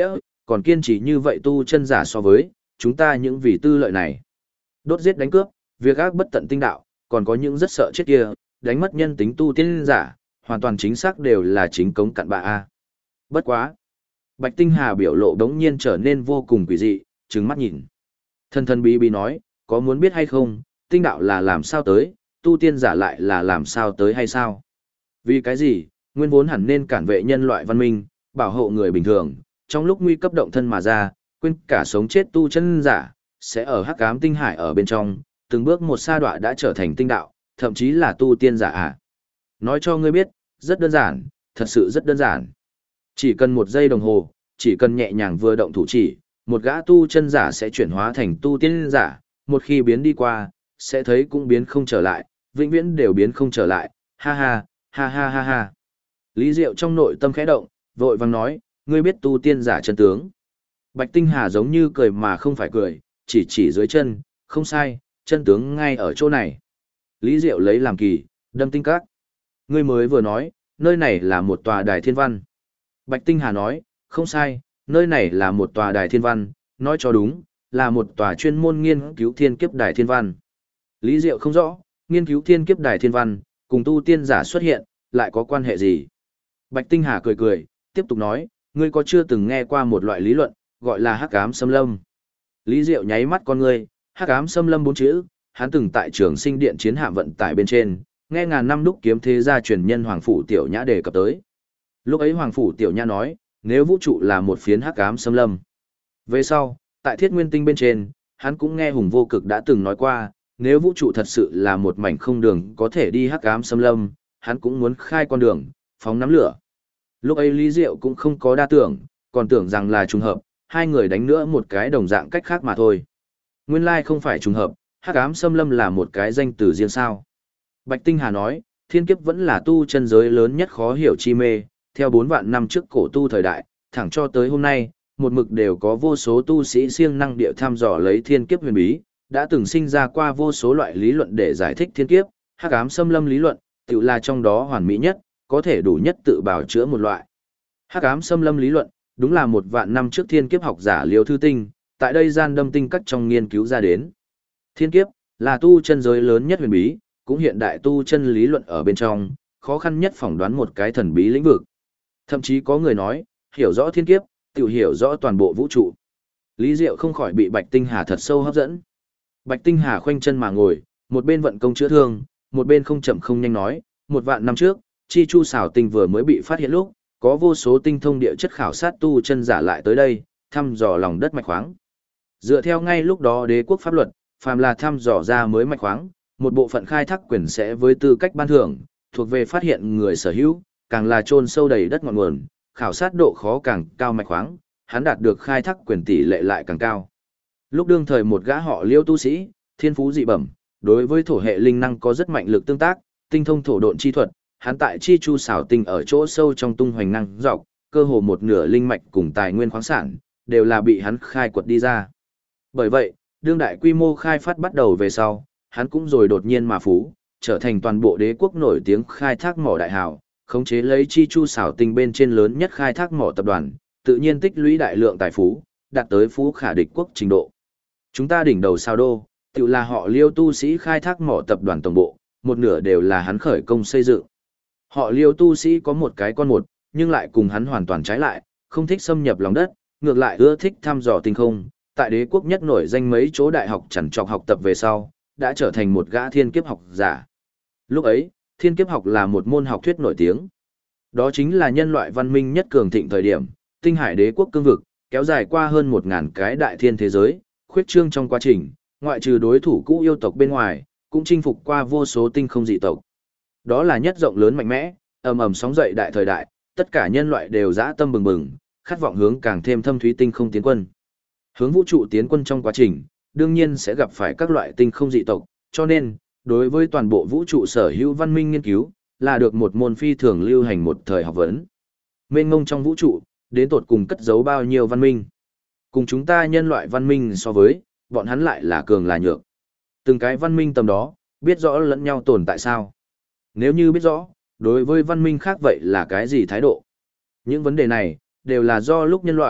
còn kiên trì như vậy tu chân giả so với, chúng ta những vì tư lợi này. Đốt giết đánh cướp, việc ác bất tận tinh đạo, còn có những rất sợ chết kia, đánh mất nhân tính tu tiên giả, hoàn toàn chính xác đều là chính cống cặn bạ a. Bất quá. Bạch Tinh Hà biểu lộ đống nhiên trở nên vô cùng quỷ dị, trừng mắt nhìn. Thân thân bí bí nói, có muốn biết hay không, tinh đạo là làm sao tới, tu tiên giả lại là làm sao tới hay sao? Vì cái gì, nguyên vốn hẳn nên cản vệ nhân loại văn minh, bảo hộ người bình thường, trong lúc nguy cấp động thân mà ra, quên cả sống chết tu chân giả, sẽ ở hắc ám tinh hải ở bên trong, từng bước một sa đọa đã trở thành tinh đạo, thậm chí là tu tiên giả à. Nói cho ngươi biết, rất đơn giản, thật sự rất đơn giản. Chỉ cần 1 giây đồng hồ, chỉ cần nhẹ nhàng vừa động thủ chỉ, một gã tu chân giả sẽ chuyển hóa thành tu tiên giả, một khi biến đi qua, sẽ thấy cũng biến không trở lại, vĩnh viễn đều biến không trở lại, ha ha, ha ha ha ha. Lý Diệu trong nội tâm khẽ động, vội vàng nói, ngươi biết tu tiên giả chân tướng. Bạch Tinh Hà giống như cười mà không phải cười, chỉ dưới chân, không sai, chân tướng ngay ở chỗ này. Lý Diệu lấy làm kỳ, đâm tinh các. Ngươi mới vừa nói, nơi này là một tòa đài thiên văn. Bạch Tinh Hà nói, không sai, nơi này là một tòa đài thiên văn, nói cho đúng, là một tòa chuyên môn nghiên cứu thiên kiếp đài thiên văn. Lý Diệu không rõ, nghiên cứu thiên kiếp đài thiên văn, cùng tu tiên giả xuất hiện, lại có quan hệ gì? Bạch Tinh Hà cười cười, tiếp tục nói, ngươi có chưa từng nghe qua một loại lý luận, gọi là hắc ám xâm lâm. Lý Diệu nháy mắt con ngươi, hắc ám xâm lâm 4 chữ, hắn từng tại Trường Sinh Điện chiến hạm vận tải bên trên, nghe ngàn năm đúc kiếm thế gia truyền nhân Hoàng Phủ Tiểu Nhã đề cập tới. Lúc ấy Hoàng Phủ Tiểu Nhã nói, nếu vũ trụ là một phiến hắc ám xâm lâm. Về sau, tại Thiết Nguyên Tinh bên trên, hắn cũng nghe Hùng Vô Cực đã từng nói qua, nếu vũ trụ thật sự là một mảnh không đường có thể đi hắc ám xâm lâm, hắn cũng muốn khai con đường, phóng nắm lửa. Lúc ấy Lý Diệu cũng không có đa tưởng, còn tưởng rằng là trùng hợp, hai người đánh nữa một cái đồng dạng cách khác mà thôi. Nguyên lai không phải trùng hợp, hắc ám xâm lâm là một cái danh từ riêng sao. Bạch Tinh Hà nói, thiên kiếp vẫn là tu chân giới lớn nhất khó hiểu chi mê, theo 4 vạn năm trước cổ tu thời đại, thẳng cho tới hôm nay, một mực đều có vô số tu sĩ siêng năng địa thăm dò lấy thiên kiếp huyền bí, đã từng sinh ra qua vô số loại lý luận để giải thích thiên kiếp, hắc ám xâm lâm lý luận, tự là trong đó hoàn mỹ nhất, có thể đủ nhất tự bào chữa một loại. Hắc ám xâm lâm lý luận, đúng là 1 vạn năm trước thiên kiếp học giả Liêu Thư Tinh, tại đây gian đâm tinh các trong nghiên cứu ra đến. Thiên kiếp là tu chân giới lớn nhất huyền bí, cũng hiện đại tu chân lý luận ở bên trong, khó khăn nhất phỏng đoán một cái thần bí lĩnh vực. Thậm chí có người nói, hiểu rõ thiên kiếp, tự hiểu rõ toàn bộ vũ trụ. Lý Diệu không khỏi bị Bạch Tinh Hà thật sâu hấp dẫn. Bạch Tinh Hà khoanh chân mà ngồi, một bên vận công chữa thương, một bên không chậm không nhanh nói, 1 vạn năm trước, Chi Chu xảo tinh vừa mới bị phát hiện lúc, có vô số tinh thông địa chất khảo sát tu chân giả lại tới đây, thăm dò lòng đất mạch khoáng. Dựa theo ngay lúc đó đế quốc pháp luật, phàm là thăm dò ra mới mạch khoáng, một bộ phận khai thác quyền sẽ với tư cách ban thưởng, thuộc về phát hiện người sở hữu, càng là chôn sâu đầy đất ngọn nguồn, khảo sát độ khó càng cao mạch khoáng, hắn đạt được khai thác quyền tỷ lệ lại càng cao. Lúc đương thời một gã họ Liêu tu sĩ, thiên phú dị bẩm, đối với thổ hệ linh năng có rất mạnh lực tương tác, tinh thông thổ độn chi thuật, hắn tại Chi Chu xảo tinh ở chỗ sâu trong tung hoành năng dọc, cơ hồ một nửa linh mạch cùng tài nguyên khoáng sản đều là bị hắn khai quật đi ra. Bởi vậy, đương đại quy mô khai phát bắt đầu về sau, hắn cũng rồi đột nhiên mà phú, trở thành toàn bộ đế quốc nổi tiếng khai thác mỏ đại hào, khống chế lấy Chi Chu xảo tinh bên trên lớn nhất khai thác mỏ tập đoàn, tự nhiên tích lũy đại lượng tài phú, đạt tới phú khả địch quốc trình độ. Chúng ta đỉnh đầu sao đô, tự là họ Liêu tu sĩ khai thác mỏ tập đoàn tổng bộ, một nửa đều là hắn khởi công xây dựng. Họ Liêu tu sĩ có một cái con một, nhưng lại cùng hắn hoàn toàn trái lại, không thích xâm nhập lòng đất, ngược lại ưa thích thăm dò tinh không. Tại đế quốc nhất nổi danh mấy chỗ đại học chằn trọc học tập về sau, đã trở thành một gã thiên kiếp học giả. Lúc ấy, thiên kiếp học là một môn học thuyết nổi tiếng. Đó chính là nhân loại văn minh nhất cường thịnh thời điểm, tinh hải đế quốc cương vực, kéo dài qua hơn 1000 cái đại thiên thế giới, khuyết trương trong quá trình, ngoại trừ đối thủ cũ yêu tộc bên ngoài, cũng chinh phục qua vô số tinh không dị tộc. Đó là nhất rộng lớn mạnh mẽ, ầm ầm sóng dậy đại thời đại, tất cả nhân loại đều dã tâm bừng bừng, khát vọng hướng càng thêm thâm thúy tinh không tiến quân. Hướng vũ trụ tiến quân trong quá trình, đương nhiên sẽ gặp phải các loại tinh không dị tộc, cho nên, đối với toàn bộ vũ trụ sở hữu văn minh nghiên cứu, là được một môn phi thường lưu hành một thời học vấn. Mênh mông trong vũ trụ, đến tột cùng cất giấu bao nhiêu văn minh. Cùng chúng ta nhân loại văn minh so với, bọn hắn lại là cường là nhược. Từng cái văn minh tầm đó, biết rõ lẫn nhau tồn tại sao. Nếu như biết rõ, đối với văn minh khác vậy là cái gì thái độ. Những vấn đề này, đều là do lúc nhân loại,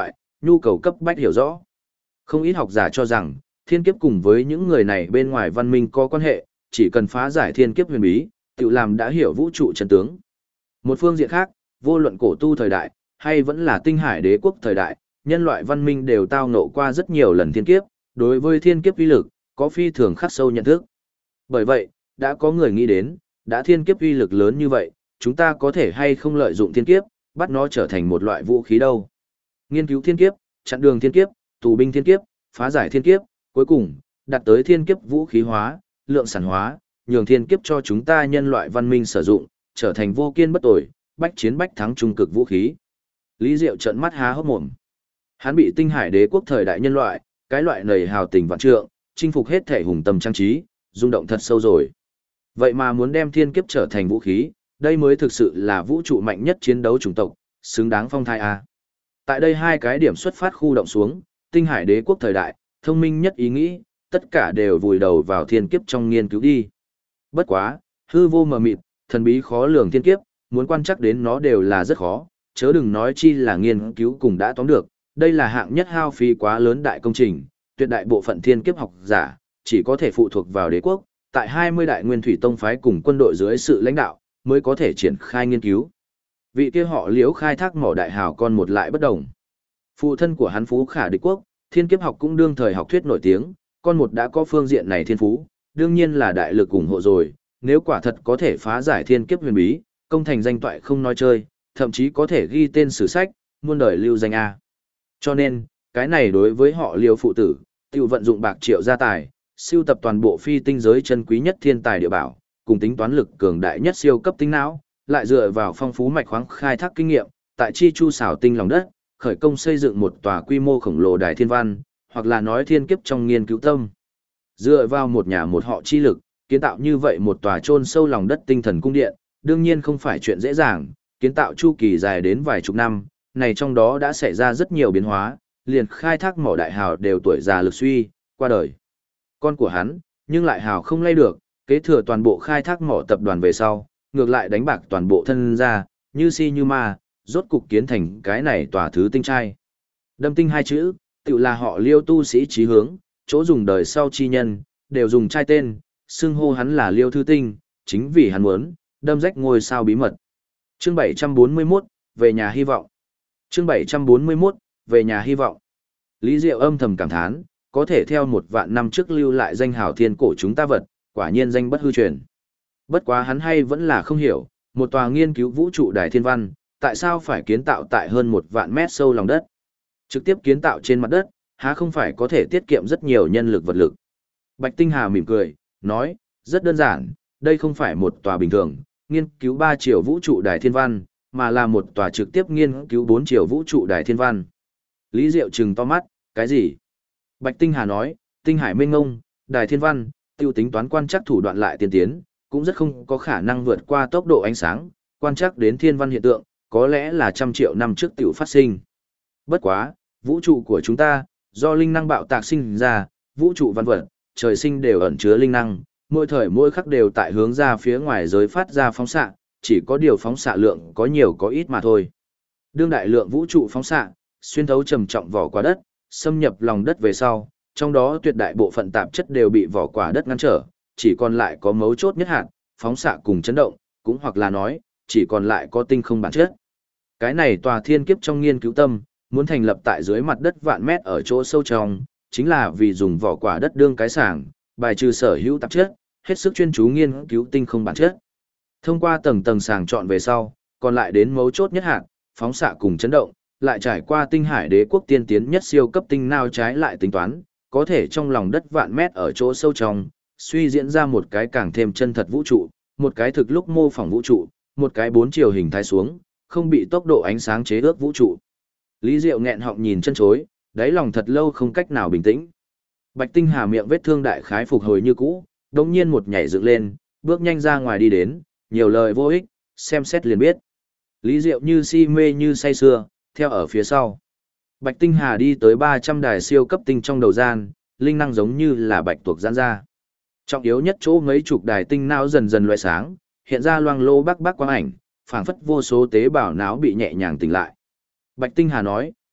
nhu cầu cấp bách hiểu rõ. Không ít học giả cho rằng, thiên kiếp cùng với những người này bên ngoài văn minh có quan hệ, chỉ cần phá giải thiên kiếp huyền bí, tự làm đã hiểu vũ trụ chân tướng. Một phương diện khác, vô luận cổ tu thời đại, hay vẫn là tinh hải đế quốc thời đại, nhân loại văn minh đều tao ngộ qua rất nhiều lần thiên kiếp, đối với thiên kiếp uy lực, có phi thường khắc sâu nhận thức. Bởi vậy, đã có người nghĩ đến, đã thiên kiếp uy lực lớn như vậy, chúng ta có thể hay không lợi dụng thiên kiếp, bắt nó trở thành một loại vũ khí đâu. Nghiên cứu thiên kiếp, chặn đường thiên kiếp, tù binh thiên kiếp, phá giải thiên kiếp, cuối cùng, đạt tới thiên kiếp vũ khí hóa, lượng sản hóa, nhường thiên kiếp cho chúng ta nhân loại văn minh sử dụng, trở thành vô kiên bất tồi, bách chiến bách thắng trung cực vũ khí. Lý Diệu trợn mắt há hốc mồm. Hắn bị tinh hải đế quốc thời đại nhân loại, cái loại nầy hào tình vạn trượng, chinh phục hết thể hùng tâm trang trí, rung động thật sâu rồi. Vậy mà muốn đem thiên kiếp trở thành vũ khí, đây mới thực sự là vũ trụ mạnh nhất chiến đấu chủng tộc, xứng đáng phong thai a. Tại đây hai cái điểm xuất phát khu động xuống, tinh hải đế quốc thời đại, thông minh nhất ý nghĩ, tất cả đều vùi đầu vào thiên kiếp trong nghiên cứu đi. Bất quá, hư vô mờ mịt, thần bí khó lường thiên kiếp, muốn quan chắc đến nó đều là rất khó, chớ đừng nói chi là nghiên cứu cùng đã tóm được, đây là hạng nhất hao phí quá lớn đại công trình, tuyệt đại bộ phận thiên kiếp học giả, chỉ có thể phụ thuộc vào đế quốc, tại 20 đại nguyên thủy tông phái cùng quân đội dưới sự lãnh đạo, mới có thể triển khai nghiên cứu. Vị kia họ Liễu khai thác mỏ đại hào con một lại bất đồng. Phụ thân của hắn phú khả địch quốc, thiên kiếp học cũng đương thời học thuyết nổi tiếng, con một đã có phương diện này thiên phú, đương nhiên là đại lực ủng hộ rồi, nếu quả thật có thể phá giải thiên kiếp huyền bí, công thành danh toại không nói chơi, thậm chí có thể ghi tên sử sách, muôn đời lưu danh A. Cho nên, cái này đối với họ Liễu phụ tử, tiêu vận dụng bạc triệu gia tài, siêu tập toàn bộ phi tinh giới chân quý nhất thiên tài địa bảo, cùng tính toán lực cường đại nhất siêu cấp tinh não, lại dựa vào phong phú mạch khoáng khai thác kinh nghiệm, tại chi chu xảo tinh lòng đất, khởi công xây dựng một tòa quy mô khổng lồ đài thiên văn, hoặc là nói thiên kiếp trong nghiên cứu tâm. Dựa vào một nhà một họ chi lực, kiến tạo như vậy một tòa chôn sâu lòng đất tinh thần cung điện, đương nhiên không phải chuyện dễ dàng, kiến tạo chu kỳ dài đến vài chục năm, này trong đó đã xảy ra rất nhiều biến hóa, liền khai thác mỏ đại hào đều tuổi già lực suy, qua đời. Con của hắn, nhưng lại hào không lay được, kế thừa toàn bộ khai thác mỏ tập đoàn về sau, ngược lại đánh bạc toàn bộ thân ra, như si như ma, rốt cục kiến thành cái này tòa thứ tinh trai. Đâm tinh hai chữ, tự là họ Liêu tu sĩ chí hướng, chỗ dùng đời sau chi nhân, đều dùng trai tên, xưng hô hắn là Liêu Thư Tinh, chính vì hắn muốn, đâm rách ngôi sao bí mật. Chương 741, về nhà hy vọng. Chương 741, về nhà hy vọng. Lý Diệu âm thầm cảm thán, có thể theo 1.000 năm trước lưu lại danh hào thiên cổ chúng ta vật, quả nhiên danh bất hư truyền. Bất quá hắn hay vẫn là không hiểu, một tòa nghiên cứu vũ trụ đài thiên văn, tại sao phải kiến tạo tại hơn 1.000 mét sâu lòng đất? Trực tiếp kiến tạo trên mặt đất, há không phải có thể tiết kiệm rất nhiều nhân lực vật lực. Bạch Tinh Hà mỉm cười, nói, rất đơn giản, đây không phải một tòa bình thường, nghiên cứu 3 chiều vũ trụ đài thiên văn, mà là một tòa trực tiếp nghiên cứu 4 chiều vũ trụ đài thiên văn. Lý Diệu trừng to mắt, cái gì? Bạch Tinh Hà nói, tinh hải mênh ngông, đài thiên văn, tiêu tính toán quan trắc thủ đoạn lại tiên tiến, cũng rất không có khả năng vượt qua tốc độ ánh sáng, quan trắc đến thiên văn hiện tượng, có lẽ là trăm triệu năm trước tiểu phát sinh. Bất quá, vũ trụ của chúng ta, do linh năng bạo tạc sinh ra, vũ trụ văn vật, trời sinh đều ẩn chứa linh năng, mỗi thời mỗi khắc đều tại hướng ra phía ngoài giới phát ra phóng xạ, chỉ có điều phóng xạ lượng có nhiều có ít mà thôi. Đương đại lượng vũ trụ phóng xạ, xuyên thấu trầm trọng vỏ quả đất, xâm nhập lòng đất về sau, trong đó tuyệt đại bộ phận tạp chất đều bị vỏ quả đất ngăn trở, chỉ còn lại có mấu chốt nhất hạn, phóng xạ cùng chấn động, cũng hoặc là nói, chỉ còn lại có tinh không bản chất. Cái này tòa thiên kiếp trong nghiên cứu tâm, muốn thành lập tại dưới mặt đất vạn mét ở chỗ sâu trong, chính là vì dùng vỏ quả đất đương cái sàng, bài trừ sở hữu tạp chất, hết sức chuyên chú nghiên cứu tinh không bản chất. Thông qua tầng tầng sàng chọn về sau, còn lại đến mấu chốt nhất hạn, phóng xạ cùng chấn động, lại trải qua tinh hải đế quốc tiên tiến nhất siêu cấp tinh nao trái lại tính toán, có thể trong lòng đất vạn mét ở chỗ sâu trong, suy diễn ra một cái càng thêm chân thật vũ trụ, một cái thực lúc mô phỏng vũ trụ, một cái 4 chiều hình thái xuống, không bị tốc độ ánh sáng chế ước vũ trụ. Lý Diệu nghẹn họng nhìn chân chối, đáy lòng thật lâu không cách nào bình tĩnh. Bạch Tinh Hà miệng vết thương đại khái phục hồi như cũ, đột nhiên một nhảy dựng lên, bước nhanh ra ngoài đi đến, nhiều lời vô ích, xem xét liền biết. Lý Diệu như si mê như say sưa, theo ở phía sau. Bạch Tinh Hà đi tới 300 đài siêu cấp tinh trong đầu gian, linh năng giống như là bạch tuộc giãn ra. Trọng yếu nhất chỗ mấy chục đài tinh não dần dần loại sáng, hiện ra loang lô bắc quang ảnh, phảng phất vô số tế bào não bị nhẹ nhàng tỉnh lại. Bạch Tinh Hà nói,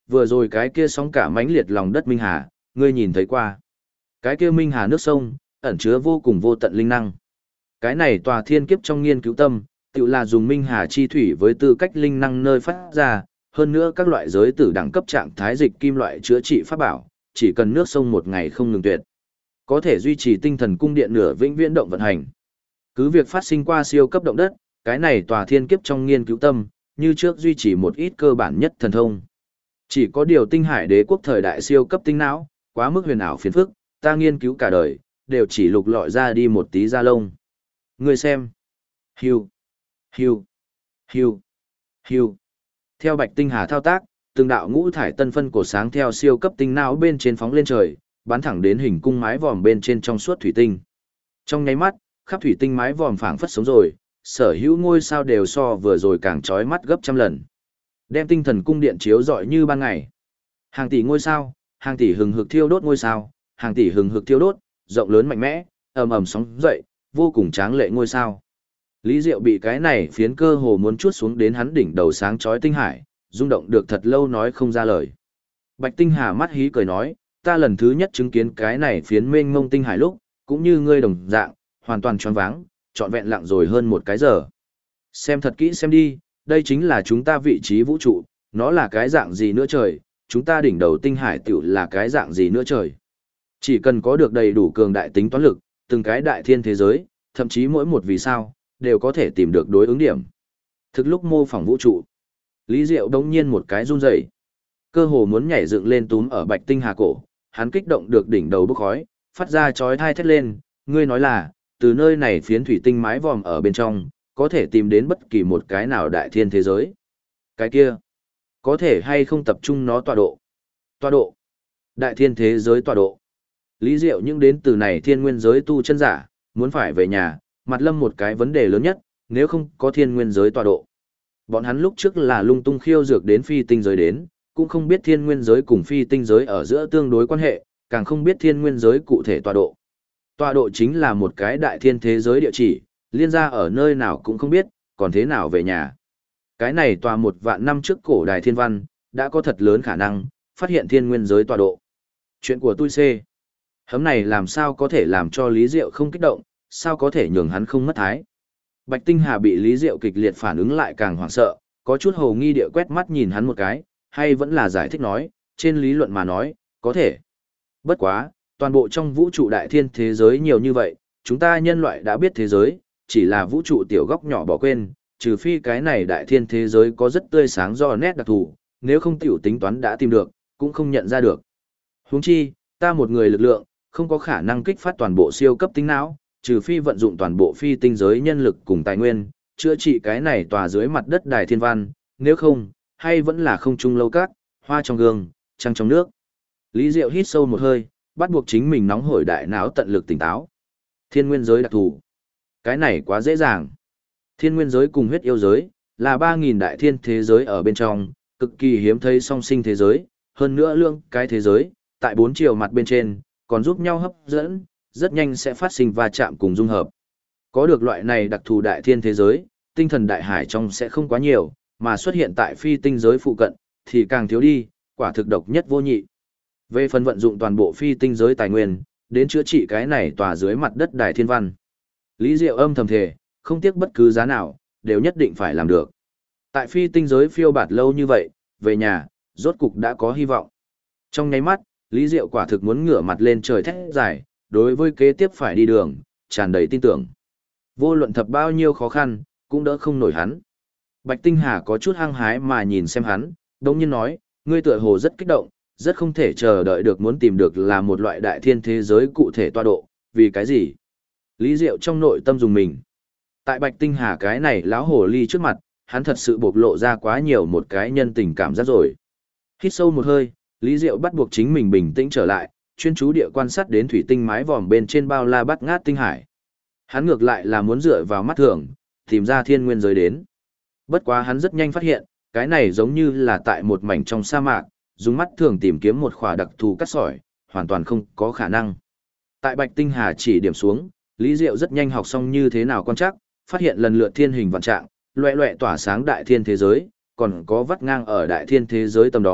vừa rồi cái kia sóng cả mãnh liệt lòng đất Minh Hà, ngươi nhìn thấy qua. Cái kia Minh Hà nước sông, ẩn chứa vô cùng vô tận linh năng. Cái này tòa thiên kiếp trong nghiên cứu tâm, tự là dùng Minh Hà chi thủy với tư cách linh năng nơi phát ra, hơn nữa các loại giới tử đẳng cấp trạng thái dịch kim loại chữa trị pháp bảo, chỉ cần nước sông một ngày không ngừng tuyệt. Có thể duy trì tinh thần cung điện nửa vĩnh viễn động vận hành. Cứ việc phát sinh qua siêu cấp động đất, cái này tòa thiên kiếp trong nghiên cứu tâm, như trước duy trì một ít cơ bản nhất thần thông. Chỉ có điều tinh hải đế quốc thời đại siêu cấp tinh não, quá mức huyền ảo phiền phức, ta nghiên cứu cả đời, đều chỉ lục lọi ra đi một tí da lông. Người xem. Hiu, hiu, hiu, hiu. Theo Bạch Tinh Hà thao tác, từng đạo ngũ thải tân phân cổ sáng theo siêu cấp tinh não bên trên phóng lên trời, bắn thẳng đến hình cung mái vòm bên trên trong suốt thủy tinh. Trong nháy mắt, khắp thủy tinh mái vòm phảng phất sống rồi, sở hữu ngôi sao đều so vừa rồi càng chói mắt gấp trăm lần. Đem tinh thần cung điện chiếu rọi như ban ngày. Hàng tỷ ngôi sao, hàng tỷ hừng hực thiêu đốt ngôi sao, hàng tỷ hừng hực thiêu đốt, rộng lớn mạnh mẽ, ầm ầm sóng dậy, vô cùng tráng lệ ngôi sao. Lý Diệu bị cái này phiến cơ hồ muốn chuốt xuống đến hắn đỉnh đầu sáng chói tinh hải, rung động được thật lâu nói không ra lời. Bạch Tinh Hà mắt hí cười nói, ta lần thứ nhất chứng kiến cái này phiến mênh mông tinh hải lúc, cũng như ngươi đồng dạng, hoàn toàn choáng váng, trọn vẹn lặng rồi hơn một cái giờ. Xem thật kỹ xem đi, đây chính là chúng ta vị trí vũ trụ, nó là cái dạng gì nữa trời, chúng ta đỉnh đầu tinh hải tiểu là cái dạng gì nữa trời. Chỉ cần có được đầy đủ cường đại tính toán lực, từng cái đại thiên thế giới, thậm chí mỗi một vì sao, đều có thể tìm được đối ứng điểm. Thực lúc mô phỏng vũ trụ, Lý Diệu đống nhiên một cái run rẩy, cơ hồ muốn nhảy dựng lên túm ở Bạch Tinh Hà cổ, hắn kích động được đỉnh đầu bốc khói, phát ra chói tai thét lên, ngươi nói là, từ nơi này phiến thủy tinh mái vòm ở bên trong, có thể tìm đến bất kỳ một cái nào đại thiên thế giới. Cái kia, có thể hay không tập trung nó tọa độ? Tọa độ? Đại thiên thế giới tọa độ. Lý Diệu những đến từ này thiên nguyên giới tu chân giả, muốn phải về nhà, mặt lâm một cái vấn đề lớn nhất, nếu không có thiên nguyên giới tọa độ. Bọn hắn lúc trước là lung tung khiêu dược đến phi tinh giới đến, cũng không biết thiên nguyên giới cùng phi tinh giới ở giữa tương đối quan hệ, càng không biết thiên nguyên giới cụ thể tọa độ. Tọa độ chính là một cái đại thiên thế giới địa chỉ, liên gia ở nơi nào cũng không biết, còn thế nào về nhà. Cái này tòa 1.000 năm trước cổ đài thiên văn, đã có thật lớn khả năng, phát hiện thiên nguyên giới tọa độ. Chuyện của tôi C. Hấm này làm sao có thể làm cho Lý Diệu không kích động, sao có thể nhường hắn không mất thái. Bạch Tinh Hà bị Lý Diệu kịch liệt phản ứng lại càng hoảng sợ, có chút hồ nghi địa quét mắt nhìn hắn một cái, hay vẫn là giải thích nói, trên lý luận mà nói, có thể. Bất quá, toàn bộ trong vũ trụ đại thiên thế giới nhiều như vậy, chúng ta nhân loại đã biết thế giới, chỉ là vũ trụ tiểu góc nhỏ bỏ quên, trừ phi cái này đại thiên thế giới có rất tươi sáng do nét đặc thù, nếu không tiểu tính toán đã tìm được, cũng không nhận ra được. Huống chi, ta một người lực lượng, không có khả năng kích phát toàn bộ siêu cấp tính não, trừ phi vận dụng toàn bộ phi tinh giới nhân lực cùng tài nguyên, chữa trị cái này tòa dưới mặt đất đài thiên văn, nếu không, hay vẫn là không trung lâu cát, hoa trong gương, trăng trong nước. Lý Diệu hít sâu một hơi, bắt buộc chính mình nóng hổi đại não tận lực tỉnh táo. Thiên nguyên giới đặc thù. Cái này quá dễ dàng. Thiên nguyên giới cùng huyết yêu giới, là 3.000 đại thiên thế giới ở bên trong, cực kỳ hiếm thấy song sinh thế giới, hơn nữa lương cái thế giới, tại 4 chiều mặt bên trên, còn giúp nhau hấp dẫn, rất nhanh sẽ phát sinh va chạm cùng dung hợp. Có được loại này đặc thù đại thiên thế giới, tinh thần đại hải trong sẽ không quá nhiều, mà xuất hiện tại phi tinh giới phụ cận, thì càng thiếu đi, quả thực độc nhất vô nhị. Về phần vận dụng toàn bộ phi tinh giới tài nguyên, đến chữa trị cái này tòa dưới mặt đất đài thiên văn. Lý Diệu âm thầm thề, không tiếc bất cứ giá nào, đều nhất định phải làm được. Tại phi tinh giới phiêu bạt lâu như vậy, về nhà, rốt cục đã có hy vọng. Trong nháy mắt, Lý Diệu quả thực muốn ngửa mặt lên trời thét dài, đối với kế tiếp phải đi đường, tràn đầy tin tưởng. Vô luận thập bao nhiêu khó khăn, cũng đỡ không nổi hắn. Bạch Tinh Hà có chút hăng hái mà nhìn xem hắn, đồng nhiên nói, ngươi tựa hồ rất kích động, rất không thể chờ đợi được muốn tìm được là một loại đại thiên thế giới cụ thể tọa độ, vì cái gì? Lý Diệu trong nội tâm dùng mình. Tại Bạch Tinh Hà cái này lão hồ ly trước mặt, hắn thật sự bộc lộ ra quá nhiều một cái nhân tình cảm giác rồi. Hít sâu một hơi, Lý Diệu bắt buộc chính mình bình tĩnh trở lại, chuyên chú địa quan sát đến thủy tinh mái vòm bên trên bao la bát ngát tinh hải. Hắn ngược lại là muốn dựa vào mắt thường, tìm ra thiên nguyên giới đến. Bất quá hắn rất nhanh phát hiện, cái này giống như là tại một mảnh trong sa mạc, dùng mắt thường tìm kiếm một khỏa đặc thù cát sỏi, hoàn toàn không có khả năng. Tại Bạch Tinh Hà chỉ điểm xuống, Lý Diệu rất nhanh học xong như thế nào quan trắc, phát hiện lần lượt thiên hình vạn trạng, loẹ loẹ tỏa sáng đại thiên thế giới, còn có vắt ngang ở đại thiên thế giới tầm đó,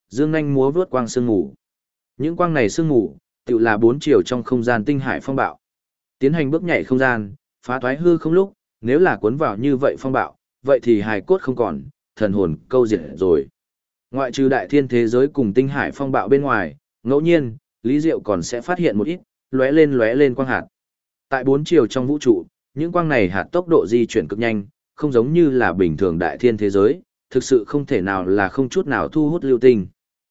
dương nhanh múa vướt quang sương mù. Những quang này sương mù, tự là bốn chiều trong không gian tinh hải phong bạo. Tiến hành bước nhảy không gian, phá thoái hư không lúc, nếu là cuốn vào như vậy phong bạo, vậy thì hài cốt không còn, thần hồn câu diệt rồi. Ngoại trừ đại thiên thế giới cùng tinh hải phong bạo bên ngoài, ngẫu nhiên, Lý Diệu còn sẽ phát hiện một ít, lóe lên quang hạt. Tại bốn chiều trong vũ trụ, những quang này hạt tốc độ di chuyển cực nhanh, không giống như là bình thường đại thiên thế giới, thực sự không thể nào là không chút nào thu hút lưu tinh.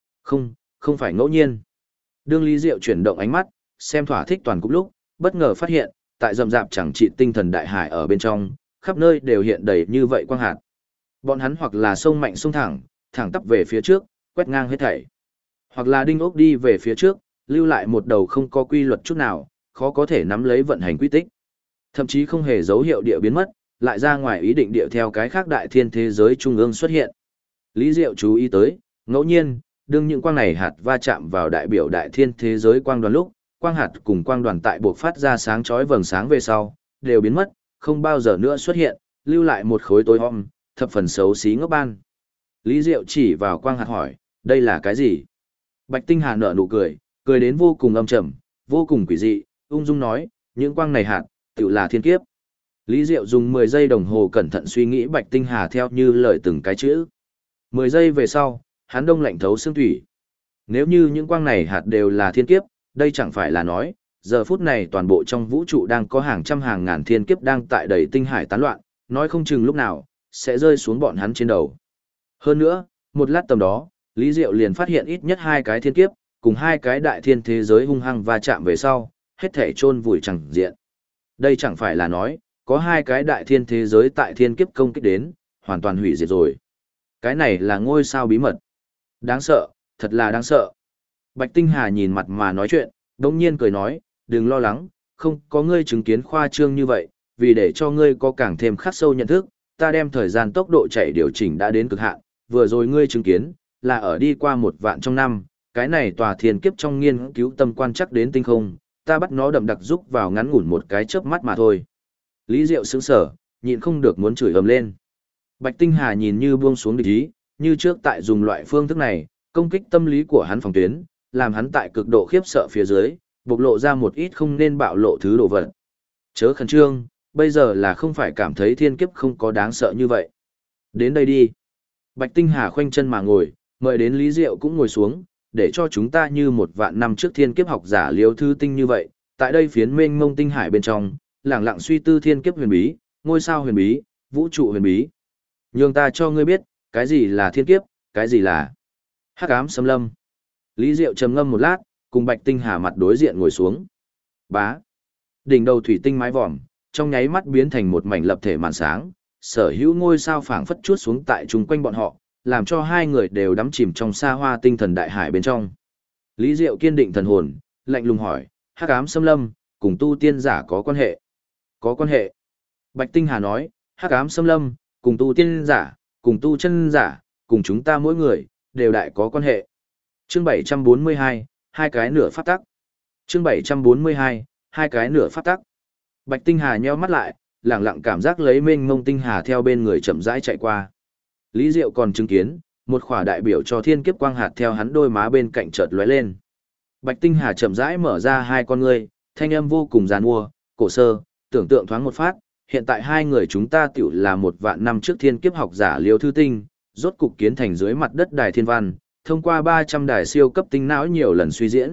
Không phải ngẫu nhiên. Đương Lý Diệu chuyển động ánh mắt, xem thỏa thích toàn cục lúc, bất ngờ phát hiện, tại rậm rạp chẳng trị tinh thần đại hải ở bên trong, khắp nơi đều hiện đầy như vậy quang hạt. Bọn hắn hoặc là sông mạnh sông thẳng tắp về phía trước, quét ngang hết thảy. Hoặc là đinh ốc đi về phía trước, lưu lại một đầu không có quy luật chút nào, khó có thể nắm lấy vận hành quy tích. Thậm chí không hề dấu hiệu địa biến mất, lại ra ngoài ý định địa theo cái khác đại thiên thế giới trung ương xuất hiện. Lý Diệu chú ý tới, ngẫu nhiên, đương những quang này hạt va chạm vào đại biểu đại thiên thế giới quang đoàn lúc, quang hạt cùng quang đoàn tại buộc phát ra sáng chói vầng sáng về sau, đều biến mất, không bao giờ nữa xuất hiện, lưu lại một khối tối om, thập phần xấu xí ngốc ban. Lý Diệu chỉ vào quang hạt hỏi, đây là cái gì? Bạch Tinh Hà nở nụ cười, cười đến vô cùng âm trầm, vô cùng quỷ dị, ung dung nói, những quang này hạt, tự là thiên kiếp. Lý Diệu dùng 10 giây đồng hồ cẩn thận suy nghĩ Bạch Tinh Hà theo như lời từng cái chữ. 10 giây về sau, hắn đông lạnh thấu xương thủy. Nếu như những quang này hạt đều là thiên kiếp, đây chẳng phải là nói, giờ phút này toàn bộ trong vũ trụ đang có hàng trăm hàng ngàn thiên kiếp đang tại đầy tinh hải tán loạn, nói không chừng lúc nào, sẽ rơi xuống bọn hắn trên đầu. Hơn nữa, một lát tầm đó, Lý Diệu liền phát hiện ít nhất 2 cái thiên kiếp, cùng 2 cái đại thiên thế giới hung hăng va chạm về sau, hết thể chôn vùi chẳng diện. Đây chẳng phải là nói, có 2 cái đại thiên thế giới tại thiên kiếp công kích đến, hoàn toàn hủy diệt rồi. Cái này là ngôi sao bí mật. Đáng sợ, thật là đáng sợ. Bạch Tinh Hà nhìn mặt mà nói chuyện, đồng nhiên cười nói, đừng lo lắng, không có ngươi chứng kiến khoa trương như vậy, vì để cho ngươi có càng thêm khắc sâu nhận thức, ta đem thời gian tốc độ chạy điều chỉnh đã đến cực hạn, vừa rồi ngươi chứng kiến, là ở đi qua 1 vạn trong năm, cái này tòa thiên kiếp trong nghiên cứu tâm quan chắc đến tinh không, ta bắt nó đậm đặc giúp vào ngắn ngủn một cái chớp mắt mà thôi. Lý Diệu sững sờ, nhịn không được muốn chửi ầm lên. Bạch Tinh Hà nhìn như buông xuống địch ý, như trước tại dùng loại phương thức này, công kích tâm lý của hắn phòng tuyến, làm hắn tại cực độ khiếp sợ phía dưới, bộc lộ ra một ít không nên bạo lộ thứ đồ vật. Chớ khẩn trương, bây giờ là không phải cảm thấy thiên kiếp không có đáng sợ như vậy. Đến đây đi. Bạch Tinh Hà khoanh chân mà ngồi, mời đến Lý Diệu cũng ngồi xuống, để cho chúng ta như 1 vạn năm trước thiên kiếp học giả Liêu Thư Tinh như vậy, tại đây phiến mênh mông tinh hải bên trong, lẳng lặng suy tư thiên kiếp huyền bí, ngôi sao huyền bí, vũ trụ huyền bí. Nhường ta cho ngươi biết, cái gì là thiên kiếp, cái gì là hắc ám xâm lâm. Lý Diệu trầm ngâm một lát, cùng Bạch Tinh Hà mặt đối diện ngồi xuống. Bá. Đỉnh đầu thủy tinh mái vòm, trong nháy mắt biến thành một mảnh lập thể màn sáng, sở hữu ngôi sao phảng phất chuốt xuống tại chung quanh bọn họ, làm cho hai người đều đắm chìm trong xa hoa tinh thần đại hải bên trong. Lý Diệu kiên định thần hồn, lạnh lùng hỏi, hắc ám xâm lâm, cùng tu tiên giả có quan hệ? Có quan hệ. Bạch Tinh Hà nói, hắc ám xâm lâm, cùng tu tiên giả, cùng tu chân giả, cùng chúng ta mỗi người, đều đại có quan hệ. Chương 742, 2 cái nửa pháp tắc. Chương 742, 2 cái nửa pháp tắc. Bạch Tinh Hà nheo mắt lại, lẳng lặng cảm giác lấy mênh mông tinh hà theo bên người chậm rãi chạy qua. Lý Diệu còn chứng kiến, một khỏa đại biểu cho thiên kiếp quang hạt theo hắn đôi má bên cạnh chợt lóe lên. Bạch Tinh Hà chậm rãi mở ra hai con ngươi, thanh âm vô cùng giàn mua, cổ sơ, tưởng tượng thoáng một phát, hiện tại hai người chúng ta tiểu là 1 vạn năm trước thiên kiếp học giả Liêu Thư Tinh, rốt cục kiến thành dưới mặt đất đài thiên văn, thông qua 300 đài siêu cấp tinh não nhiều lần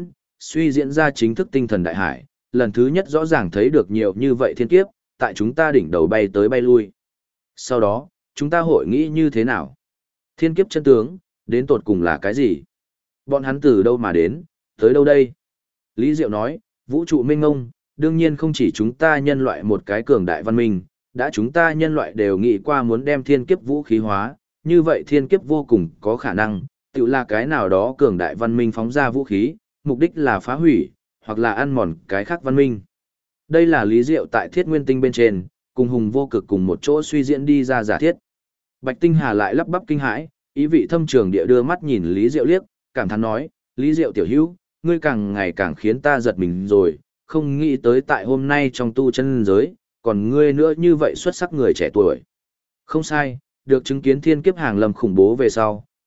suy diễn ra chính thức tinh thần đại hải, lần thứ nhất rõ ràng thấy được nhiều như vậy thiên kiếp, tại chúng ta đỉnh đầu bay tới bay lui. Sau đó, chúng ta hội nghĩ như thế nào? Thiên kiếp chân tướng, đến tột cùng là cái gì? Bọn hắn từ đâu mà đến, tới đâu đây? Lý Diệu nói, vũ trụ mênh mông, đương nhiên không chỉ chúng ta nhân loại một cái cường đại văn minh, đã chúng ta nhân loại đều nghĩ qua muốn đem thiên kiếp vũ khí hóa, như vậy thiên kiếp vô cùng có khả năng, tự là cái nào đó cường đại văn minh phóng ra vũ khí, mục đích là phá hủy, hoặc là ăn mòn cái khác văn minh. Đây là Lý Diệu tại Thiết Nguyên Tinh bên trên, cùng Hùng Vô Cực cùng một chỗ suy diễn đi ra giả thiết. Bạch Tinh Hà lại lắp bắp kinh hãi, ý vị thâm trường địa đưa mắt nhìn Lý Diệu liếc, cảm thán nói, Lý Diệu tiểu hữu, ngươi càng ngày càng khiến ta giật mình rồi, không nghĩ tới tại hôm nay trong tu chân giới, còn ngươi nữa như vậy xuất sắc người trẻ tuổi. Không sai, được chứng kiến thiên kiếp hàng lâm khủng bố về sau,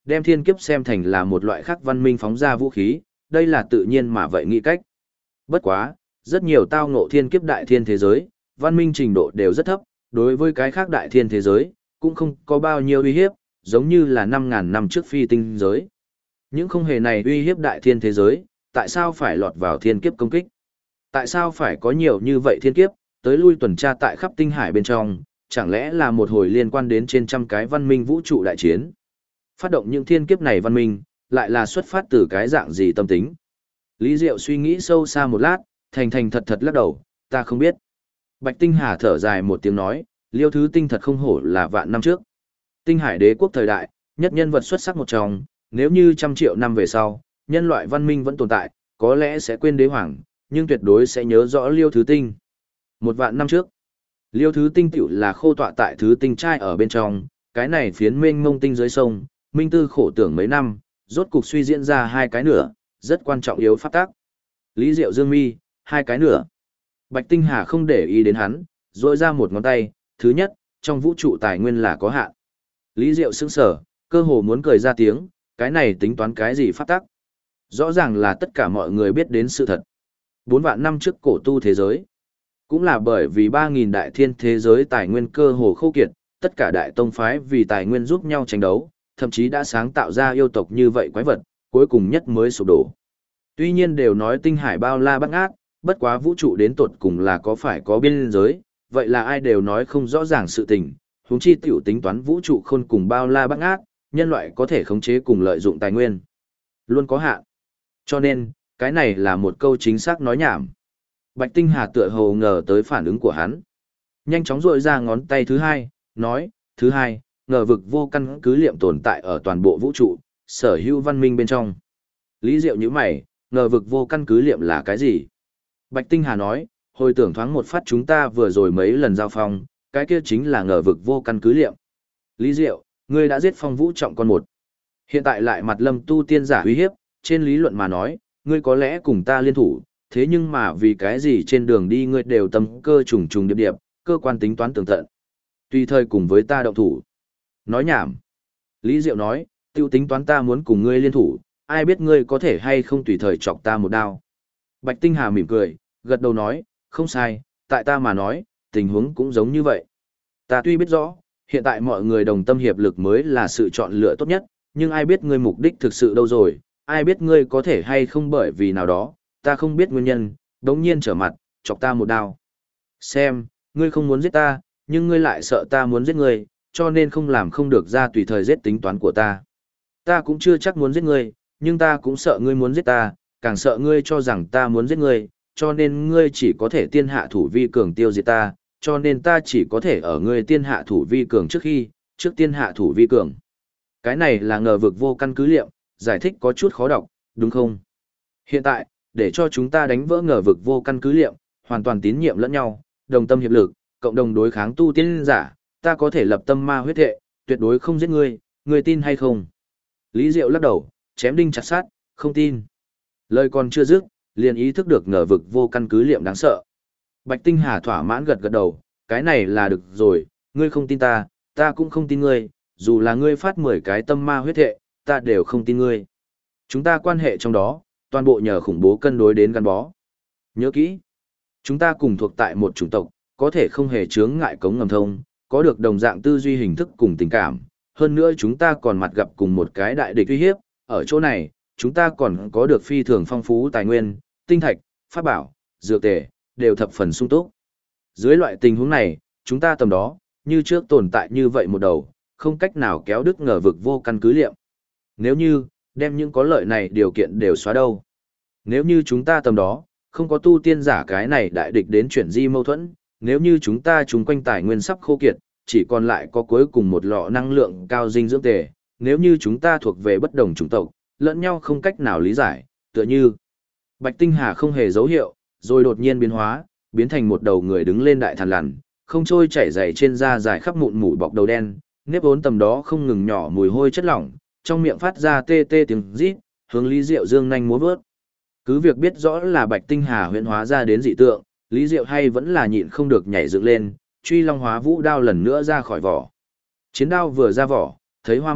đem thiên kiếp xem thành là một loại khác văn minh phóng ra vũ khí, đây là tự nhiên mà vậy nghĩ cách. Bất quá, rất nhiều tao ngộ thiên kiếp đại thiên thế giới, văn minh trình độ đều rất thấp, đối với cái khác đại thiên thế giới, cũng không có bao nhiêu uy hiếp, giống như là 5.000 năm trước phi tinh giới. Những không hề này uy hiếp đại thiên thế giới, tại sao phải lọt vào thiên kiếp công kích? Tại sao phải có nhiều như vậy thiên kiếp, tới lui tuần tra tại khắp tinh hải bên trong, chẳng lẽ là một hồi liên quan đến trên trăm cái văn minh vũ trụ đại chiến? Phát động những thiên kiếp này văn minh, lại là xuất phát từ cái dạng gì tâm tính? Lý Diệu suy nghĩ sâu xa một lát, thành thành thật thật lắc đầu, ta không biết. Bạch Tinh Hà thở dài một tiếng nói, Liêu Thứ Tinh thật không hổ là vạn năm trước. Tinh Hải đế quốc thời đại, nhất nhân vật xuất sắc một trong, nếu như 100 triệu năm về sau, nhân loại văn minh vẫn tồn tại, có lẽ sẽ quên đế hoàng, nhưng tuyệt đối sẽ nhớ rõ Liêu Thứ Tinh. 1.000 năm trước, Liêu Thứ Tinh tiểu là khô tọa tại Thứ Tinh trai ở bên trong, cái này phiến mênh mông tinh dưới sông, Minh Tư khổ tưởng mấy năm, rốt cục suy diễn ra hai cái nửa, rất quan trọng yếu pháp tác. Lý Diệu dương mi, hai cái nửa. Bạch Tinh Hà không để ý đến hắn, rỗi ra một ngón tay, thứ nhất, trong vũ trụ tài nguyên là có hạn. Lý Diệu sững sờ, cơ hồ muốn cười ra tiếng, cái này tính toán cái gì pháp tắc? Rõ ràng là tất cả mọi người biết đến sự thật. 4.000 năm trước cổ tu thế giới, cũng là bởi vì 3.000 đại thiên thế giới tài nguyên cơ hồ khô kiệt, tất cả đại tông phái vì tài nguyên giúp nhau tranh đấu, thậm chí đã sáng tạo ra yêu tộc như vậy quái vật, cuối cùng nhất mới sụp đổ. Tuy nhiên đều nói tinh hải bao la bát ngát, bất quá vũ trụ đến tột cùng là có phải có biên giới, vậy là ai đều nói không rõ ràng sự tình, huống chi tiểu tính toán vũ trụ khôn cùng bao la bát ngát, nhân loại có thể khống chế cùng lợi dụng tài nguyên. Luôn có hạn. Cho nên, cái này là một câu chính xác nói nhảm. Bạch Tinh Hà tựa hồ ngờ tới phản ứng của hắn. Nhanh chóng rội ra ngón tay thứ hai, nói, thứ hai, ngờ vực vô căn cứ liệm tồn tại ở toàn bộ vũ trụ, sở hữu văn minh bên trong. Lý Diệu như mày, ngờ vực vô căn cứ liệm là cái gì? Bạch Tinh Hà nói, hồi tưởng thoáng một phát chúng ta vừa rồi mấy lần giao phong, cái kia chính là ngờ vực vô căn cứ liệm. Lý Diệu, ngươi đã giết Phong Vũ Trọng con một. Hiện tại lại mặt Lâm tu tiên giả uy hiếp, trên lý luận mà nói, ngươi có lẽ cùng ta liên thủ, thế nhưng mà vì cái gì trên đường đi ngươi đều tâm cơ trùng trùng điệp điệp, cơ quan tính toán tường tận. Tùy thời cùng với ta động thủ. Nói nhảm. Lý Diệu nói, tiêu tính toán ta muốn cùng ngươi liên thủ, ai biết ngươi có thể hay không tùy thời chọc ta một đao. Bạch Tinh Hà mỉm cười, gật đầu nói, không sai, tại ta mà nói, tình huống cũng giống như vậy. Ta tuy biết rõ, hiện tại mọi người đồng tâm hiệp lực mới là sự chọn lựa tốt nhất, nhưng ai biết ngươi mục đích thực sự đâu rồi, ai biết ngươi có thể hay không bởi vì nào đó, ta không biết nguyên nhân, đống nhiên trở mặt, chọc ta một đao. Xem, ngươi không muốn giết ta, nhưng ngươi lại sợ ta muốn giết ngươi, cho nên không làm không được ra tùy thời giết tính toán của ta. Ta cũng chưa chắc muốn giết ngươi, nhưng ta cũng sợ ngươi muốn giết ta, càng sợ ngươi cho rằng ta muốn giết ngươi, cho nên ngươi chỉ có thể tiên hạ thủ vi cường tiêu diệt ta, cho nên ta chỉ có thể ở ngươi tiên hạ thủ vi cường trước tiên hạ thủ vi cường. Cái này là ngờ vực vô căn cứ liệm, giải thích có chút khó đọc, đúng không? Hiện tại, để cho chúng ta đánh vỡ ngờ vực vô căn cứ liệm, hoàn toàn tín nhiệm lẫn nhau, đồng tâm hiệp lực, cộng đồng đối kháng tu tiên giả, ta có thể lập tâm ma huyết thệ, tuyệt đối không giết ngươi, ngươi tin hay không? Lý Diệu lắc đầu, chém đinh chặt sắt, không tin. Lời còn chưa dứt, liền ý thức được ngờ vực vô căn cứ liệm đáng sợ. Bạch Tinh Hà thỏa mãn gật gật đầu, cái này là được rồi, ngươi không tin ta, ta cũng không tin ngươi, dù là ngươi phát 10 cái tâm ma huyết thệ, ta đều không tin ngươi. Chúng ta quan hệ trong đó, toàn bộ nhờ khủng bố cân đối đến gắn bó. Nhớ kỹ, chúng ta cùng thuộc tại một chủng tộc, có thể không hề chướng ngại cống ngầm thông, có được đồng dạng tư duy hình thức cùng tình cảm. Hơn nữa chúng ta còn mặt gặp cùng một cái đại địch uy hiếp, ở chỗ này, chúng ta còn có được phi thường phong phú tài nguyên, tinh thạch, pháp bảo, dược tề, đều thập phần sung túc. Dưới loại tình huống này, chúng ta tầm đó, như trước tồn tại như vậy một đầu, không cách nào kéo đứt ngờ vực vô căn cứ liệm. Nếu như, đem những có lợi này điều kiện đều xóa đâu. Nếu như chúng ta tầm đó, không có tu tiên giả cái này đại địch đến chuyển di mâu thuẫn, nếu như chúng ta chung quanh tài nguyên sắp khô kiệt, chỉ còn lại có cuối cùng một lọ năng lượng cao dinh dưỡng tề, nếu như chúng ta thuộc về bất đồng chủng tộc, lẫn nhau không cách nào lý giải, tựa như Bạch Tinh Hà không hề dấu hiệu, rồi đột nhiên biến hóa, biến thành một đầu người đứng lên đại thằn lằn, không trôi chảy dày trên da dài khắp mụn mủ bọc đầu đen, nếp vốn tầm đó không ngừng nhỏ mùi hôi chất lỏng, trong miệng phát ra tê tê tiếng rít, hướng Lý Diệu dương nhanh múa vớt. Cứ việc biết rõ là Bạch Tinh Hà huyễn hóa ra đến dị tượng, Lý Diệu hay vẫn là nhịn không được nhảy dựng lên, truy long hóa vũ đao lần nữa ra khỏi vỏ. Chiến đao vừa ra vỏ, thấy hoa mắt,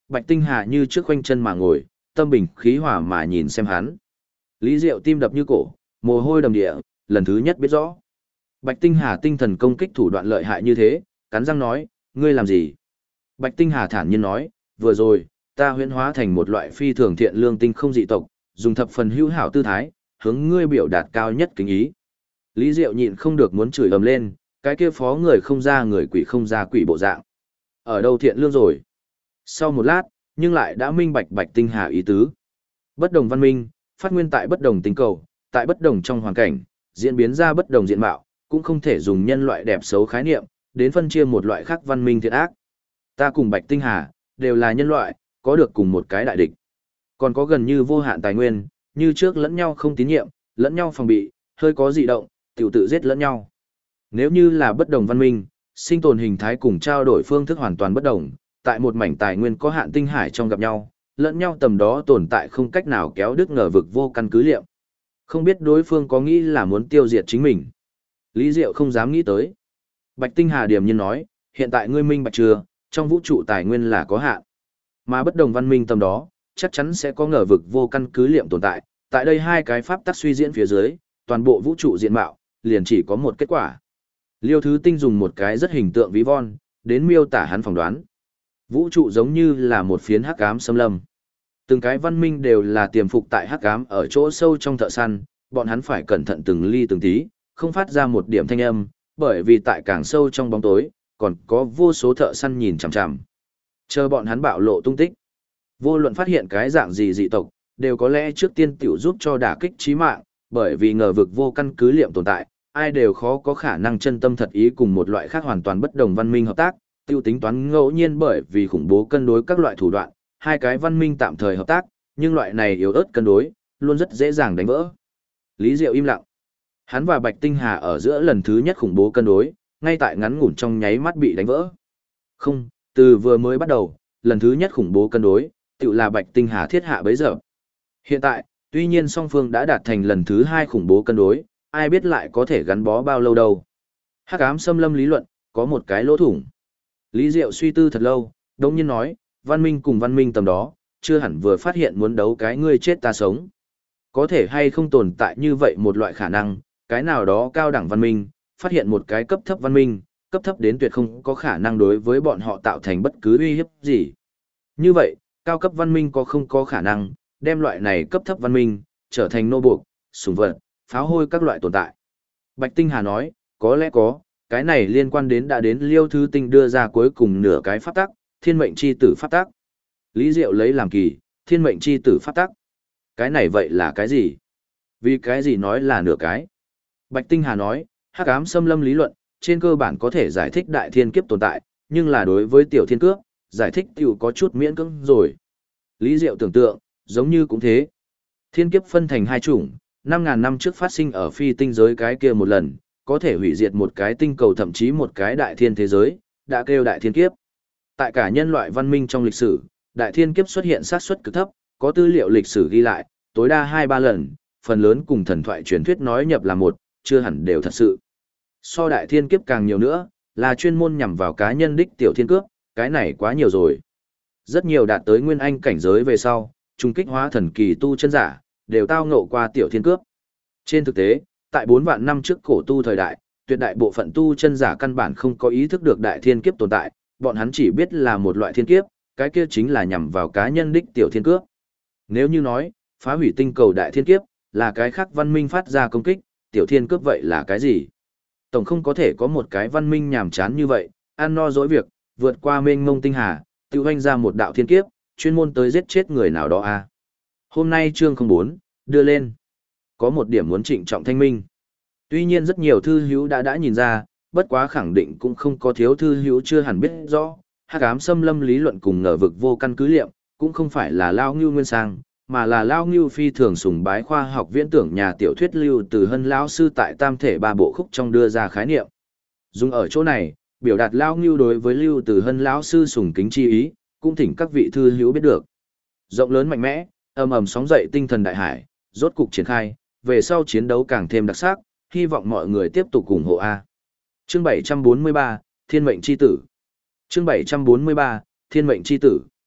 Bạch Tinh Hà như trước khoanh chân mà ngồi, tâm bình khí hòa mà nhìn xem hắn. Lý Diệu tim đập như cổ, mồ hôi đầm địa, lần thứ nhất biết rõ. Bạch Tinh Hà tinh thần công kích thủ đoạn lợi hại như thế, cắn răng nói, ngươi làm gì? Bạch Tinh Hà thản nhiên nói, vừa rồi, ta huyễn hóa thành một loại phi thường thiện lương tinh không dị tộc, dùng thập phần hữu hảo tư thái, hướng ngươi biểu đạt cao nhất kính ý. Lý Diệu nhịn không được muốn chửi ầm lên, cái kia phó người không ra người quỷ không ra quỷ bộ dạng. Ở đâu thiện lương rồi? Sau một lát, nhưng lại đã minh bạch Bạch Tinh Hà ý tứ. Bất đồng văn minh, phát nguyên tại bất đồng tinh cầu, tại bất đồng trong hoàn cảnh, diễn biến ra bất đồng diện mạo, cũng không thể dùng nhân loại đẹp xấu khái niệm, đến phân chia một loại khác văn minh thiện ác. Ta cùng Bạch Tinh Hà, đều là nhân loại, có được cùng một cái đại địch. Còn có gần như vô hạn tài nguyên, như trước lẫn nhau không tín nhiệm, lẫn nhau phòng bị, hơi có dị động, tiểu tự giết lẫn nhau. Nếu như là bất đồng văn minh, sinh tồn hình thái cùng trao đổi phương thức hoàn toàn bất đồng, tại một mảnh tài nguyên có hạn tinh hải trong gặp nhau, lẫn nhau tầm đó tồn tại không cách nào kéo đứt ngờ vực vô căn cứ liệu. Không biết đối phương có nghĩ là muốn tiêu diệt chính mình. Lý Diệu không dám nghĩ tới. Bạch Tinh Hà điềm nhiên nói, hiện tại ngươi minh bạch chưa, trong vũ trụ tài nguyên là có hạn. Mà bất đồng văn minh tầm đó, chắc chắn sẽ có ngờ vực vô căn cứ liệm tồn tại. Tại đây hai cái pháp tắc suy diễn phía dưới, toàn bộ vũ trụ diện mạo, liền chỉ có một kết quả. Liêu Thứ Tinh dùng một cái rất hình tượng ví von, đến miêu tả hắn phỏng đoán. Vũ trụ giống như là một phiến hắc ám xâm lâm. Từng cái văn minh đều là tiềm phục tại hắc ám ở chỗ sâu trong thợ săn, bọn hắn phải cẩn thận từng ly từng tí, không phát ra một điểm thanh âm, bởi vì tại càng sâu trong bóng tối, còn có vô số thợ săn nhìn chằm chằm. Chờ bọn hắn bạo lộ tung tích. Vô luận phát hiện cái dạng gì dị tộc, đều có lẽ trước tiên tiểu giúp cho đả kích chí mạng, bởi vì ngờ vực vô căn cứ liệm tồn tại, ai đều khó có khả năng chân tâm thật ý cùng một loại khác hoàn toàn bất đồng văn minh hợp tác, tiêu tính toán ngẫu nhiên bởi vì khủng bố cân đối các loại thủ đoạn, hai cái văn minh tạm thời hợp tác, nhưng loại này yếu ớt cân đối, luôn rất dễ dàng đánh vỡ. Lý Diệu im lặng. Hắn và Bạch Tinh Hà ở giữa lần thứ nhất khủng bố cân đối, ngay tại ngắn ngủn trong nháy mắt bị đánh vỡ. Không, từ vừa mới bắt đầu, lần thứ nhất khủng bố cân đối, tự là Bạch Tinh Hà thiết hạ bấy giờ. Hiện tại, tuy nhiên song phương đã đạt thành lần thứ hai khủng bố cân đối, ai biết lại có thể gắn bó bao lâu đâu. Hắc ám xâm lâm lý luận, có một cái lỗ thủng. Lý Diệu suy tư thật lâu, đồng nhiên nói, văn minh cùng văn minh tầm đó, chưa hẳn vừa phát hiện muốn đấu cái ngươi chết ta sống. Có thể hay không tồn tại như vậy một loại khả năng, cái nào đó cao đẳng văn minh, phát hiện một cái cấp thấp văn minh, cấp thấp đến tuyệt không có khả năng đối với bọn họ tạo thành bất cứ uy hiếp gì. Như vậy, cao cấp văn minh có không có khả năng, đem loại này cấp thấp văn minh, trở thành nô buộc, sủng vật, pháo hôi các loại tồn tại. Bạch Tinh Hà nói, có lẽ có, cái này liên quan đến đã đến Liêu Thứ Tinh đưa ra cuối cùng nửa cái pháp tắc, thiên mệnh chi tử pháp tắc. Lý Diệu lấy làm kỳ, thiên mệnh chi tử pháp tắc. Cái này vậy là cái gì? Vì cái gì nói là nửa cái? Bạch Tinh Hà nói, hắc ám xâm lâm lý luận, trên cơ bản có thể giải thích đại thiên kiếp tồn tại, nhưng là đối với tiểu thiên cước, giải thích tiểu có chút miễn cưỡng rồi. Lý Diệu tưởng tượng, giống như cũng thế. Thiên kiếp phân thành hai chủng, 5.000 năm trước phát sinh ở phi tinh giới cái kia một lần, có thể hủy diệt một cái tinh cầu thậm chí một cái đại thiên thế giới, đã kêu đại thiên kiếp. Tại cả nhân loại văn minh trong lịch sử, đại thiên kiếp xuất hiện xác suất cực thấp, có tư liệu lịch sử ghi lại, tối đa 2-3 lần, phần lớn cùng thần thoại truyền thuyết nói nhập là một, chưa hẳn đều thật sự. So đại thiên kiếp càng nhiều nữa, là chuyên môn nhằm vào cá nhân đích tiểu thiên cướp, cái này quá nhiều rồi. Rất nhiều đạt tới nguyên anh cảnh giới về sau, trung kích hóa thần kỳ tu chân giả, đều tao ngộ qua tiểu thiên cướp. Trên thực tế, tại 4 vạn năm trước cổ tu thời đại, tuyệt đại bộ phận tu chân giả căn bản không có ý thức được đại thiên kiếp tồn tại, bọn hắn chỉ biết là một loại thiên kiếp, cái kia chính là nhằm vào cá nhân đích tiểu thiên cướp. Nếu như nói, phá hủy tinh cầu đại thiên kiếp, là cái khác văn minh phát ra công kích, tiểu thiên cướp vậy là cái gì? Tổng không có thể có một cái văn minh nhàm chán như vậy, ăn no dỗi việc, vượt qua mênh mông tinh hà, tiêu hoanh ra một đạo thiên kiếp, chuyên môn tới giết chết người nào đó à. Hôm nay chương 04, đưa lên. Có một điểm muốn trịnh trọng thanh minh. Tuy nhiên rất nhiều thư hữu đã nhìn ra, bất quá khẳng định cũng không có thiếu thư hữu chưa hẳn biết rõ, hắc ám xâm lâm lý luận cùng ngờ vực vô căn cứ liệm, cũng không phải là Lao Ngưu Nguyên Sang, mà là Lao Ngưu phi thường sùng bái khoa học viễn tưởng nhà tiểu thuyết Lưu Từ Hân lão sư tại Tam thể ba bộ khúc trong đưa ra khái niệm. Dùng ở chỗ này, biểu đạt Lao Ngưu đối với Lưu Từ Hân lão sư sùng kính chi ý, cũng thỉnh các vị thư hữu biết được. Rộng lớn mạnh mẽ, ầm ầm sóng dậy tinh thần đại hải, rốt cục triển khai, về sau chiến đấu càng thêm đặc sắc, hy vọng mọi người tiếp tục ủng hộ A. Chương 743, Thiên mệnh chi tử. Chương 743, Thiên mệnh chi tử.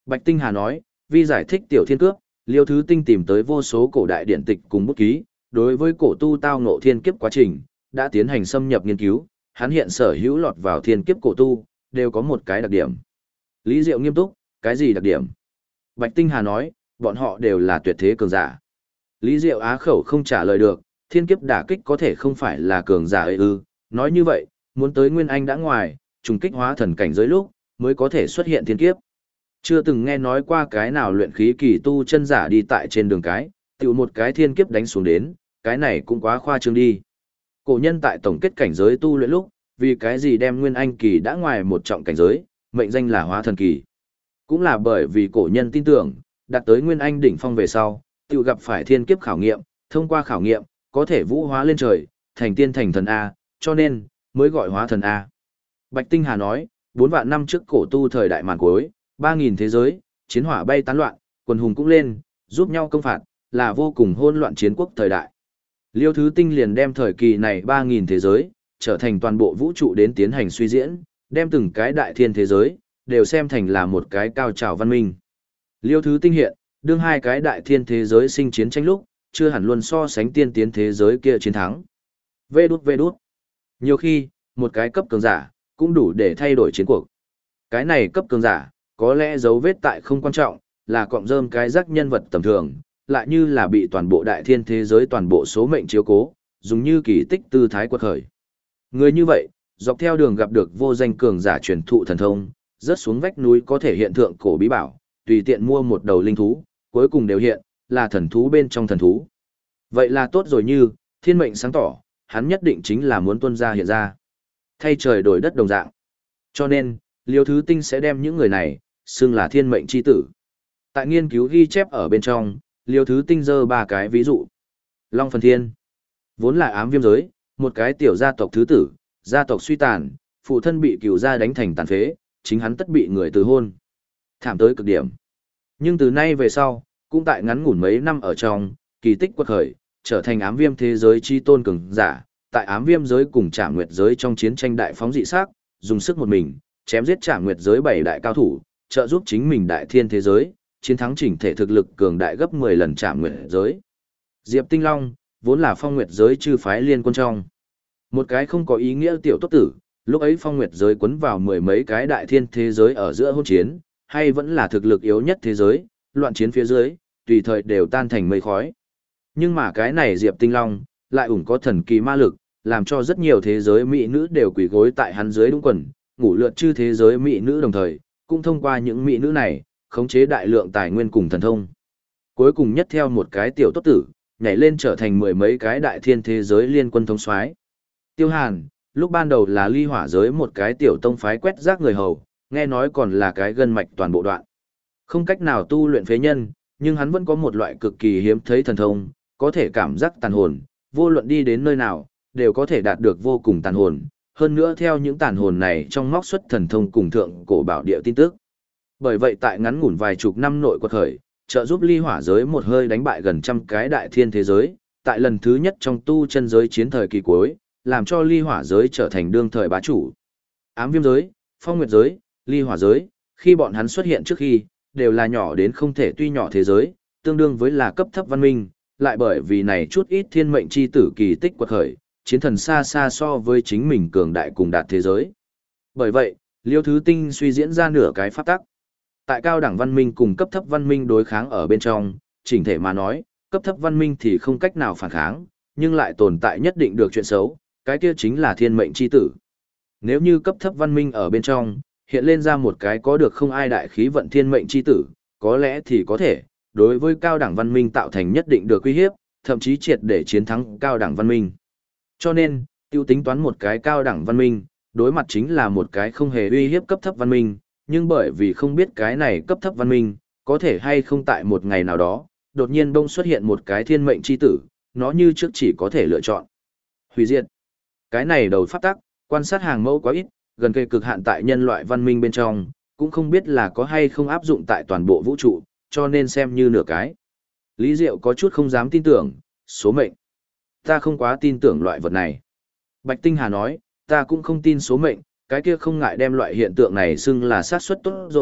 Bạch Tinh Hà nói, vì giải thích tiểu thiên cướp, Liêu Thứ Tinh tìm tới vô số cổ đại điển tịch cùng bút ký, đối với cổ tu tao ngộ thiên kiếp quá trình, đã tiến hành xâm nhập nghiên cứu, hắn hiện sở hữu lọt vào thiên kiếp cổ tu, đều có một cái đặc điểm. Lý Diệu nghiêm túc, cái gì đặc điểm? Bạch Tinh Hà nói, bọn họ đều là tuyệt thế cường giả. Lý Diệu á khẩu không trả lời được, thiên kiếp đả kích có thể không phải là cường giả ấy ư, nói như vậy, muốn tới Nguyên Anh đã ngoài, trùng kích hóa thần cảnh giới lúc, mới có thể xuất hiện thiên kiếp. Chưa từng nghe nói qua cái nào luyện khí kỳ tu chân giả đi tại trên đường cái, tiểu một cái thiên kiếp đánh xuống đến, cái này cũng quá khoa trương đi. Cổ nhân tại tổng kết cảnh giới tu luyện lúc, vì cái gì đem Nguyên Anh kỳ đã ngoài một trọng cảnh giới, mệnh danh là hóa thần kỳ. Cũng là bởi vì cổ nhân tin tưởng, đạt tới Nguyên Anh đỉnh phong về sau, tiểu gặp phải thiên kiếp khảo nghiệm, thông qua khảo nghiệm, có thể vũ hóa lên trời, thành tiên thành thần A, cho nên, mới gọi hóa thần A. Bạch Tinh Hà nói, 4 vạn năm trước cổ tu thời đại màn cuối, 3.000 thế giới, chiến hỏa bay tán loạn, quần hùng cũng lên, giúp nhau công phạt, là vô cùng hỗn loạn chiến quốc thời đại. Liêu Thứ Tinh liền đem thời kỳ này 3.000 thế giới, trở thành toàn bộ vũ trụ đến tiến hành suy diễn, đem từng cái đại thiên thế giới, đều xem thành là một cái cao trào văn minh. Liêu Thứ Tinh hiện, đương hai cái đại thiên thế giới sinh chiến tranh lúc, chưa hẳn luôn so sánh tiên tiến thế giới kia chiến thắng. Vê đút. Nhiều khi, một cái cấp cường giả, cũng đủ để thay đổi chiến cuộc. Cái này cấp cường giả, có lẽ dấu vết tại không quan trọng, là cọng rơm cái rắc nhân vật tầm thường, lại như là bị toàn bộ đại thiên thế giới toàn bộ số mệnh chiếu cố, dùng như kỳ tích tư thái quật khởi. Người như vậy, dọc theo đường gặp được vô danh cường giả truyền thụ thần thông, rớt xuống vách núi có thể hiện thượng cổ bí bảo, tùy tiện mua một đầu linh thú, cuối cùng đều hiện, là thần thú bên trong thần thú. Vậy là tốt rồi, như, thiên mệnh sáng tỏ, hắn nhất định chính là muốn tuân ra hiện ra. Thay trời đổi đất đồng dạng. Cho nên, Liêu Thứ Tinh sẽ đem những người này, xưng là thiên mệnh chi tử. Tại nghiên cứu ghi chép ở bên trong, Liêu Thứ Tinh giơ 3 cái ví dụ. Long Phần Thiên, vốn là ám viêm giới, một cái tiểu gia tộc thứ tử, gia tộc suy tàn, phụ thân bị cửu gia đánh thành tàn phế, chính hắn tất bị người từ hôn. Thảm tới cực điểm. Nhưng từ nay về sau, cũng tại ngắn ngủn mấy năm ở trong, kỳ tích quật khởi, trở thành ám viêm thế giới chi tôn cường giả, tại ám viêm giới cùng Trảm Nguyệt giới trong chiến tranh đại phóng dị sắc, dùng sức một mình, chém giết Trảm Nguyệt giới 7 đại cao thủ, trợ giúp chính mình đại thiên thế giới, chiến thắng chỉnh thể thực lực cường đại gấp 10 lần Trảm Nguyệt giới. Diệp Tinh Long, vốn là Phong Nguyệt giới chư phái liên quân trong. Một cái không có ý nghĩa tiểu tốt tử, lúc ấy Phong Nguyệt giới quấn vào 10 mấy cái đại thiên thế giới ở giữa hôn chiến, hay vẫn là thực lực yếu nhất thế giới, loạn chiến phía dưới, tùy thời đều tan thành mây khói. Nhưng mà cái này Diệp Tinh Long, lại ủng có thần kỳ ma lực, làm cho rất nhiều thế giới mỹ nữ đều quỳ gối tại hắn dưới đúng quần, ngủ lượn chư thế giới mỹ nữ đồng thời, cũng thông qua những mỹ nữ này, khống chế đại lượng tài nguyên cùng thần thông. Cuối cùng nhất theo một cái tiểu tốt tử, nhảy lên trở thành 10 mấy cái đại thiên thế giới liên quân thống soái. Tiêu Hàn, lúc ban đầu là ly hỏa giới một cái tiểu tông phái quét rác người hầu, nghe nói còn là cái gân mạch toàn bộ đoạn. Không cách nào tu luyện phế nhân, nhưng hắn vẫn có một loại cực kỳ hiếm thấy thần thông, có thể cảm giác tàn hồn, vô luận đi đến nơi nào, đều có thể đạt được vô cùng tàn hồn. Hơn nữa theo những tàn hồn này trong móc xuất thần thông cùng thượng cổ bảo địa tin tức. Bởi vậy tại ngắn ngủn vài chục năm nội quật khởi, trợ giúp ly hỏa giới một hơi đánh bại gần trăm cái đại thiên thế giới, tại lần thứ nhất trong tu chân giới chiến thời kỳ cuối, làm cho ly hỏa giới trở thành đương thời bá chủ. Ám viêm giới, phong nguyệt giới, ly hỏa giới, khi bọn hắn xuất hiện trước khi, đều là nhỏ đến không thể tuy nhỏ thế giới, tương đương với là cấp thấp văn minh, lại bởi vì này chút ít thiên mệnh chi tử kỳ tích quật khởi, chiến thần xa xa so với chính mình cường đại cùng đạt thế giới. Bởi vậy, Liêu Thứ Tinh suy diễn ra nửa cái pháp tắc. Tại cao đẳng văn minh cùng cấp thấp văn minh đối kháng ở bên trong, chỉnh thể mà nói, cấp thấp văn minh thì không cách nào phản kháng, nhưng lại tồn tại nhất định được chuyện xấu, cái kia chính là thiên mệnh chi tử. Nếu như cấp thấp văn minh ở bên trong, hiện lên ra một cái có được không ai đại khí vận thiên mệnh chi tử, có lẽ thì có thể, đối với cao đẳng văn minh tạo thành nhất định được uy hiếp, thậm chí triệt để chiến thắng cao đẳng văn minh. Cho nên, tiêu tính toán một cái cao đẳng văn minh, đối mặt chính là một cái không hề uy hiếp cấp thấp văn minh, nhưng bởi vì không biết cái này cấp thấp văn minh, có thể hay không tại một ngày nào đó, đột nhiên bông xuất hiện một cái thiên mệnh chi tử, nó như trước chỉ có thể lựa chọn hủy diệt. Cái này đầu pháp tắc, quan sát hàng mẫu quá ít, gần kề cực hạn tại nhân loại văn minh bên trong, cũng không biết là có hay không áp dụng tại toàn bộ vũ trụ, cho nên xem như nửa cái. Lý Diệu có chút không dám tin tưởng, số mệnh. Ta không quá tin tưởng loại vật này. Bạch Tinh Hà nói, ta cũng không tin số mệnh, cái kia không ngại đem loại hiện tượng này xưng là xác suất tốt rồi,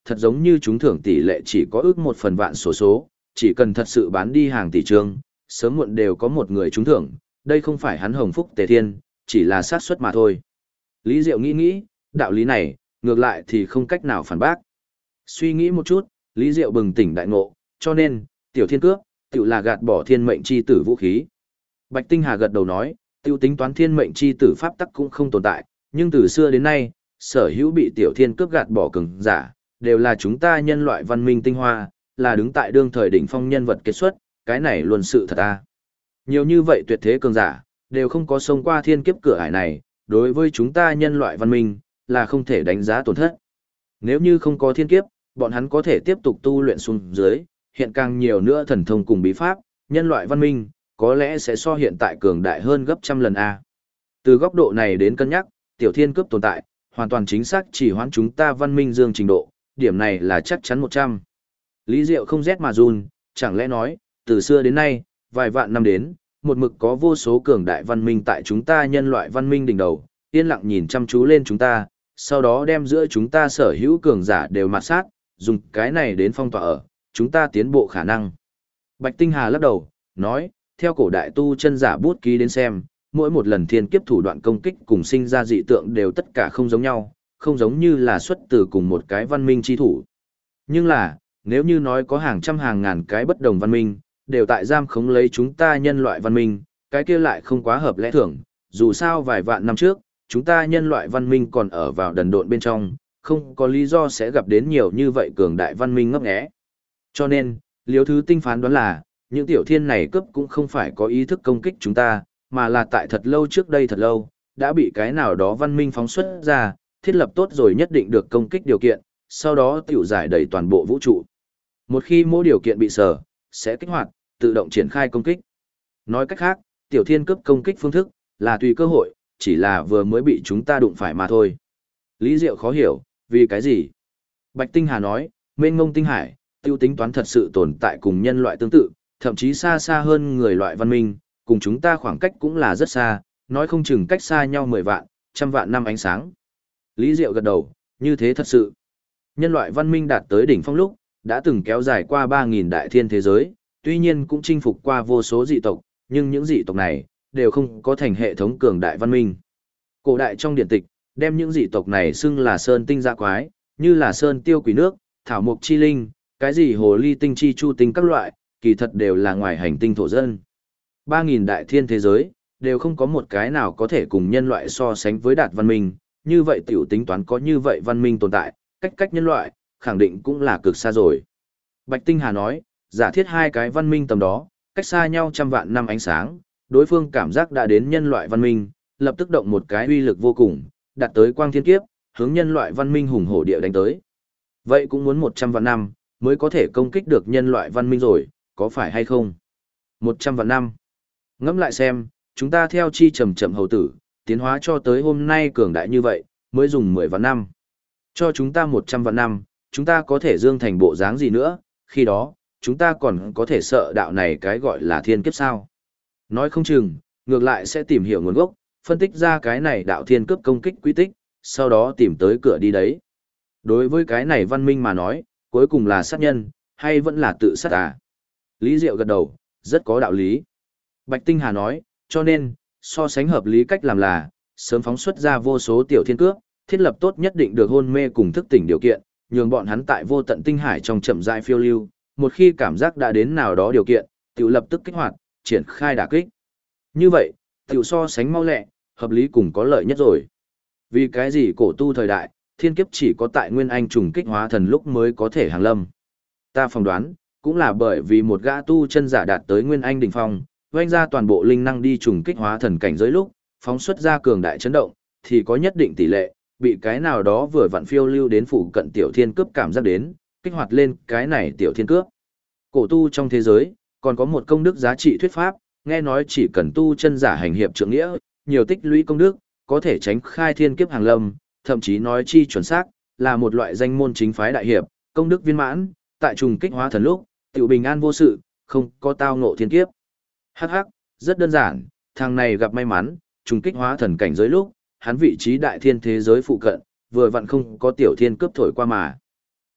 thật giống như trúng thưởng tỷ lệ chỉ có ước 1/1000 số, chỉ cần thật sự bán đi hàng tỷ trương, sớm muộn đều có một người trúng thưởng, đây không phải hắn hồng phúc tề thiên, chỉ là xác suất mà thôi. Lý Diệu nghĩ, đạo lý này, ngược lại thì không cách nào phản bác. Suy nghĩ một chút, Lý Diệu bừng tỉnh đại ngộ, cho nên, tiểu thiên cướp, tiểu là gạt bỏ thiên mệnh chi tử vũ khí. Bạch Tinh Hà gật đầu nói, tiểu tính toán thiên mệnh chi tử pháp tắc cũng không tồn tại, nhưng từ xưa đến nay, sở hữu bị tiểu thiên cướp gạt bỏ cường giả, đều là chúng ta nhân loại văn minh tinh hoa, là đứng tại đương thời đỉnh phong nhân vật kết xuất, cái này luôn sự thật ta. Nhiều như vậy tuyệt thế cường giả, đều không có xông qua thiên kiếp cửa ải này, đối với chúng ta nhân loại văn minh, là không thể đánh giá tổn thất. Nếu như không có thiên kiếp, bọn hắn có thể tiếp tục tu luyện xuống dưới, hiện càng nhiều nữa thần thông cùng bí pháp, nhân loại văn minh, có lẽ sẽ so hiện tại cường đại hơn gấp trăm lần A. Từ góc độ này đến cân nhắc, tiểu thiên cướp tồn tại, hoàn toàn chính xác chỉ hoãn chúng ta văn minh dương trình độ, điểm này là chắc chắn 100. Lý Diệu không rét mà run, chẳng lẽ nói, từ xưa đến nay, vài vạn năm đến, một mực có vô số cường đại văn minh tại chúng ta nhân loại văn minh đỉnh đầu, yên lặng nhìn chăm chú lên chúng ta, sau đó đem giữa chúng ta sở hữu cường giả đều mạt sát, dùng cái này đến phong tỏa ở, chúng ta tiến bộ khả năng. Bạch Tinh Hà lắc đầu, nói, theo cổ đại tu chân giả bút ký đến xem, mỗi một lần thiên kiếp thủ đoạn công kích cùng sinh ra dị tượng đều tất cả không giống nhau, không giống như là xuất từ cùng một cái văn minh chi thủ. Nhưng là, nếu như nói có hàng trăm hàng ngàn cái bất đồng văn minh, đều tại giam khống lấy chúng ta nhân loại văn minh, cái kia lại không quá hợp lẽ thường, dù sao vài vạn năm trước, chúng ta nhân loại văn minh còn ở vào đần độn bên trong, không có lý do sẽ gặp đến nhiều như vậy cường đại văn minh ngấp nghé. Cho nên, Liêu Thứ Tinh phán đoán là, những tiểu thiên này cấp cũng không phải có ý thức công kích chúng ta, mà là tại thật lâu trước đây thật lâu, đã bị cái nào đó văn minh phóng xuất ra, thiết lập tốt rồi nhất định được công kích điều kiện, sau đó tiểu giải đầy toàn bộ vũ trụ. Một khi mỗi điều kiện bị sở, sẽ kích hoạt, tự động triển khai công kích. Nói cách khác, tiểu thiên cấp công kích phương thức, là tùy cơ hội, chỉ là vừa mới bị chúng ta đụng phải mà thôi. Lý Diệu khó hiểu, vì cái gì? Bạch Tinh Hà nói, mênh mông tinh hải, tiêu tính toán thật sự tồn tại cùng nhân loại tương tự, thậm chí xa xa hơn người loại văn minh, cùng chúng ta khoảng cách cũng là rất xa, nói không chừng cách xa nhau 10 vạn, trăm vạn năm ánh sáng. Lý Diệu gật đầu, như thế thật sự. Nhân loại văn minh đạt tới đỉnh phong lúc, đã từng kéo dài qua 3.000 đại thiên thế giới, tuy nhiên cũng chinh phục qua vô số dị tộc, nhưng những dị tộc này, đều không có thành hệ thống cường đại văn minh. Cổ đại trong điển tịch, đem những dị tộc này xưng là sơn tinh dạ quái, như là sơn tiêu quỷ nước, thảo mộc chi linh, cái gì hồ ly tinh chi chu tinh các loại, kỳ thật đều là ngoài hành tinh thổ dân. 3.000 đại thiên thế giới, đều không có một cái nào có thể cùng nhân loại so sánh với đạt văn minh, như vậy tiểu tính toán có như vậy văn minh tồn tại, cách nhân loại, khẳng định cũng là cực xa rồi. Bạch Tinh Hà nói, giả thiết hai cái văn minh tầm đó, cách xa nhau trăm vạn năm ánh sáng, đối phương cảm giác đã đến nhân loại văn minh, lập tức động một cái uy lực vô cùng, đạt tới quang thiên kiếp, hướng nhân loại văn minh hùng hổ địa đánh tới. Vậy cũng muốn 100 vạn năm, mới có thể công kích được nhân loại văn minh rồi, có phải hay không? 100 vạn năm. Ngẫm lại xem, chúng ta theo chi chậm chậm hầu tử, tiến hóa cho tới hôm nay cường đại như vậy, mới dùng 10 vạn năm. Cho chúng ta 100 vạn năm, chúng ta có thể dương thành bộ dáng gì nữa, khi đó, chúng ta còn có thể sợ đạo này cái gọi là thiên kiếp sao. Nói không chừng, ngược lại sẽ tìm hiểu nguồn gốc, phân tích ra cái này đạo thiên cướp công kích quy tích, sau đó tìm tới cửa đi đấy. Đối với cái này văn minh mà nói, cuối cùng là sát nhân, hay vẫn là tự sát à? Lý Diệu gật đầu, rất có đạo lý. Bạch Tinh Hà nói, cho nên, so sánh hợp lý cách làm là, sớm phóng xuất ra vô số tiểu thiên cướp, thiết lập tốt nhất định được hôn mê cùng thức tỉnh điều kiện, nhường bọn hắn tại vô tận tinh hải trong chậm rãi phiêu lưu, một khi cảm giác đã đến nào đó điều kiện, tiểu lập tức kích hoạt, triển khai đả kích. Như vậy, tiểu so sánh mau lẹ, hợp lý cùng có lợi nhất rồi. Vì cái gì cổ tu thời đại, thiên kiếp chỉ có tại Nguyên Anh trùng kích hóa thần lúc mới có thể hàng lâm. Ta phỏng đoán, cũng là bởi vì một gã tu chân giả đạt tới Nguyên Anh đỉnh phong, oanh ra toàn bộ linh năng đi trùng kích hóa thần cảnh giới lúc, phóng xuất ra cường đại chấn động, thì có nhất định tỷ lệ, bị cái nào đó vừa vặn phiêu lưu đến phụ cận tiểu thiên cướp cảm giác đến, kích hoạt lên cái này tiểu thiên cướp. Cổ tu trong thế giới, còn có một công đức giá trị thuyết pháp, nghe nói chỉ cần tu chân giả hành hiệp trượng nghĩa, nhiều tích lũy công đức, có thể tránh khai thiên kiếp hàng lâm, thậm chí nói chi chuẩn xác, là một loại danh môn chính phái đại hiệp, công đức viên mãn, tại trùng kích hóa thần lúc, tiểu bình an vô sự, không có tao ngộ thiên kiếp. Hắc hắc, rất đơn giản, thằng này gặp may mắn, trùng kích hóa thần cảnh giới lúc, hắn vị trí đại thiên thế giới phụ cận, vừa vặn không có tiểu thiên cướp thổi qua mà.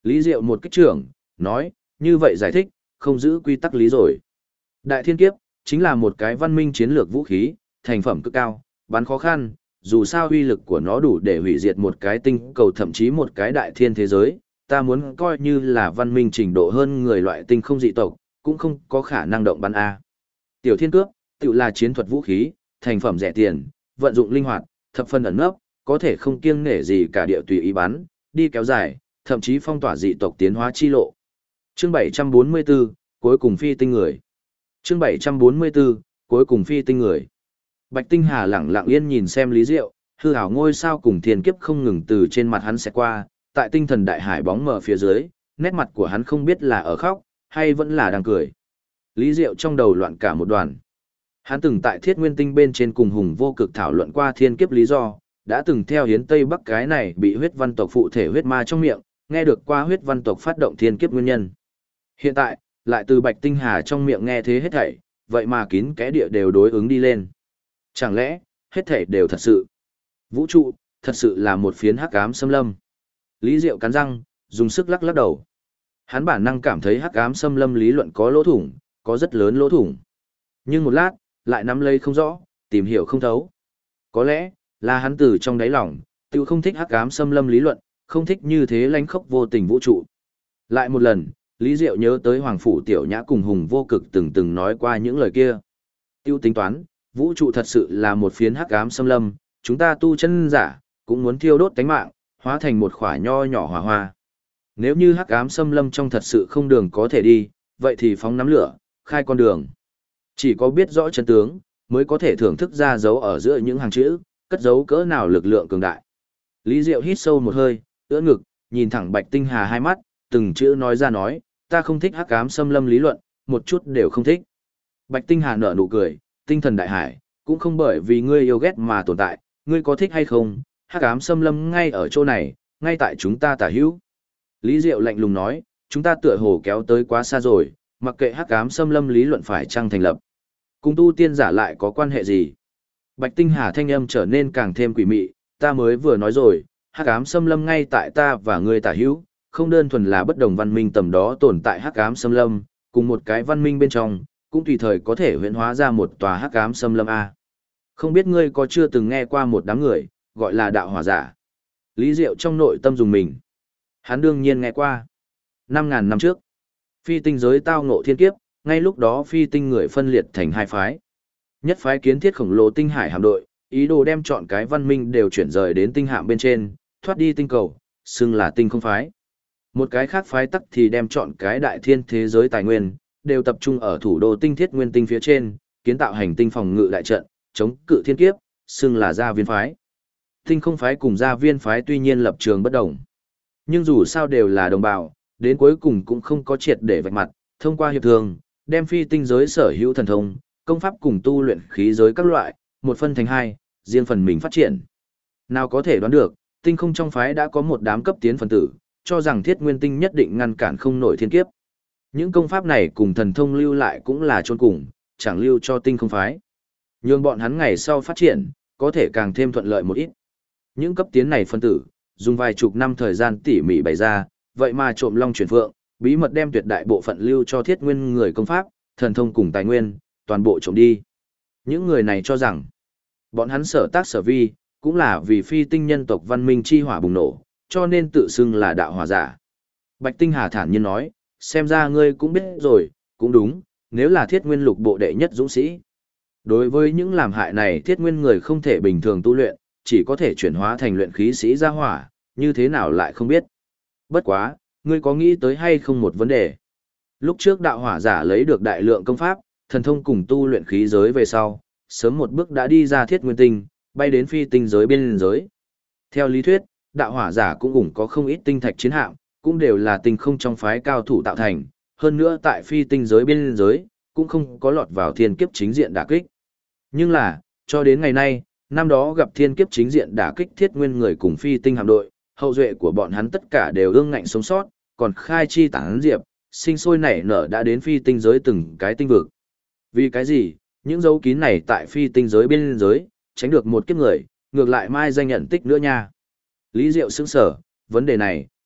Lý Diệu một kích trưởng, nói, như vậy giải thích, không giữ quy tắc lý rồi. Đại thiên kiếp, chính là một cái văn minh chiến lược vũ khí, thành phẩm cực cao, bắn khó khăn, dù sao uy lực của nó đủ để hủy diệt một cái tinh cầu thậm chí một cái đại thiên thế giới, ta muốn coi như là văn minh trình độ hơn người loại tinh không dị tộc, cũng không có khả năng động bắn A. Tiểu thiên cướp, tự là chiến thuật vũ khí, thành phẩm rẻ tiền, vận dụng linh hoạt, thập phân ẩn nấp, có thể không kiêng nể gì cả địa tùy ý bắn, đi kéo dài, thậm chí phong tỏa dị tộc tiến hóa chi lộ. Chương 744, cuối cùng phi tinh người. Chương 744, cuối cùng phi tinh người. Bạch Tinh Hà lẳng lặng yên nhìn xem Lý Diệu, hư ảo ngôi sao cùng thiên kiếp không ngừng từ trên mặt hắn sẽ qua, tại tinh thần đại hải bóng mờ phía dưới, nét mặt của hắn không biết là ở khóc, hay vẫn là đang cười. Lý Diệu trong đầu loạn cả một đoàn. Hắn từng tại Thiết Nguyên Tinh bên trên cùng Hùng Vô Cực thảo luận qua thiên kiếp lý do, đã từng theo Hiến Tây Bắc cái này bị huyết văn tộc phụ thể huyết ma trong miệng, nghe được qua huyết văn tộc phát động thiên kiếp nguyên nhân. Hiện tại, lại từ Bạch Tinh Hà trong miệng nghe thế hết thảy, vậy mà kín kẽ địa đều đối ứng đi lên. Chẳng lẽ, hết thảy đều thật sự? Vũ trụ, thật sự là một phiến hắc ám xâm lâm. Lý Diệu cắn răng, dùng sức lắc lắc đầu. Hắn bản năng cảm thấy hắc ám xâm lâm lý luận có lỗ thủng, có rất lớn lỗ thủng. Nhưng một lát, lại nắm lấy không rõ, tìm hiểu không thấu. Có lẽ, là hắn từ trong đáy lòng, tự không thích hắc ám xâm lâm lý luận, không thích như thế lánh khốc vô tình vũ trụ. Lại một lần, Lý Diệu nhớ tới Hoàng Phủ Tiểu Nhã cùng Hùng Vô Cực từng nói qua những lời kia. Tiêu tính toán, vũ trụ thật sự là một phiến hắc ám xâm lâm, chúng ta tu chân giả, cũng muốn thiêu đốt tánh mạng, hóa thành một khỏa nho nhỏ hỏa hoa. Nếu như hắc ám xâm lâm trong thật sự không đường có thể đi, vậy thì phóng nắm lửa, khai con đường. Chỉ có biết rõ chân tướng, mới có thể thưởng thức ra dấu ở giữa những hàng chữ, cất dấu cỡ nào lực lượng cường đại. Lý Diệu hít sâu một hơi, ưỡn ngực, nhìn thẳng Bạch Tinh Hà hai mắt, từng chữ nói ra nói, ta không thích hắc ám xâm lâm lý luận, một chút đều không thích. Bạch Tinh Hà nở nụ cười, tinh thần đại hải, cũng không bởi vì ngươi yêu ghét mà tồn tại, ngươi có thích hay không, hắc ám xâm lâm ngay ở chỗ này, ngay tại chúng ta tả hữu. Lý Diệu lạnh lùng nói, chúng ta tựa hồ kéo tới quá xa rồi, mặc kệ hắc ám xâm lâm lý luận phải chăng thành lập. Cùng tu tiên giả lại có quan hệ gì? Bạch Tinh Hà thanh âm trở nên càng thêm quỷ mị, ta mới vừa nói rồi, hắc ám xâm lâm ngay tại ta và ngươi tả hữu, không đơn thuần là bất đồng văn minh tầm đó tồn tại hắc ám xâm lâm, cùng một cái văn minh bên trong, cũng tùy thời có thể huyễn hóa ra một tòa hắc ám xâm lâm a. Không biết ngươi có chưa từng nghe qua một đám người, gọi là đạo hỏa giả. Lý Diệu trong nội tâm dùng mình. Hắn đương nhiên nghe qua. 5.000 năm trước, phi tinh giới tao ngộ thiên kiếp, ngay lúc đó phi tinh người phân liệt thành hai phái. Nhất phái kiến thiết khổng lồ tinh hải hạm đội, ý đồ đem chọn cái văn minh đều chuyển rời đến tinh hạm bên trên, thoát đi tinh cầu, xưng là tinh không phái. Một cái khác phái tắc thì đem chọn cái đại thiên thế giới tài nguyên, đều tập trung ở thủ đô tinh thiết nguyên tinh phía trên, kiến tạo hành tinh phòng ngự đại trận, chống cự thiên kiếp, xưng là gia viên phái. Tinh không phái cùng gia viên phái tuy nhiên lập trường bất đồng, nhưng dù sao đều là đồng bào, đến cuối cùng cũng không có triệt để vạch mặt, thông qua hiệp thương, đem phi tinh giới sở hữu thần thông, công pháp cùng tu luyện khí giới các loại, một phân thành hai, riêng phần mình phát triển. Nào có thể đoán được, tinh không trong phái đã có một đám cấp tiến phần tử, cho rằng thiết nguyên tinh nhất định ngăn cản không nổi thiên kiếp. Những công pháp này cùng thần thông lưu lại cũng là chôn cùng, chẳng lưu cho tinh không phái. Nhưng bọn hắn ngày sau phát triển, có thể càng thêm thuận lợi một ít. Những cấp tiến này phân tử, dùng vài chục năm thời gian tỉ mỉ bày ra, vậy mà trộm long chuyển phượng, bí mật đem tuyệt đại bộ phận lưu cho thiết nguyên người công pháp, thần thông cùng tài nguyên, toàn bộ trộm đi. Những người này cho rằng, bọn hắn sở tác sở vi, cũng là vì phi tinh nhân tộc văn minh chi hỏa bùng nổ, cho nên tự xưng là đạo hỏa giả. Bạch Tinh Hà thản nhiên nói, xem ra ngươi cũng biết rồi, cũng đúng, nếu là thiết nguyên lục bộ đệ nhất dũng sĩ. Đối với những làm hại này thiết nguyên người không thể bình thường tu luyện, chỉ có thể chuyển hóa thành luyện khí sĩ ra hỏa, như thế nào lại không biết. Bất quá, ngươi có nghĩ tới hay không một vấn đề. Lúc trước đạo hỏa giả lấy được đại lượng công pháp, thần thông cùng tu luyện khí giới về sau, sớm một bước đã đi ra thiết nguyên tinh, bay đến phi tinh giới biên giới. Theo lý thuyết, đạo hỏa giả cũng ủng có không ít tinh thạch chiến hạm, cũng đều là tinh không trong phái cao thủ tạo thành, hơn nữa tại phi tinh giới biên giới, cũng không có lọt vào thiên kiếp chính diện đả kích. Nhưng là, cho đến ngày nay, năm đó gặp thiên kiếp chính diện đả kích thiết nguyên người cùng phi tinh hạm đội, hậu duệ của bọn hắn tất cả đều ương ngạnh sống sót, còn khai chi tán diệp, sinh sôi nảy nở đã đến phi tinh giới từng cái tinh vực. Vì cái gì, những dấu kín này tại phi tinh giới biên giới, tránh được một kiếp người, ngược lại mai danh nhận tích nữa nha. Lý Diệu sững sở, vấn đề này,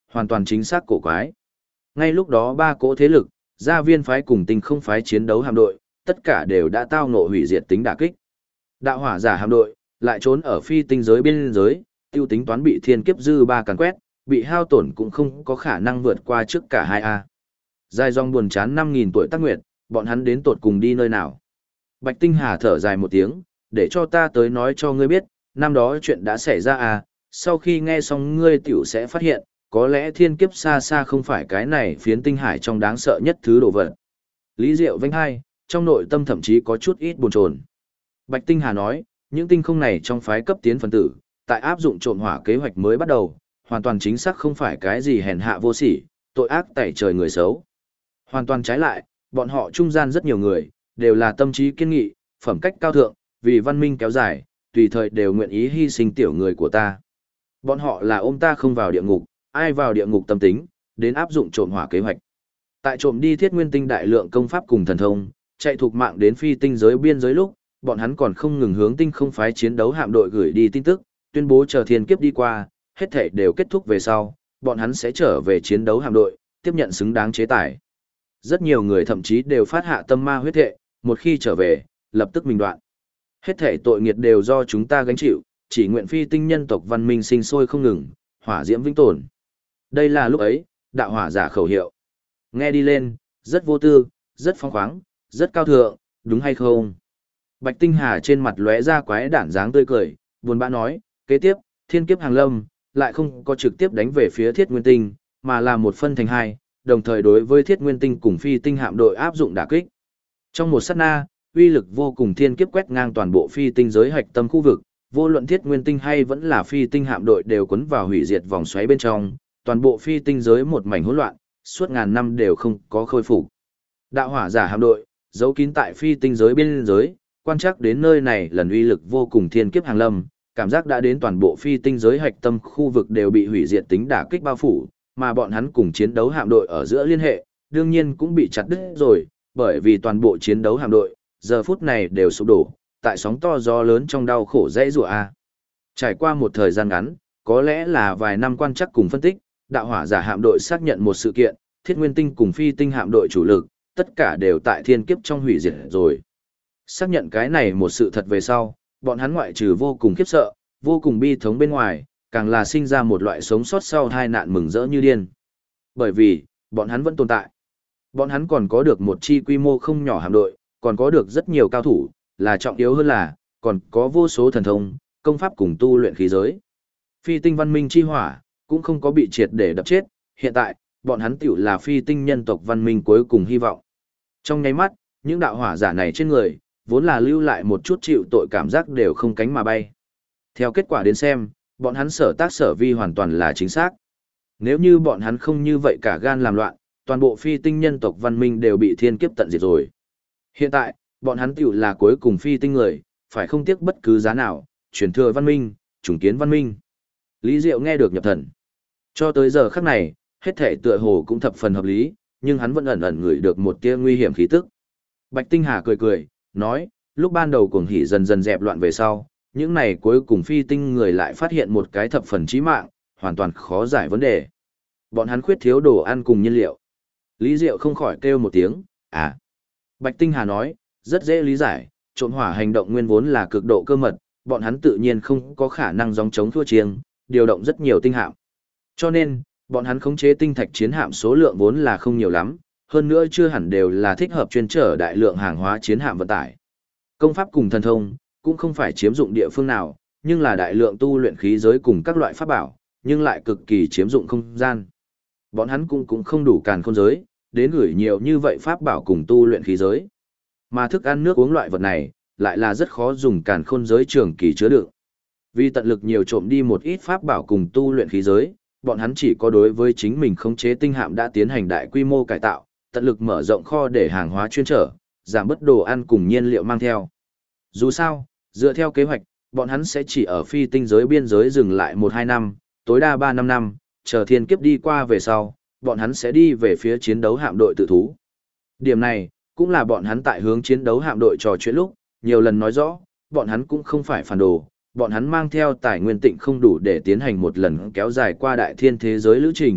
hoàn toàn chính xác cổ quái. Ngay lúc đó ba cỗ thế lực, Gia Viên phái cùng Tinh Không phái chiến đấu hạm đội, tất cả đều đã tao ngộ hủy diệt tính đả kích. Đạo hỏa giả hạm đội lại trốn ở phi tinh giới biên giới, tiêu tính toán bị thiên kiếp dư ba càn quét, bị hao tổn cũng không có khả năng vượt qua trước cả hai a. Dài dòng buồn chán 5.000 tuổi Tắc Nguyệt, bọn hắn đến tột cùng đi nơi nào? Bạch Tinh Hà thở dài một tiếng, để cho ta tới nói cho ngươi biết, năm đó chuyện đã xảy ra à, sau khi nghe xong ngươi tiểu sẽ phát hiện, có lẽ thiên kiếp xa xa không phải cái này phiến tinh hải trong đáng sợ nhất thứ đồ vật. Lý Diệu vênh hai, trong nội tâm thậm chí có chút ít buồn chồn. Bạch Tinh Hà nói, những tinh không này trong phái cấp tiến phân tử, tại áp dụng trộm hỏa kế hoạch mới bắt đầu, hoàn toàn chính xác không phải cái gì hèn hạ vô sỉ, tội ác tẩy trời người xấu. Hoàn toàn trái lại, bọn họ trung gian rất nhiều người, đều là tâm trí kiên nghị, phẩm cách cao thượng, vì văn minh kéo dài, tùy thời đều nguyện ý hy sinh tiểu người của ta. Bọn họ là ôm ta không vào địa ngục, ai vào địa ngục tâm tính, đến áp dụng trộm hỏa kế hoạch. Tại trộm đi thiết nguyên tinh đại lượng công pháp cùng thần thông, chạy thuộc mạng đến phi tinh giới biên giới lúc, bọn hắn còn không ngừng hướng tinh không phái chiến đấu hạm đội gửi đi tin tức, tuyên bố chờ thiên kiếp đi qua, hết thảy đều kết thúc về sau, bọn hắn sẽ trở về chiến đấu hạm đội, tiếp nhận xứng đáng chế tài. Rất nhiều người thậm chí đều phát hạ tâm ma huyết thệ, một khi trở về, lập tức mình đoạn. Hết thảy tội nghiệt đều do chúng ta gánh chịu, chỉ nguyện phi tinh nhân tộc văn minh sinh sôi không ngừng, hỏa diễm vĩnh tồn. Đây là lúc ấy, đạo hỏa giả khẩu hiệu. Nghe đi lên, rất vô tư, rất phóng khoáng, rất cao thượng, đúng hay không? Bạch Tinh Hà trên mặt lóe ra quái đản dáng tươi cười, buồn bã nói, kế tiếp, thiên kiếp hàng lâm, lại không có trực tiếp đánh về phía thiết nguyên tinh, mà là một phân thành hai, đồng thời đối với thiết nguyên tinh cùng phi tinh hạm đội áp dụng đả kích. Trong một sát na, uy lực vô cùng thiên kiếp quét ngang toàn bộ phi tinh giới hạch tâm khu vực, vô luận thiết nguyên tinh hay vẫn là phi tinh hạm đội đều cuốn vào hủy diệt vòng xoáy bên trong, toàn bộ phi tinh giới một mảnh hỗn loạn, suốt ngàn năm đều không có khôi phục. Đạo hỏa giả hạm đội, giấu kín tại phi tinh giới biên giới, quan trắc đến nơi này lần uy lực vô cùng thiên kiếp hàng lâm, cảm giác đã đến toàn bộ phi tinh giới hạch tâm khu vực đều bị hủy diệt tính đả kích bao phủ, mà bọn hắn cùng chiến đấu hạm đội ở giữa liên hệ, đương nhiên cũng bị chặt đứt rồi, bởi vì toàn bộ chiến đấu hạm đội, giờ phút này đều sụp đổ, tại sóng to gió lớn trong đau khổ dãy rủa a. Trải qua một thời gian ngắn, có lẽ là vài năm quan trắc cùng phân tích, đạo hỏa giả hạm đội xác nhận một sự kiện, thiết nguyên tinh cùng phi tinh hạm đội chủ lực, tất cả đều tại thiên kiếp trong hủy diệt rồi. Xác nhận cái này một sự thật về sau, bọn hắn ngoại trừ vô cùng khiếp sợ, vô cùng bi thống bên ngoài, càng là sinh ra một loại sống sót sau tai nạn mừng rỡ như điên. Bởi vì, bọn hắn vẫn tồn tại. Bọn hắn còn có được một chi quy mô không nhỏ hạm đội, còn có được rất nhiều cao thủ, là trọng yếu hơn là, còn có vô số thần thông, công pháp cùng tu luyện khí giới. Phi tinh văn minh chi hỏa, cũng không có bị triệt để đập chết, hiện tại, bọn hắn tiểu là phi tinh nhân tộc văn minh cuối cùng hy vọng. Trong nháy mắt, những đạo hỏa giả này trên người, vốn là lưu lại một chút chịu tội cảm giác đều không cánh mà bay. Theo kết quả đến xem, bọn hắn sở tác sở vi hoàn toàn là chính xác. Nếu như bọn hắn không như vậy cả gan làm loạn, toàn bộ phi tinh nhân tộc văn minh đều bị thiên kiếp tận diệt rồi. Hiện tại, bọn hắn tiểu là cuối cùng phi tinh người, phải không tiếc bất cứ giá nào, truyền thừa văn minh, chủng kiến văn minh. Lý Diệu nghe được nhập thần. Cho tới giờ khắc này, hết thể tựa hồ cũng thập phần hợp lý, nhưng hắn vẫn ẩn ẩn ngửi được một tia nguy hiểm khí tức. Bạch Tinh Hà cười cười, nói, lúc ban đầu cuồng hỉ dần dần dẹp loạn về sau, những này cuối cùng phi tinh người lại phát hiện một cái thập phần chí mạng, hoàn toàn khó giải vấn đề. Bọn hắn khuyết thiếu đồ ăn cùng nhiên liệu. Lý Diệu không khỏi kêu một tiếng, à. Bạch Tinh Hà nói, rất dễ lý giải, trộm hỏa hành động nguyên vốn là cực độ cơ mật, bọn hắn tự nhiên không có khả năng gióng chống thua chiêng, điều động rất nhiều tinh hạm. Cho nên, bọn hắn khống chế tinh thạch chiến hạm số lượng vốn là không nhiều lắm, hơn nữa chưa hẳn đều là thích hợp chuyên chở đại lượng hàng hóa chiến hạm vận tải. Công pháp cùng thần thông, cũng không phải chiếm dụng địa phương nào, nhưng là đại lượng tu luyện khí giới cùng các loại pháp bảo, nhưng lại cực kỳ chiếm dụng không gian. Bọn hắn cũng không đủ càn khôn giới, đến gửi nhiều như vậy pháp bảo cùng tu luyện khí giới. Mà thức ăn nước uống loại vật này, lại là rất khó dùng càn khôn giới trường kỳ chứa đựng. Vì tận lực nhiều trộm đi một ít pháp bảo cùng tu luyện khí giới, bọn hắn chỉ có đối với chính mình khống chế tinh hạm đã tiến hành đại quy mô cải tạo, tận lực mở rộng kho để hàng hóa chuyên trở, giảm bớt đồ ăn cùng nhiên liệu mang theo. Dù sao, dựa theo kế hoạch, bọn hắn sẽ chỉ ở phi tinh giới biên giới dừng lại 1-2 năm, tối đa 3-5 năm, chờ thiên kiếp đi qua về sau, bọn hắn sẽ đi về phía chiến đấu hạm đội tự thú. Điểm này, cũng là bọn hắn tại hướng chiến đấu hạm đội trò chuyện lúc, nhiều lần nói rõ, bọn hắn cũng không phải phản đồ, bọn hắn mang theo tài nguyên tịnh không đủ để tiến hành một lần kéo dài qua đại thiên thế giới lữ trình,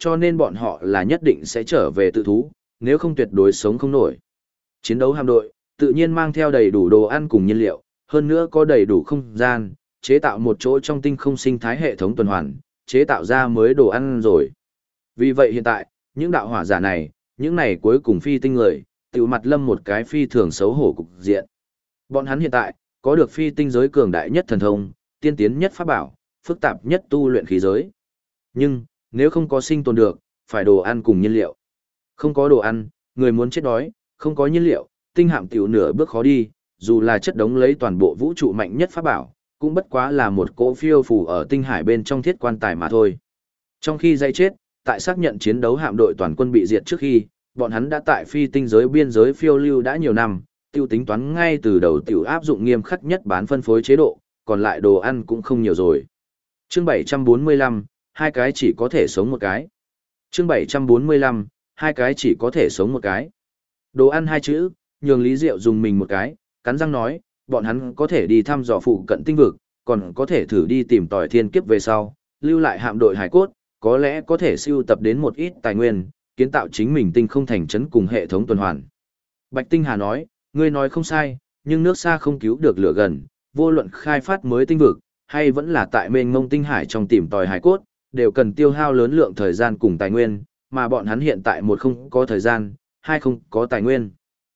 cho nên bọn họ là nhất định sẽ trở về tự thú, nếu không tuyệt đối sống không nổi. Chiến đấu hạm đội, tự nhiên mang theo đầy đủ đồ ăn cùng nhiên liệu, hơn nữa có đầy đủ không gian, chế tạo một chỗ trong tinh không sinh thái hệ thống tuần hoàn, chế tạo ra mới đồ ăn rồi. Vì vậy hiện tại, những đạo hỏa giả này, những này cuối cùng phi tinh người, tiểu mặt lâm một cái phi thường xấu hổ cục diện. Bọn hắn hiện tại, có được phi tinh giới cường đại nhất thần thông, tiên tiến nhất pháp bảo, phức tạp nhất tu luyện khí giới. Nhưng, nếu không có sinh tồn được, phải đồ ăn cùng nhiên liệu. Không có đồ ăn, người muốn chết đói, không có nhiên liệu, tinh hạm tiểu nửa bước khó đi, dù là chất đống lấy toàn bộ vũ trụ mạnh nhất pháp bảo, cũng bất quá là một cỗ phiêu phù ở tinh hải bên trong thiết quan tài mà thôi. Trong khi dây chết, tại xác nhận chiến đấu hạm đội toàn quân bị diệt trước khi, bọn hắn đã tại phi tinh giới biên giới phiêu lưu đã nhiều năm, tiêu tính toán ngay từ đầu tiểu áp dụng nghiêm khắc nhất bán phân phối chế độ, còn lại đồ ăn cũng không nhiều rồi. Chương 745, hai cái chỉ có thể sống một cái. Chương 745, hai cái chỉ có thể sống một cái. Đồ ăn hai chữ, nhường Lý Diệu dùng mình một cái, cắn răng nói, bọn hắn có thể đi thăm dò phụ cận tinh vực, còn có thể thử đi tìm tòi thiên kiếp về sau, lưu lại hạm đội hải cốt, có lẽ có thể sưu tập đến một ít tài nguyên, kiến tạo chính mình tinh không thành trấn cùng hệ thống tuần hoàn. Bạch Tinh Hà nói, ngươi nói không sai, nhưng nước xa không cứu được lửa gần, vô luận khai phát mới tinh vực, hay vẫn là tại mênh mông tinh hải trong tìm tòi hải cốt, đều cần tiêu hao lớn lượng thời gian cùng tài nguyên, mà bọn hắn hiện tại một không có thời gian, hai không có tài nguyên.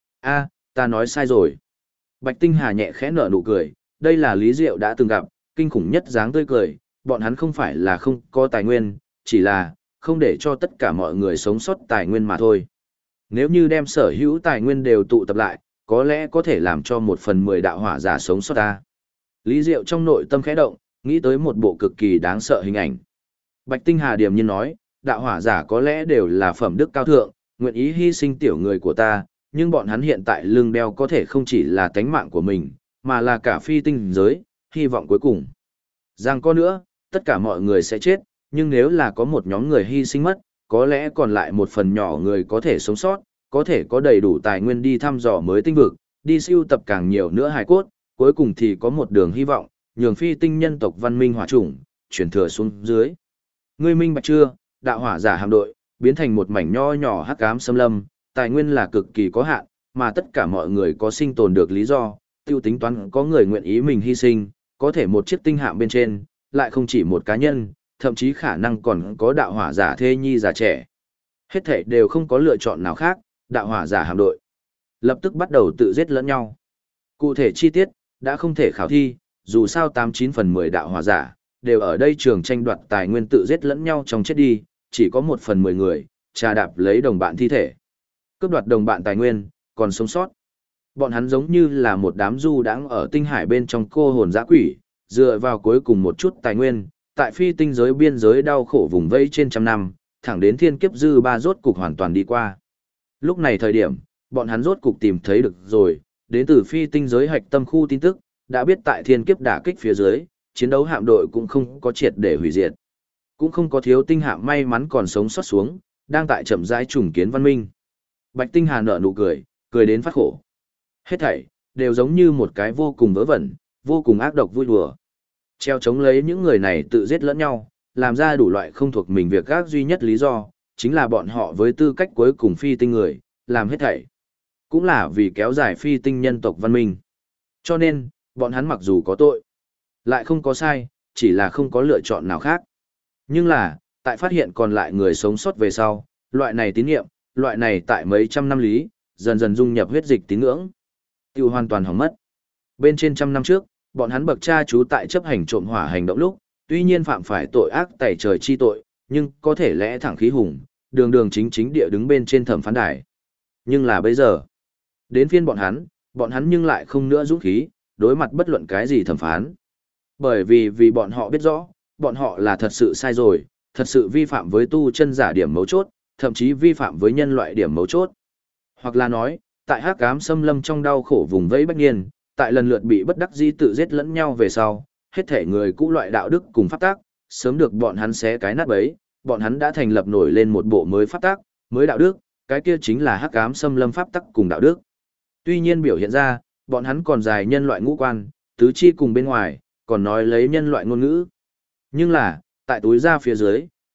A, ta nói sai rồi. Bạch Tinh Hà nhẹ khẽ nở nụ cười, đây là Lý Diệu đã từng gặp, kinh khủng nhất dáng tươi cười, bọn hắn không phải là không có tài nguyên, chỉ là không để cho tất cả mọi người sống sót tài nguyên mà thôi. Nếu như đem sở hữu tài nguyên đều tụ tập lại, có lẽ có thể làm cho 1/10 đạo hỏa giả sống sót ta. Lý Diệu trong nội tâm khẽ động, nghĩ tới một bộ cực kỳ đáng sợ hình ảnh. Bạch Tinh Hà điềm nhiên nói, đạo hỏa giả có lẽ đều là phẩm đức cao thượng, nguyện ý hy sinh tiểu người của ta, nhưng bọn hắn hiện tại lưng đeo có thể không chỉ là tánh mạng của mình, mà là cả phi tinh giới, hy vọng cuối cùng. Rằng có nữa, tất cả mọi người sẽ chết, nhưng nếu là có một nhóm người hy sinh mất, có lẽ còn lại một phần nhỏ người có thể sống sót, có thể có đầy đủ tài nguyên đi thăm dò mới tinh vực, đi sưu tập càng nhiều nữa hài cốt, cuối cùng thì có một đường hy vọng, nhường phi tinh nhân tộc văn minh hỏa chủng, truyền thừa xuống dưới. Ngươi minh bạch chưa, đạo hỏa giả hạm đội, biến thành một mảnh nho nhỏ hắc ám xâm lâm, tài nguyên là cực kỳ có hạn, mà tất cả mọi người có sinh tồn được lý do, tiêu tính toán có người nguyện ý mình hy sinh, có thể một chiếc tinh hạm bên trên, lại không chỉ một cá nhân, thậm chí khả năng còn có đạo hỏa giả thê nhi già trẻ. Hết thảy đều không có lựa chọn nào khác, đạo hỏa giả hạm đội lập tức bắt đầu tự giết lẫn nhau. Cụ thể chi tiết đã không thể khảo thi, dù sao 89/10 đạo hỏa giả đều ở đây trường tranh đoạt tài nguyên tự giết lẫn nhau trong chết đi, chỉ có 1/10 người trà đạp lấy đồng bạn thi thể, cướp đoạt đồng bạn tài nguyên, còn sống sót. Bọn hắn giống như là một đám du đãng ở tinh hải bên trong cô hồn dã quỷ, dựa vào cuối cùng một chút tài nguyên, tại phi tinh giới biên giới đau khổ vùng vây trên trăm năm, thẳng đến thiên kiếp dư ba rốt cục hoàn toàn đi qua. Lúc này thời điểm, bọn hắn rốt cục tìm thấy được rồi, đến từ phi tinh giới hạch tâm khu tin tức, đã biết tại thiên kiếp đả kích phía dưới, chiến đấu hạm đội cũng không có triệt để hủy diệt. Cũng không có thiếu tinh hạm may mắn còn sống sót xuống, đang tại chậm rãi trùng kiến văn minh. Bạch Tinh Hà nở nụ cười, cười đến phát khổ. Hết thảy đều giống như một cái vô cùng vớ vẩn, vô cùng ác độc vui đùa. Treo chống lấy những người này tự giết lẫn nhau, làm ra đủ loại không thuộc mình việc gác duy nhất lý do, chính là bọn họ với tư cách cuối cùng phi tinh người, làm hết thảy. Cũng là vì kéo dài phi tinh nhân tộc văn minh. Cho nên, bọn hắn mặc dù có tội, lại không có sai, chỉ là không có lựa chọn nào khác. Nhưng là, tại phát hiện còn lại người sống sót về sau, loại này tín nhiệm, loại này tại mấy trăm năm lý, dần dần dung nhập huyết dịch tín ngưỡng, tiêu hoàn toàn hỏng mất. Bên trên trăm năm trước, bọn hắn bậc cha chú tại chấp hành trộm hỏa hành động lúc, tuy nhiên phạm phải tội ác tày trời chi tội, nhưng có thể lẽ thẳng khí hùng, đường đường chính chính địa đứng bên trên thẩm phán đài. Nhưng là bây giờ, đến phiên bọn hắn nhưng lại không nữa dũng khí, đối mặt bất luận cái gì thẩm phán. Bởi vì bọn họ biết rõ, bọn họ là thật sự sai rồi, thật sự vi phạm với tu chân giả điểm mấu chốt, thậm chí vi phạm với nhân loại điểm mấu chốt. Hoặc là nói, tại hắc ám xâm lâm trong đau khổ vùng vẫy bách niên, tại lần lượt bị bất đắc dĩ tự giết lẫn nhau về sau, hết thể người cũ loại đạo đức cùng pháp tác, sớm được bọn hắn xé cái nát bấy, bọn hắn đã thành lập nổi lên một bộ mới pháp tác, mới đạo đức, cái kia chính là hắc ám xâm lâm pháp tắc cùng đạo đức. Tuy nhiên biểu hiện ra, bọn hắn còn dài nhân loại ngũ quan, tứ chi cùng bên ngoài, còn nói lấy nhân loại ngôn ngữ. Nhưng là, tại túi ra phía dưới,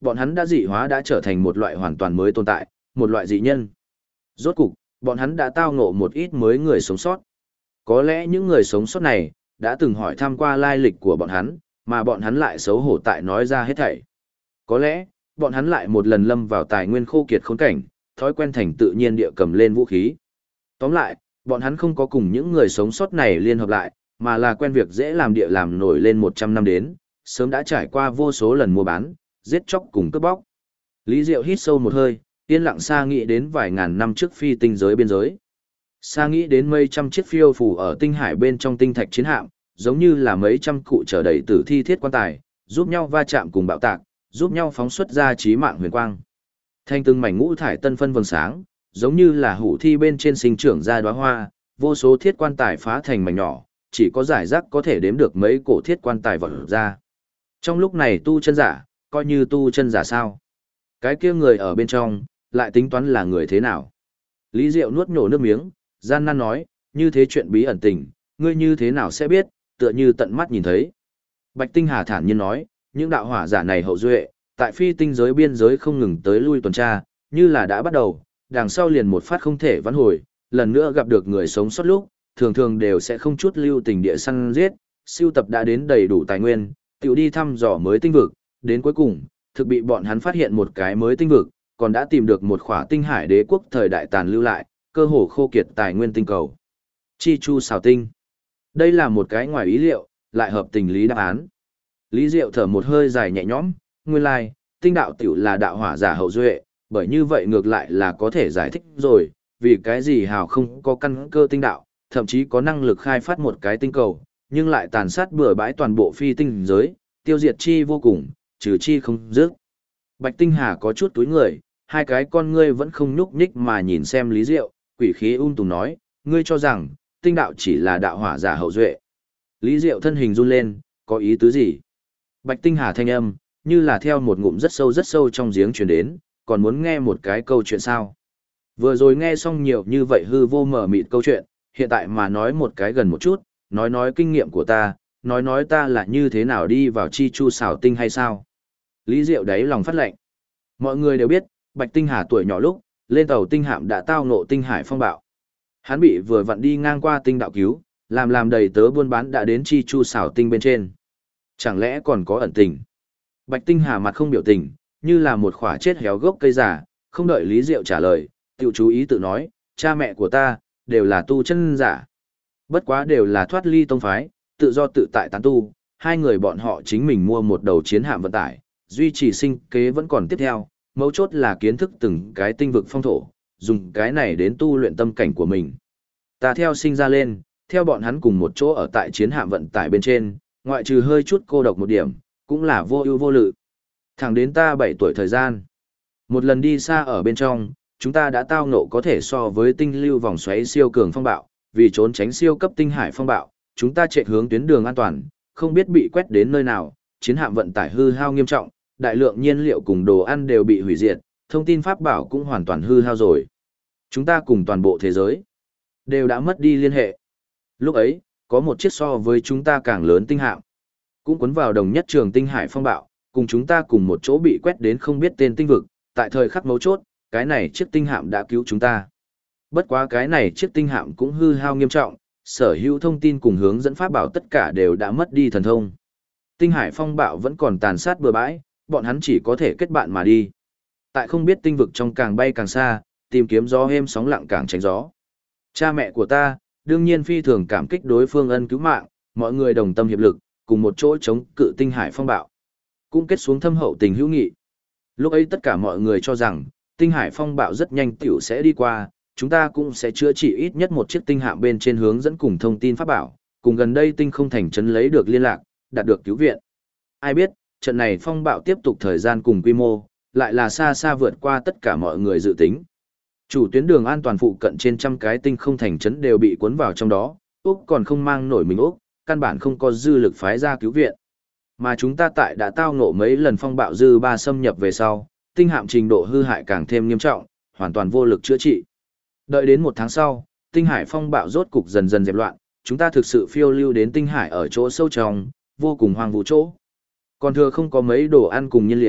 bọn hắn đã dị hóa đã trở thành một loại hoàn toàn mới tồn tại, một loại dị nhân. Rốt cục, bọn hắn đã tao ngộ một ít mới người sống sót. Có lẽ những người sống sót này đã từng hỏi thăm qua lai lịch của bọn hắn, mà bọn hắn lại xấu hổ tại nói ra hết thảy. Có lẽ, bọn hắn lại một lần lâm vào tài nguyên khô kiệt khốn cảnh, thói quen thành tự nhiên địa cầm lên vũ khí. Tóm lại, bọn hắn không có cùng những người sống sót này liên hợp lại, mà là quen việc dễ làm địa làm nổi lên 100 năm đến, sớm đã trải qua vô số lần mua bán, giết chóc cùng cướp bóc. Lý Diệu hít sâu một hơi, yên lặng xa nghĩ đến vài ngàn năm trước phi tinh giới biên giới. Xa nghĩ đến mấy trăm chiếc phiêu phù ở tinh hải bên trong tinh thạch chiến hạm, giống như là mấy trăm cụ chở đầy tử thi thiết quan tài, giúp nhau va chạm cùng bạo tạc, giúp nhau phóng xuất ra chí mạng huyền quang. Thanh từng mảnh ngũ thải tân phân vầng sáng, giống như là hủ thi bên trên sinh trưởng ra đóa hoa, vô số thiết quan tài phá thành mảnh nhỏ, chỉ có giải rác có thể đếm được mấy cổ thiết quan tài vọt ra. Trong lúc này tu chân giả, coi như tu chân giả sao? Cái kia người ở bên trong, lại tính toán là người thế nào? Lý Diệu nuốt nhổ nước miếng, gian nan nói, như thế chuyện bí ẩn tình, ngươi như thế nào sẽ biết, tựa như tận mắt nhìn thấy. Bạch Tinh Hà thản nhiên nói, những đạo hỏa giả này hậu duệ, tại phi tinh giới biên giới không ngừng tới lui tuần tra, như là đã bắt đầu, đằng sau liền một phát không thể vãn hồi, lần nữa gặp được người sống sót lúc, thường thường đều sẽ không chút lưu tình địa săn giết, siêu tập đã đến đầy đủ tài nguyên, tiểu đi thăm dò mới tinh vực, đến cuối cùng, thực bị bọn hắn phát hiện một cái mới tinh vực, còn đã tìm được một khỏa tinh hải đế quốc thời đại tàn lưu lại, cơ hồ khô kiệt tài nguyên tinh cầu. Chi Chu xào tinh. Đây là một cái ngoài ý liệu, lại hợp tình lý đáp án. Lý Diệu thở một hơi dài nhẹ nhõm, nguyên lai, tinh đạo tiểu là đạo hỏa giả hậu duệ, bởi như vậy ngược lại là có thể giải thích rồi, vì cái gì hào không có căn cơ tinh đạo, thậm chí có năng lực khai phát một cái tinh cầu, nhưng lại tàn sát bừa bãi toàn bộ phi tinh giới, tiêu diệt chi vô cùng, trừ chi không dứt. Bạch Tinh Hà có chút túi người, hai cái con ngươi vẫn không nhúc nhích mà nhìn xem Lý Diệu, quỷ khí tùng nói, ngươi cho rằng, tinh đạo chỉ là đạo hỏa giả hậu duệ. Lý Diệu thân hình run lên, có ý tứ gì? Bạch Tinh Hà thanh âm, như là theo một ngụm rất sâu trong giếng truyền đến, còn muốn nghe một cái câu chuyện sao? Vừa rồi nghe xong nhiều như vậy hư vô mở mịt câu chuyện, hiện tại mà nói một cái gần một chút, nói kinh nghiệm của ta, nói ta là như thế nào đi vào chi chu xảo tinh hay sao? Lý Diệu đáy lòng phát lệnh. Mọi người đều biết, Bạch Tinh Hà tuổi nhỏ lúc, lên tàu tinh hạm đã tao ngộ tinh hải phong bạo. Hắn bị vừa vặn đi ngang qua tinh đạo cứu, làm đầy tớ buôn bán đã đến chi chu xảo tinh bên trên. Chẳng lẽ còn có ẩn tình? Bạch Tinh Hà mặt không biểu tình, như là một khỏa chết héo gốc cây giả, không đợi Lý Diệu trả lời, tiểu chú ý tự nói, cha mẹ của ta, đều là tu chân giả. Bất quá đều là thoát ly tông phái, tự do tự tại tán tu, hai người bọn họ chính mình mua một đầu chiến hạm vận tải, duy trì sinh kế vẫn còn tiếp theo, mấu chốt là kiến thức từng cái tinh vực phong thổ, dùng cái này đến tu luyện tâm cảnh của mình. Ta theo sinh ra lên, theo bọn hắn cùng một chỗ ở tại chiến hạm vận tải bên trên, ngoại trừ hơi chút cô độc một điểm, cũng là vô ưu vô lự. Thẳng đến ta 7 tuổi thời gian. Một lần đi xa ở bên trong, chúng ta đã tao ngộ có thể so với tinh lưu vòng xoáy siêu cường phong bạo, vì trốn tránh siêu cấp tinh hải phong bạo, chúng ta chạy hướng tuyến đường an toàn, không biết bị quét đến nơi nào, chiến hạm vận tải hư hao nghiêm trọng, đại lượng nhiên liệu cùng đồ ăn đều bị hủy diệt, thông tin pháp bảo cũng hoàn toàn hư hao rồi. Chúng ta cùng toàn bộ thế giới đều đã mất đi liên hệ. Lúc ấy, có một chiếc so với chúng ta càng lớn tinh hạm, cũng cuốn vào đồng nhất trường tinh hải phong bạo, cùng chúng ta cùng một chỗ bị quét đến không biết tên tinh vực, tại thời khắc mấu chốt, cái này chiếc tinh hạm đã cứu chúng ta. Bất quá cái này chiếc tinh hạm cũng hư hao nghiêm trọng, sở hữu thông tin cùng hướng dẫn pháp bảo tất cả đều đã mất đi thần thông. Tinh hải phong bạo vẫn còn tàn sát bừa bãi, bọn hắn chỉ có thể kết bạn mà đi. Tại không biết tinh vực trong càng bay càng xa, tìm kiếm gió êm sóng lặng càng tránh gió. Cha mẹ của ta, đương nhiên phi thường cảm kích đối phương ân cứu mạng, mọi người đồng tâm hiệp lực, cùng một chỗ chống cự tinh hải phong bạo. Cũng kết xuống thâm hậu tình hữu nghị. Lúc ấy tất cả mọi người cho rằng, tinh hải phong bạo rất nhanh tiểu sẽ đi qua, chúng ta cũng sẽ chữa trị ít nhất một chiếc tinh hạm bên trên hướng dẫn cùng thông tin pháp bảo, cùng gần đây tinh không thành trấn lấy được liên lạc, đạt được cứu viện. Ai biết, trận này phong bạo tiếp tục thời gian cùng quy mô, lại là xa xa vượt qua tất cả mọi người dự tính. Chủ tuyến đường an toàn phụ cận trên trăm cái tinh không thành trấn đều bị cuốn vào trong đó, Úc còn không mang nổi mình Úc, căn bản không có dư lực phái ra cứu viện. Mà chúng ta tại đã tao ngộ mấy lần phong bạo dư ba xâm nhập về sau, tinh hạm trình độ hư hại càng thêm nghiêm trọng, hoàn toàn vô lực chữa trị. Đợi đến 1 tháng sau, tinh hải phong bạo rốt cục dần dần dẹp loạn, chúng ta thực sự phiêu lưu đến tinh hải ở chỗ sâu trong, vô cùng hoang vu chỗ. Còn thừa không có mấy đồ ăn cùng nhiên liệu,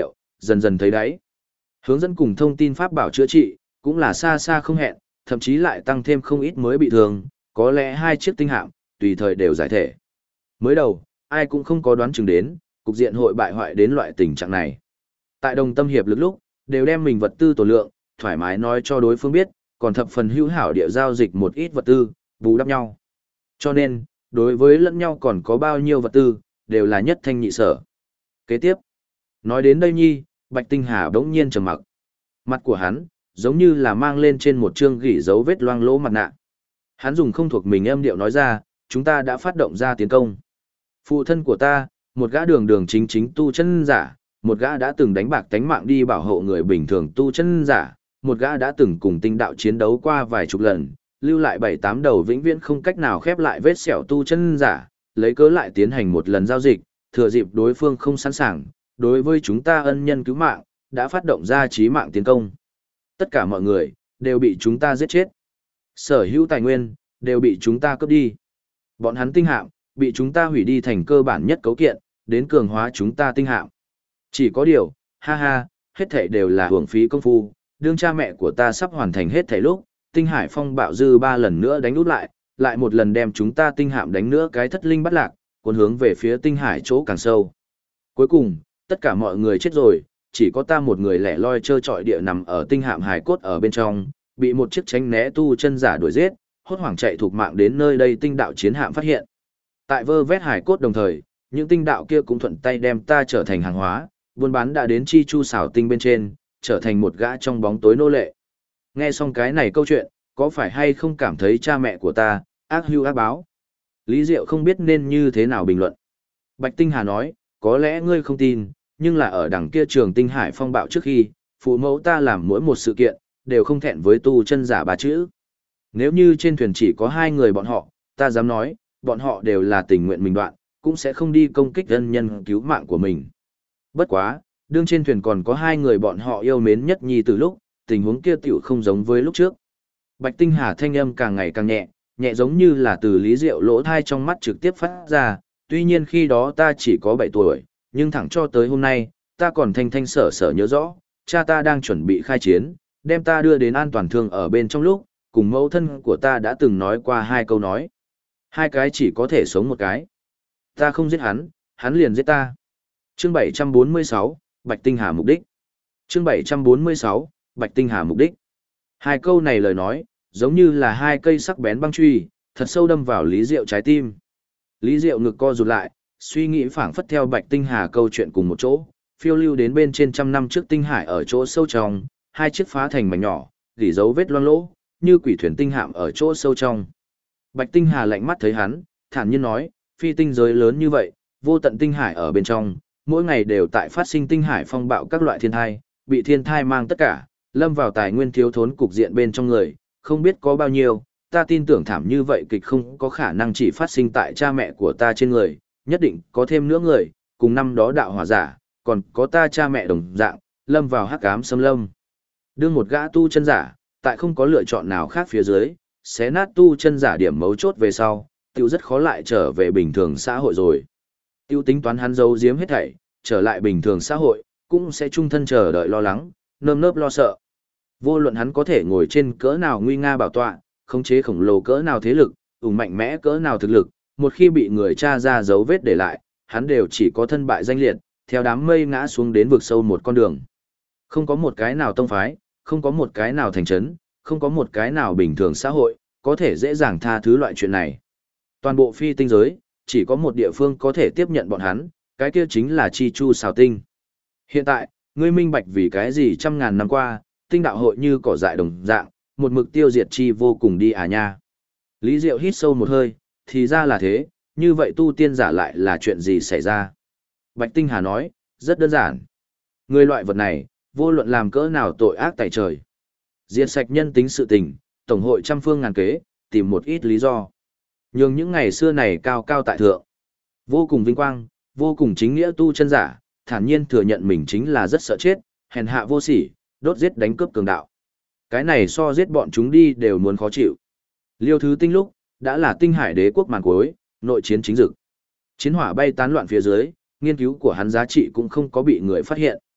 dần dần thấy đáy. Hướng dẫn cùng thông tin pháp bảo chữa trị, cũng là xa xa không hẹn, thậm chí lại tăng thêm không ít mới bị thương, có lẽ 2 chiếc tinh hạm, tùy thời đều giải thể. Mới đầu, ai cũng không có đoán chừng đến, cục diện hội bại hoại đến loại tình trạng này. Tại đồng tâm hiệp lực lúc, đều đem mình vật tư tổ lượng, thoải mái nói cho đối phương biết, còn thập phần hữu hảo địa giao dịch một ít vật tư, bù đắp nhau. Cho nên, đối với lẫn nhau còn có bao nhiêu vật tư, đều là nhất thanh nhị sở. Kế tiếp, nói đến đây nhi, Bạch Tinh Hà bỗng nhiên trầm mặc. Mặt của hắn, giống như là mang lên trên một chương gỉ dấu vết loang lỗ mặt nạ. Hắn dùng không thuộc mình âm điệu nói ra, chúng ta đã phát động ra tiến công. Phụ thân của ta, một gã đường đường chính chính tu chân giả, một gã đã từng đánh bạc tánh mạng đi bảo hộ người bình thường tu chân giả, một gã đã từng cùng tinh đạo chiến đấu qua vài chục lần, lưu lại 7-8 đầu vĩnh viễn không cách nào khép lại vết sẹo tu chân giả, lấy cớ lại tiến hành một lần giao dịch, thừa dịp đối phương không sẵn sàng, đối với chúng ta ân nhân cứu mạng, đã phát động ra chí mạng tiến công. Tất cả mọi người, đều bị chúng ta giết chết. Sở hữu tài nguyên, đều bị chúng ta cướp đi. Bọn hắn tinh hạm, bị chúng ta hủy đi thành cơ bản nhất cấu kiện, đến cường hóa chúng ta tinh hạm. Chỉ có điều, ha ha, hết thảy đều là hưởng phí công phu, đương cha mẹ của ta sắp hoàn thành hết thảy lúc, tinh hải phong bạo dư 3 lần nữa đánh út lại một lần đem chúng ta tinh hạm đánh nữa cái thất linh bắt lạc, cuốn hướng về phía tinh hải chỗ càng sâu. Cuối cùng, tất cả mọi người chết rồi, chỉ có ta một người lẻ loi trơ trọi địa nằm ở tinh hạm hải cốt ở bên trong, bị một chiếc tránh né tu chân giả đuổi giết, hốt hoảng chạy thục mạng đến nơi đây tinh đạo chiến hạm phát hiện. Tại vơ vét hải cốt đồng thời, những tinh đạo kia cũng thuận tay đem ta trở thành hàng hóa, buôn bán đã đến chi chu xảo tinh bên trên, trở thành một gã trong bóng tối nô lệ. Nghe xong cái này câu chuyện, có phải hay không cảm thấy cha mẹ của ta, ác hưu ác báo? Lý Diệu không biết nên như thế nào bình luận. Bạch Tinh Hà nói, có lẽ ngươi không tin, nhưng là ở đằng kia trường tinh hải phong bạo trước khi, phụ mẫu ta làm mỗi một sự kiện, đều không thẹn với tu chân giả 3 chữ. Nếu như trên thuyền chỉ có 2 người bọn họ, ta dám nói, bọn họ đều là tình nguyện mình đoạn, cũng sẽ không đi công kích ân nhân cứu mạng của mình. Bất quá, đương trên thuyền còn có 2 người bọn họ yêu mến nhất nhi từ lúc, tình huống kia tiểu không giống với lúc trước. Bạch Tinh Hà thanh âm càng ngày càng nhẹ, nhẹ giống như là từ Lý Diệu lỗ thai trong mắt trực tiếp phát ra, tuy nhiên khi đó ta chỉ có 7 tuổi, nhưng thẳng cho tới hôm nay, ta còn thanh thanh sở sở nhớ rõ, cha ta đang chuẩn bị khai chiến, đem ta đưa đến an toàn thương ở bên trong lúc, cùng mẫu thân của ta đã từng nói qua 2 câu nói. 2 cái chỉ có thể sống một cái. Ta không giết hắn, hắn liền giết ta. Chương 746, Bạch Tinh Hà mục đích. Chương 746, Bạch Tinh Hà mục đích. 2 câu này lời nói, giống như là 2 cây sắc bén băng truy, thật sâu đâm vào Lý Diệu trái tim. Lý Diệu ngực co rụt lại, suy nghĩ phảng phất theo Bạch Tinh Hà câu chuyện cùng một chỗ, phiêu lưu đến bên trên 100 năm trước tinh hải ở chỗ sâu trong, 2 chiếc phá thành mảnh nhỏ, gỉ dấu vết loang lỗ, như quỷ thuyền tinh hạm ở chỗ sâu trong. Bạch Tinh Hà lạnh mắt thấy hắn, thản nhiên nói, phi tinh giới lớn như vậy, vô tận tinh hải ở bên trong, mỗi ngày đều tại phát sinh tinh hải phong bạo các loại thiên thai, bị thiên thai mang tất cả, lâm vào tài nguyên thiếu thốn cục diện bên trong người, không biết có bao nhiêu, ta tin tưởng thảm như vậy kịch không có khả năng chỉ phát sinh tại cha mẹ của ta trên người, nhất định có thêm nữa người, cùng năm đó đạo hỏa giả, còn có ta cha mẹ đồng dạng, lâm vào hắc ám xâm lâm. Đương một gã tu chân giả, tại không có lựa chọn nào khác phía dưới, xé nát tu chân giả điểm mấu chốt về sau, tiêu rất khó lại trở về bình thường xã hội rồi. Tiêu tính toán hắn giấu giếm hết thảy, trở lại bình thường xã hội, cũng sẽ chung thân chờ đợi lo lắng, nơm nớp lo sợ. Vô luận hắn có thể ngồi trên cỡ nào nguy nga bảo tọa, khống chế khổng lồ cỡ nào thế lực, mạnh mẽ cỡ nào thực lực, một khi bị người tra ra dấu vết để lại, hắn đều chỉ có thân bại danh liệt, theo đám mây ngã xuống đến vực sâu một con đường. Không có một cái nào tông phái, không có một cái nào thành trấn, không có một cái nào bình thường xã hội, có thể dễ dàng tha thứ loại chuyện này. Toàn bộ phi tinh giới, chỉ có một địa phương có thể tiếp nhận bọn hắn, cái kia chính là Chi Chu Xào Tinh. Hiện tại, ngươi minh bạch vì cái gì 100.000 năm qua, tinh đạo hội như cỏ dại đồng dạng, một mực tiêu diệt chi vô cùng đi à nha. Lý Diệu hít sâu một hơi, thì ra là thế, như vậy tu tiên giả lại là chuyện gì xảy ra? Bạch Tinh Hà nói, rất đơn giản. Người loại vật này, vô luận làm cỡ nào tội ác tại trời. Diệt sạch nhân tính sự tình, tổng hội trăm phương ngàn kế, tìm một ít lý do. Nhưng những ngày xưa này cao cao tại thượng. Vô cùng vinh quang, vô cùng chính nghĩa tu chân giả, thản nhiên thừa nhận mình chính là rất sợ chết, hèn hạ vô sỉ, đốt giết đánh cướp cường đạo. Cái này so giết bọn chúng đi đều muốn khó chịu. Liêu Thứ Tinh lúc, đã là tinh hải đế quốc màn cuối, nội chiến chính dực. Chiến hỏa bay tán loạn phía dưới, nghiên cứu của hắn giá trị cũng không có bị người phát hiện.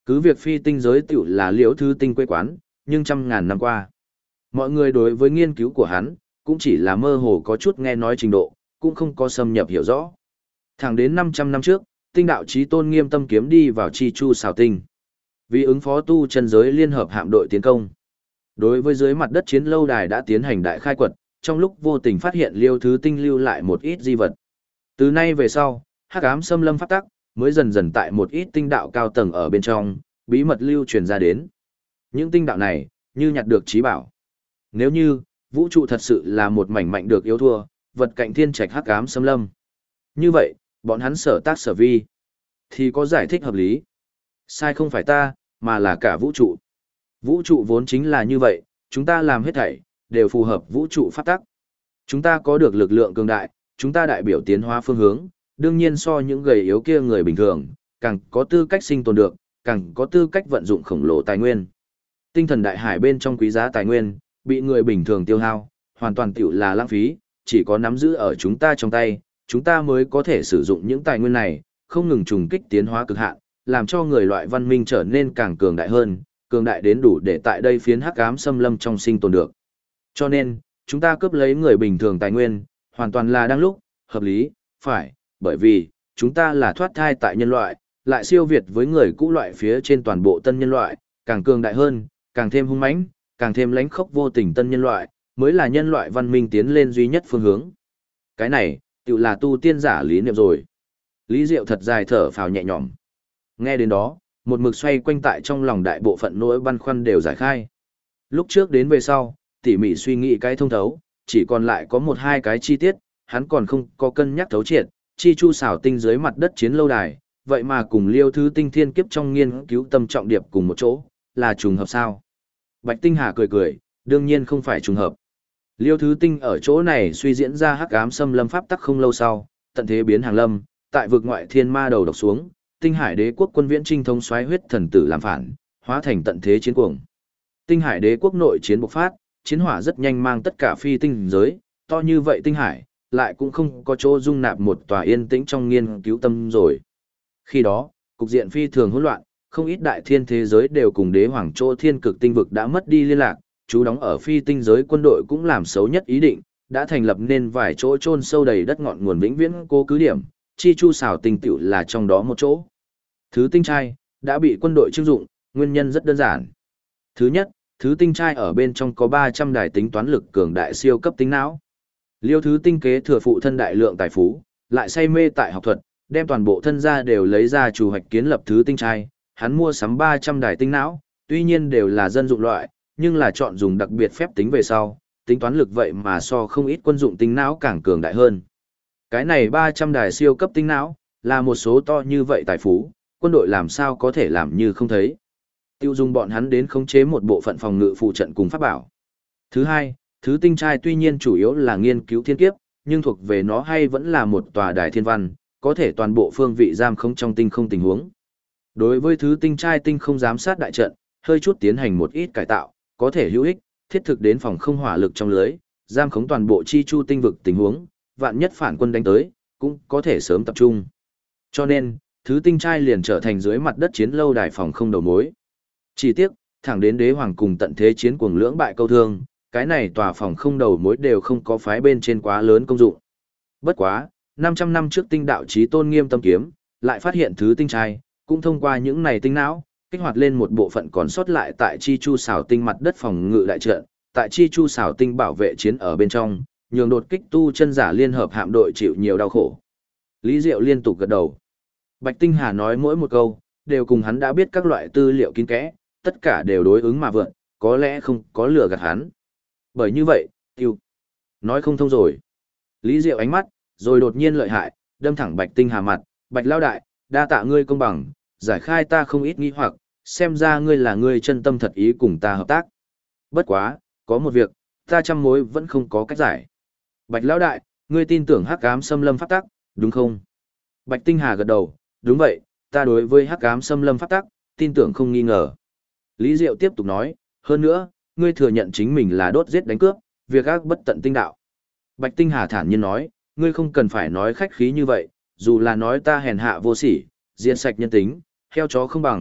Cứ việc phi tinh giới tiểu là Liễu Thứ Tinh quê quán, nhưng trăm ngàn năm qua, mọi người đối với nghiên cứu của hắn, cũng chỉ là mơ hồ có chút nghe nói trình độ, cũng không có xâm nhập hiểu rõ. Thẳng đến 500 năm trước, tinh đạo chí tôn Nghiêm Tâm kiếm đi vào Chi Chu Xào Tinh. Vì ứng phó tu chân giới liên hợp hạm đội tiến công. Đối với dưới mặt đất chiến lâu đài đã tiến hành đại khai quật, trong lúc vô tình phát hiện Liêu Thứ Tinh lưu lại một ít di vật. Từ nay về sau, hắc ám xâm lâm pháp tắc mới dần dần tại một ít tinh đạo cao tầng ở bên trong, bí mật lưu truyền ra đến. Những tinh đạo này, như nhặt được trí bảo. Nếu như, vũ trụ thật sự là một mảnh mạnh được yếu thua, vật cạnh thiên trạch hắc ám xâm lâm. Như vậy, bọn hắn sở tác sở vi, thì có giải thích hợp lý. Sai không phải ta, mà là cả vũ trụ. Vũ trụ vốn chính là như vậy, chúng ta làm hết thảy, đều phù hợp vũ trụ pháp tắc. Chúng ta có được lực lượng cường đại, chúng ta đại biểu tiến hóa phương hướng, đương nhiên so những gầy yếu kia người bình thường, càng có tư cách sinh tồn được, càng có tư cách vận dụng khổng lồ tài nguyên. Tinh thần đại hải bên trong quý giá tài nguyên, bị người bình thường tiêu hao, hoàn toàn tiểu là lãng phí, chỉ có nắm giữ ở chúng ta trong tay, chúng ta mới có thể sử dụng những tài nguyên này, không ngừng trùng kích tiến hóa cực hạn, làm cho người loại văn minh trở nên càng cường đại hơn, cường đại đến đủ để tại đây phiến hắc ám xâm lâm trong sinh tồn được. Cho nên, chúng ta cướp lấy người bình thường tài nguyên, hoàn toàn là đang lúc, hợp lý, phải, bởi vì, chúng ta là thoát thai tại nhân loại, lại siêu việt với người cũ loại phía trên toàn bộ tân nhân loại, càng cường đại hơn, càng thêm hung mãnh, càng thêm lãnh khốc vô tình tân nhân loại, mới là nhân loại văn minh tiến lên duy nhất phương hướng. Cái này, tự là tu tiên giả lý niệm rồi. Lý Diệu thật dài thở phào nhẹ nhõm. Nghe đến đó, một mực xoay quanh tại trong lòng đại bộ phận nỗi băn khoăn đều giải khai. Lúc trước đến về sau, tỉ mỉ suy nghĩ cái thông thấu, chỉ còn lại có một hai cái chi tiết, hắn còn không có cân nhắc thấu triệt, Chi Chu Xảo Tinh dưới mặt đất chiến lâu đài, vậy mà cùng Liêu Thứ Tinh thiên kiếp trong nghiên cứu tâm trọng điệp cùng một chỗ, là trùng hợp sao? Bạch Tinh Hà cười cười, đương nhiên không phải trùng hợp. Liêu Thứ Tinh ở chỗ này suy diễn ra hắc ám xâm lâm pháp tắc không lâu sau, tận thế biến hàng lâm, tại vực ngoại thiên ma đầu độc xuống, Tinh Hải Đế quốc quân viễn trinh thống soái huyết thần tử làm phản, hóa thành tận thế chiến cuồng. Tinh Hải Đế quốc nội chiến bộc phát, chiến hỏa rất nhanh mang tất cả phi tinh giới, to như vậy Tinh Hải, lại cũng không có chỗ dung nạp một tòa yên tĩnh trong nghiên cứu tâm rồi. Khi đó, cục diện phi thường hỗn loạn, không ít đại thiên thế giới đều cùng đế hoàng chỗ thiên cực tinh vực đã mất đi liên lạc, chú đóng ở phi tinh giới quân đội cũng làm xấu nhất ý định, đã thành lập nên vài chỗ chôn sâu đầy đất ngọn nguồn vĩnh viễn cố cứ điểm, Chi Chu Xảo Tinh tựu là trong đó một chỗ. Thứ tinh trai đã bị quân đội trưng dụng, nguyên nhân rất đơn giản. Thứ nhất, thứ tinh trai ở bên trong có 300 đài tính toán lực cường đại siêu cấp tính não. Liêu Thứ Tinh kế thừa phụ thân đại lượng tài phú, lại say mê tại học thuật, đem toàn bộ thân gia đều lấy ra chủ hoạch kiến lập thứ tinh trai, hắn mua sắm 300 đài tinh não, tuy nhiên đều là dân dụng loại, nhưng là chọn dùng đặc biệt phép tính về sau, tính toán lực vậy mà so không ít quân dụng tinh não càng cường đại hơn. Cái này 300 đài siêu cấp tinh não, là một số to như vậy tài phú, quân đội làm sao có thể làm như không thấy. Tiêu dùng bọn hắn đến khống chế một bộ phận phòng ngự phụ trận cùng pháp bảo. Thứ hai, thứ tinh trai tuy nhiên chủ yếu là nghiên cứu thiên kiếp, nhưng thuộc về nó hay vẫn là một tòa đài thiên văn, có thể toàn bộ phương vị giam khống trong tinh không tình huống. Đối với thứ tinh trai tinh không giám sát đại trận, hơi chút tiến hành một ít cải tạo, có thể hữu ích, thiết thực đến phòng không hỏa lực trong lưới, giam khống toàn bộ chi chu tinh vực tình huống, vạn nhất phản quân đánh tới, cũng có thể sớm tập trung. Cho nên, thứ tinh trai liền trở thành dưới mặt đất chiến lâu đài phòng không đầu mối. Chỉ tiếc, thẳng đến đế hoàng cùng tận thế chiến cuồng lưỡng bại câu thương, cái này tòa phòng không đầu mối đều không có phái bên trên quá lớn công dụng. Bất quá, 500 năm trước tinh đạo chí tôn Nghiêm Tâm kiếm, lại phát hiện thứ tinh trai, cũng thông qua những này tinh não, kích hoạt lên một bộ phận còn sót lại tại Chi Chu Xảo Tinh mặt đất phòng ngự đại trận, tại Chi Chu Xảo Tinh bảo vệ chiến ở bên trong, nhường đột kích tu chân giả liên hợp hạm đội chịu nhiều đau khổ. Lý Diệu liên tục gật đầu. Bạch Tinh Hà nói mỗi một câu, đều cùng hắn đã biết các loại tư liệu kín kẽ, tất cả đều đối ứng mà vượn, có lẽ không có lừa gạt hắn. Bởi như vậy, tiêu, nói không thông rồi. Lý Diệu ánh mắt, rồi đột nhiên lợi hại, đâm thẳng Bạch Tinh Hà mặt, Bạch Lao Đại, đa tạ ngươi công bằng, giải khai ta không ít nghi hoặc, xem ra ngươi là ngươi chân tâm thật ý cùng ta hợp tác. Bất quá, có một việc, ta trăm mối vẫn không có cách giải. Bạch Lão Đại, ngươi tin tưởng hắc ám xâm lâm pháp tắc, đúng không? Bạch Tinh Hà gật đầu, đúng vậy, ta đối với hắc ám xâm lâm pháp tắc, tin tưởng không nghi ngờ. Lý Diệu tiếp tục nói, hơn nữa, ngươi thừa nhận chính mình là đốt giết đánh cướp, việc ác bất tận tinh đạo. Bạch Tinh Hà thản nhiên nói, ngươi không cần phải nói khách khí như vậy, dù là nói ta hèn hạ vô sỉ, diệt sạch nhân tính, heo chó không bằng,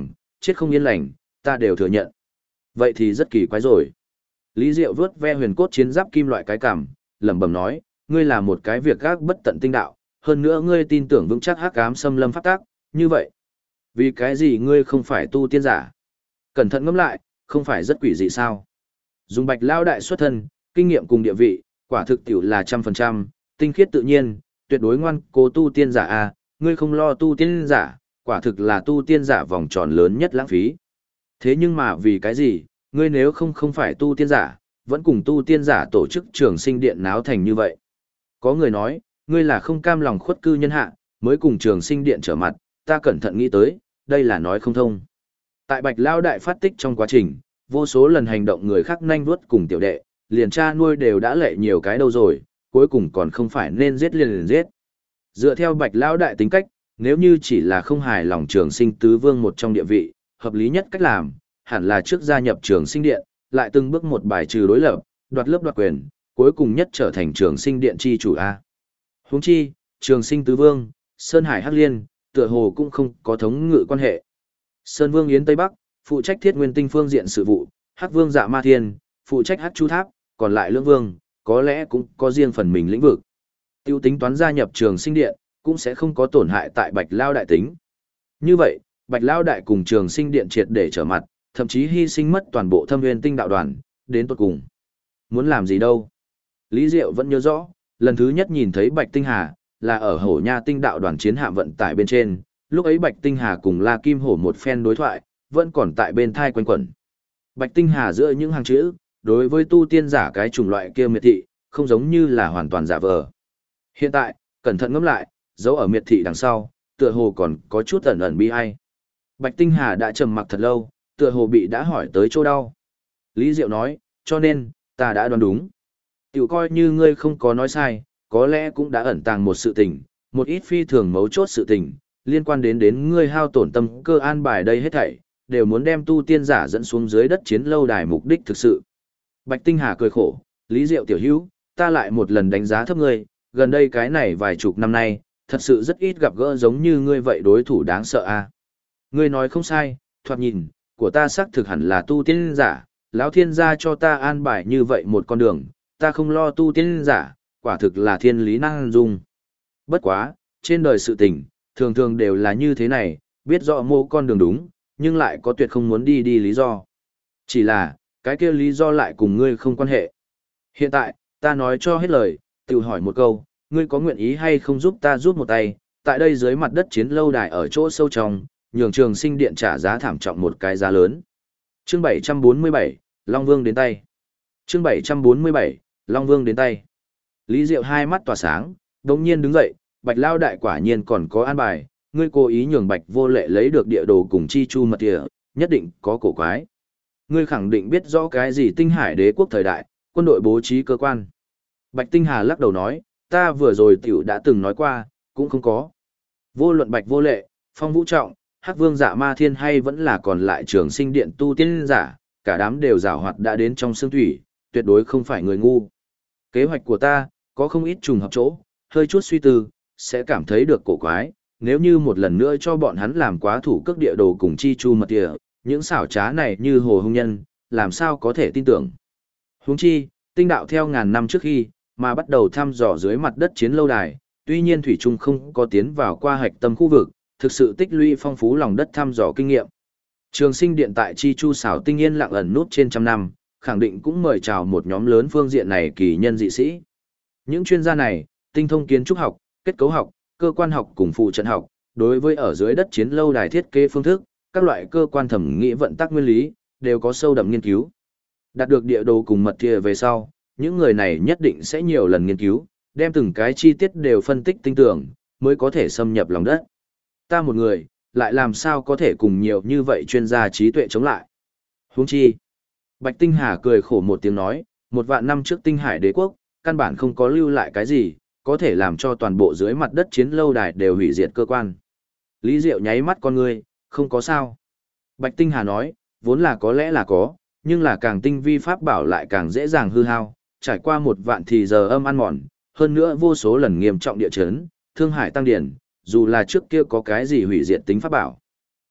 chết không yên lành, ta đều thừa nhận. Vậy thì rất kỳ quái rồi. Lý Diệu vớt ve huyền cốt chiến giáp kim loại cái cằm, lẩm bẩm nói, ngươi là một cái việc gác bất tận tinh đạo, hơn nữa ngươi tin tưởng vững chắc hắc ám xâm lâm pháp tác, như vậy. Vì cái gì ngươi không phải tu tiên giả? Cẩn thận ngẫm lại, không phải rất quỷ dị sao? Dùng Bạch Lao đại xuất thân, kinh nghiệm cùng địa vị, quả thực tiểu là 100%, tinh khiết tự nhiên, tuyệt đối ngoan cố tu tiên giả a, ngươi không lo tu tiên giả, quả thực là tu tiên giả vòng tròn lớn nhất lãng phí. Thế nhưng mà vì cái gì, ngươi nếu không phải tu tiên giả, vẫn cùng tu tiên giả tổ chức trường sinh điện náo thành như vậy. Có người nói, ngươi là không cam lòng khuất cư nhân hạ, mới cùng trường sinh điện trở mặt, ta cẩn thận nghĩ tới, đây là nói không thông. Tại Bạch Lao đại phát tích trong quá trình, vô số lần hành động người khác nhanh vuốt cùng tiểu đệ, liền cha nuôi đều đã lệ nhiều cái đâu rồi, cuối cùng còn không phải nên giết liền giết. Dựa theo Bạch Lao đại tính cách, nếu như chỉ là không hài lòng trường sinh tứ vương một trong địa vị, hợp lý nhất cách làm, hẳn là trước gia nhập trường sinh điện, lại từng bước một bài trừ đối lập, đoạt lớp đoạt quyền, cuối cùng nhất trở thành trường sinh điện chi chủ A. Huống chi, trường sinh tứ vương, Sơn Hải Hắc Liên, tựa hồ cũng không có thống ngự quan hệ. Sơn Vương Yến Tây Bắc, phụ trách Thiết Nguyên Tinh phương diện sự vụ, Hắc Vương Dạ Ma Thiên, phụ trách Hắc Chu Tháp, còn lại Lưỡng Vương, có lẽ cũng có riêng phần mình lĩnh vực. Tiêu tính toán gia nhập trường sinh điện, cũng sẽ không có tổn hại tại Bạch Lao đại tính. Như vậy, Bạch Lao đại cùng trường sinh điện triệt để trở mặt, thậm chí hy sinh mất toàn bộ Thâm Nguyên Tinh đạo đoàn, đến tột cùng. Muốn làm gì đâu? Lý Diệu vẫn nhớ rõ, lần thứ nhất nhìn thấy Bạch Tinh Hà, là ở Hổ Nha Tinh đạo đoàn chiến hạm vận tải bên trên, lúc ấy Bạch Tinh Hà cùng La Kim Hổ một phen đối thoại, vẫn còn tại bên thai quanh quẩn. Bạch Tinh Hà giữa những hàng chữ, đối với tu tiên giả cái chủng loại kia miệt thị, không giống như là hoàn toàn giả vờ. Hiện tại, cẩn thận ngẫm lại, dấu ở miệt thị đằng sau, tựa hồ còn có chút ẩn ẩn bi ai. Bạch Tinh Hà đã trầm mặc thật lâu, tựa hồ bị đã hỏi tới chỗ đau. Lý Diệu nói, cho nên, ta đã đoán đúng. Tiểu coi như ngươi không có nói sai, có lẽ cũng đã ẩn tàng một sự tình, một ít phi thường mấu chốt sự tình, liên quan đến ngươi hao tổn tâm cơ an bài đây hết thảy, đều muốn đem tu tiên giả dẫn xuống dưới đất chiến lâu đài mục đích thực sự. Bạch Tinh Hà cười khổ, Lý Diệu tiểu hữu, ta lại một lần đánh giá thấp ngươi, gần đây cái này vài chục năm nay, thật sự rất ít gặp gỡ giống như ngươi vậy đối thủ đáng sợ a. Ngươi nói không sai, thoạt nhìn, của ta xác thực hẳn là tu tiên giả, lão thiên gia cho ta an bài như vậy một con đường, ta không lo tu tiên giả, quả thực là thiên lý năng dung. Bất quá, trên đời sự tình, thường thường đều là như thế này, biết rõ mô con đường đúng, nhưng lại có tuyệt không muốn đi lý do. Chỉ là, cái kia lý do lại cùng ngươi không quan hệ. Hiện tại, ta nói cho hết lời, tự hỏi một câu, ngươi có nguyện ý hay không giúp ta giúp một tay, tại đây dưới mặt đất chiến lâu đài ở chỗ sâu trong, nhường trường sinh điện trả giá thảm trọng một cái giá lớn. Chương 747, Long Vương đến tay. Chương 747, Long Vương đến tay. Lý Diệu hai mắt tỏa sáng, đồng nhiên đứng dậy, Bạch Lao đại quả nhiên còn có an bài, ngươi cố ý nhường Bạch Vô Lệ lấy được địa đồ cùng chi chu mật địa, nhất định có cổ quái. Ngươi khẳng định biết rõ cái gì Tinh Hải Đế quốc thời đại, quân đội bố trí cơ quan. Bạch Tinh Hà lắc đầu nói, ta vừa rồi tiểu đã từng nói qua, cũng không có. Vô luận Bạch Vô Lệ, Phong Vũ Trọng, Hắc Vương Dạ Ma Thiên hay vẫn là còn lại trường sinh điện tu tiên giả, cả đám đều giảo hoạt đã đến trong xương thủy, tuyệt đối không phải người ngu. Kế hoạch của ta, có không ít trùng hợp chỗ, hơi chút suy tư, sẽ cảm thấy được cổ quái, nếu như một lần nữa cho bọn hắn làm quá thủ cước địa đồ cùng chi chu mật địa, những xảo trá này như hồ hung nhân, làm sao có thể tin tưởng. Huống chi, tinh đạo theo ngàn năm trước khi, mà bắt đầu thăm dò dưới mặt đất chiến lâu đài, tuy nhiên Thủy Trung không có tiến vào qua hạch tâm khu vực, thực sự tích lũy phong phú lòng đất thăm dò kinh nghiệm. Trường sinh điện tại chi chu xảo tinh yên lặng ẩn nút trên trăm năm, khẳng định cũng mời chào một nhóm lớn phương diện này kỳ nhân dị sĩ. Những chuyên gia này, tinh thông kiến trúc học, kết cấu học, cơ quan học cùng phụ trận học, đối với ở dưới đất chiến lâu đài thiết kế phương thức, các loại cơ quan thẩm nghĩ vận tắc nguyên lý, đều có sâu đậm nghiên cứu. Đạt được địa đồ cùng mật thìa về sau, những người này nhất định sẽ nhiều lần nghiên cứu, đem từng cái chi tiết đều phân tích tinh tưởng, mới có thể xâm nhập lòng đất. Ta một người, lại làm sao có thể cùng nhiều như vậy chuyên gia trí tuệ chống lại. Huống chi. Bạch Tinh Hà cười khổ một tiếng nói, 1.000 năm trước Tinh Hải Đế quốc, căn bản không có lưu lại cái gì, có thể làm cho toàn bộ dưới mặt đất chiến lâu đài đều hủy diệt cơ quan. Lý Diệu nháy mắt con ngươi, không có sao. Bạch Tinh Hà nói, vốn là có lẽ là có, nhưng là càng tinh vi pháp bảo lại càng dễ dàng hư hao, trải qua 1.000 thì giờ âm ăn mòn, hơn nữa vô số lần nghiêm trọng địa chấn, thương hải tăng điển, dù là trước kia có cái gì hủy diệt tính pháp bảo.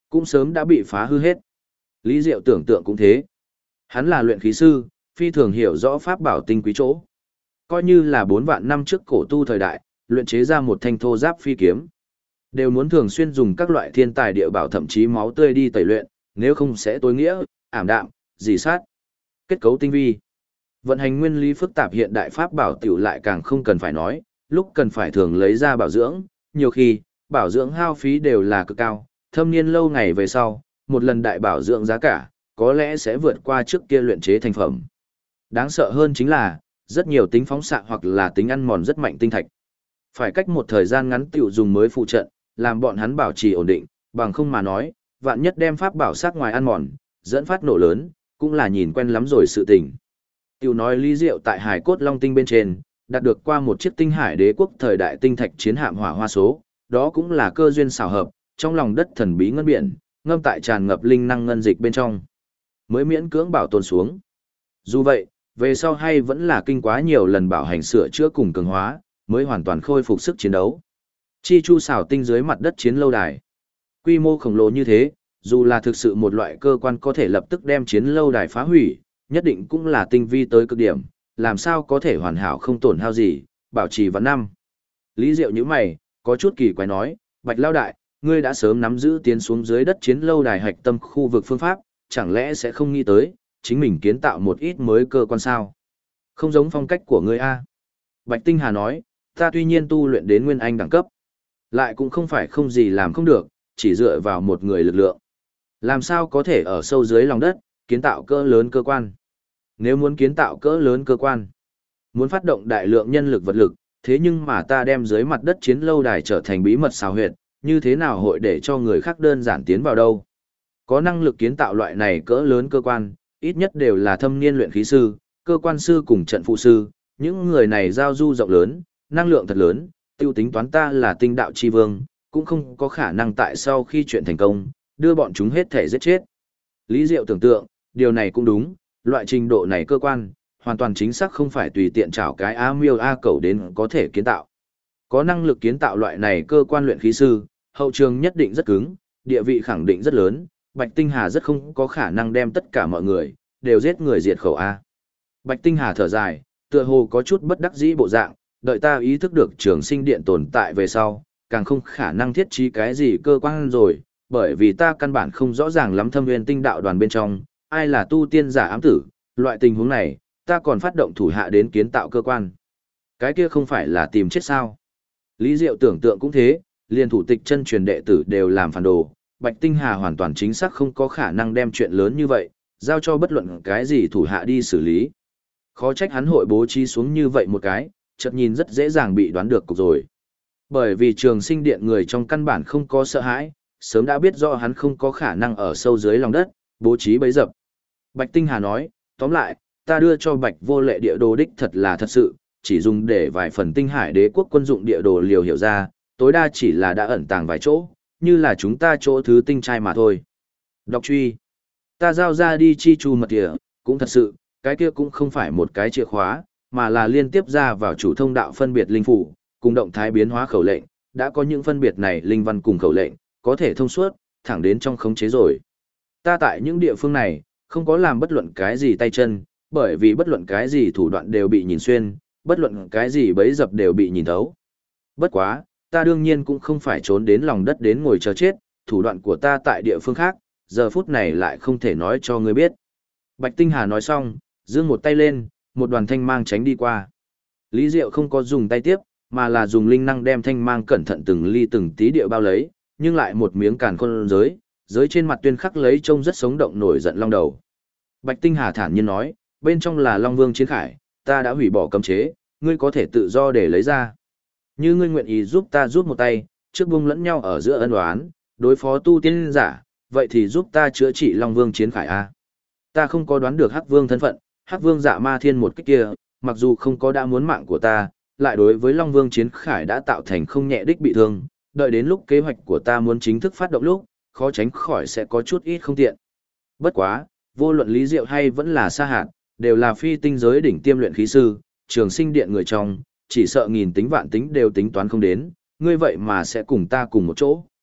cũng sớm đã bị phá hư hết. Lý Diệu tưởng tượng cũng thế. Hắn là luyện khí sư, phi thường hiểu rõ pháp bảo tinh quý chỗ. Coi như là 4 vạn năm trước cổ tu thời đại, luyện chế ra một thanh thô giáp phi kiếm, đều muốn thường xuyên dùng các loại thiên tài địa bảo thậm chí máu tươi đi tẩy luyện, nếu không sẽ tối nghĩa, ảm đạm, dì sát. Kết cấu tinh vi. Vận hành nguyên lý phức tạp hiện đại pháp bảo tiểu lại càng không cần phải nói, lúc cần phải thường lấy ra bảo dưỡng, nhiều khi, bảo dưỡng hao phí đều là cực cao, thâm niên lâu ngày về sau, một lần đại bảo dưỡng giá cả, có lẽ sẽ vượt qua trước kia luyện chế thành phẩm. Đáng sợ hơn chính là, rất nhiều tính phóng xạ hoặc là tính ăn mòn rất mạnh tinh thạch. Phải cách một thời gian ngắn tiểu dùng mới phụ trận, làm bọn hắn bảo trì ổn định, bằng không mà nói, vạn nhất đem pháp bảo sát ngoài ăn mòn, dẫn phát nổ lớn, cũng là nhìn quen lắm rồi sự tình. Tiểu nói Lý Diệu tại Hải Cốt Long Tinh bên trên, đạt được qua một chiếc tinh hải đế quốc thời đại tinh thạch chiến hạm hỏa hoa số, đó cũng là cơ duyên xảo hợp, trong lòng đất thần bí ngân biển, ngâm tại tràn ngập linh năng ngân dịch bên trong, mới miễn cưỡng bảo tồn xuống. Dù vậy, về sau hay vẫn là kinh quá nhiều lần bảo hành sửa chữa cùng cường hóa, mới hoàn toàn khôi phục sức chiến đấu. Chi chu xảo tinh dưới mặt đất chiến lâu đài. Quy mô khổng lồ như thế, dù là thực sự một loại cơ quan có thể lập tức đem chiến lâu đài phá hủy, nhất định cũng là tinh vi tới cực điểm, làm sao có thể hoàn hảo không tổn hao gì, bảo trì vạn năm. Lý Diệu như mày, có chút kỳ quái nói, Bạch Lao Đại, ngươi đã sớm nắm giữ tiến xuống dưới đất chiến lâu đài hạch tâm khu vực phương pháp, chẳng lẽ sẽ không nghĩ tới, chính mình kiến tạo một ít mới cơ quan sao? Không giống phong cách của ngươi a. Bạch Tinh Hà nói, ta tuy nhiên tu luyện đến nguyên anh đẳng cấp, lại cũng không phải không gì làm không được, chỉ dựa vào một người lực lượng. Làm sao có thể ở sâu dưới lòng đất, kiến tạo cỡ lớn cơ quan? Nếu muốn kiến tạo cỡ lớn cơ quan, muốn phát động đại lượng nhân lực vật lực, thế nhưng mà ta đem dưới mặt đất chiến lâu đài trở thành bí mật xào huyệt, như thế nào hội để cho người khác đơn giản tiến vào đâu? Có năng lực kiến tạo loại này cỡ lớn cơ quan, ít nhất đều là thâm niên luyện khí sư, cơ quan sư cùng trận phụ sư, những người này giao du rộng lớn, năng lượng thật lớn, tiêu tính toán ta là tinh đạo chi vương, cũng không có khả năng tại sau khi chuyện thành công, đưa bọn chúng hết thể giết chết. Lý Diệu tưởng tượng, điều này cũng đúng, loại trình độ này cơ quan, hoàn toàn chính xác không phải tùy tiện trảo cái A miêu A cẩu đến có thể kiến tạo. Có năng lực kiến tạo loại này cơ quan luyện khí sư, hậu trường nhất định rất cứng, địa vị khẳng định rất lớn, Bạch Tinh Hà rất không có khả năng đem tất cả mọi người, đều giết người diệt khẩu A. Bạch Tinh Hà thở dài, tựa hồ có chút bất đắc dĩ bộ dạng, đợi ta ý thức được trường sinh điện tồn tại về sau, càng không khả năng thiết trí cái gì cơ quan rồi, bởi vì ta căn bản không rõ ràng lắm thâm nguyên tinh đạo đoàn bên trong, ai là tu tiên giả ám tử, loại tình huống này, ta còn phát động thủ hạ đến kiến tạo cơ quan. Cái kia không phải là tìm chết sao? Lý Diệu tưởng tượng cũng thế, liền thủ tịch chân truyền đệ tử đều làm phản đồ, Bạch Tinh Hà hoàn toàn chính xác không có khả năng đem chuyện lớn như vậy, giao cho bất luận cái gì thủ hạ đi xử lý. Khó trách hắn hội bố trí xuống như vậy một cái, chợt nhìn rất dễ dàng bị đoán được cục rồi. Bởi vì trường sinh điện người trong căn bản không có sợ hãi, sớm đã biết rõ hắn không có khả năng ở sâu dưới lòng đất, bố trí bấy dập. Bạch Tinh Hà nói, tóm lại, ta đưa cho Bạch Vô Lệ địa đồ đích thật là thật sự, chỉ dùng để vài phần tinh hải đế quốc quân dụng địa đồ liều hiểu ra, tối đa chỉ là đã ẩn tàng vài chỗ, như là chúng ta chỗ thứ tinh trai mà thôi. Đọc truy, ta giao ra đi chi chu mật địa, cũng thật sự, cái kia cũng không phải một cái chìa khóa, mà là liên tiếp ra vào chủ thông đạo phân biệt linh phủ, cùng động thái biến hóa khẩu lệnh, đã có những phân biệt này linh văn cùng khẩu lệnh, có thể thông suốt, thẳng đến trong khống chế rồi. Ta tại những địa phương này, không có làm bất luận cái gì tay chân, bởi vì bất luận cái gì thủ đoạn đều bị nhìn xuyên, bất luận cái gì bấy dập đều bị nhìn thấu. Bất quá, ta đương nhiên cũng không phải trốn đến lòng đất đến ngồi chờ chết, thủ đoạn của ta tại địa phương khác, giờ phút này lại không thể nói cho ngươi biết. Bạch Tinh Hà nói xong, giương một tay lên, một đoàn thanh mang tránh đi qua. Lý Diệu không có dùng tay tiếp, mà là dùng linh năng đem thanh mang cẩn thận từng ly từng tí địa bao lấy, nhưng lại một miếng càn khôn giới trên mặt tuyên khắc lấy trông rất sống động nổi giận long đầu. Bạch Tinh Hà thản nhiên nói, bên trong là Long Vương chiến khải, ta đã hủy bỏ cấm chế, ngươi có thể tự do để lấy ra. Như ngươi nguyện ý giúp ta giúp một tay, trước buông lẫn nhau ở giữa ân oán, đối phó tu tiên giả, vậy thì giúp ta chữa trị Long Vương chiến khải a. Ta không có đoán được Hắc Vương thân phận, Hắc Vương Dạ Ma Thiên một kích kia, mặc dù không có đã muốn mạng của ta, lại đối với Long Vương chiến khải đã tạo thành không nhẹ đích bị thương, đợi đến lúc kế hoạch của ta muốn chính thức phát động lúc, khó tránh khỏi sẽ có chút ít không tiện. Bất quá, vô luận Lý Diệu hay vẫn là Sa Hạt, đều là phi tinh giới đỉnh tiêm luyện khí sư, trường sinh điện người trong, chỉ sợ nghìn tính vạn tính đều tính toán không đến, ngươi vậy mà sẽ cùng ta cùng một chỗ.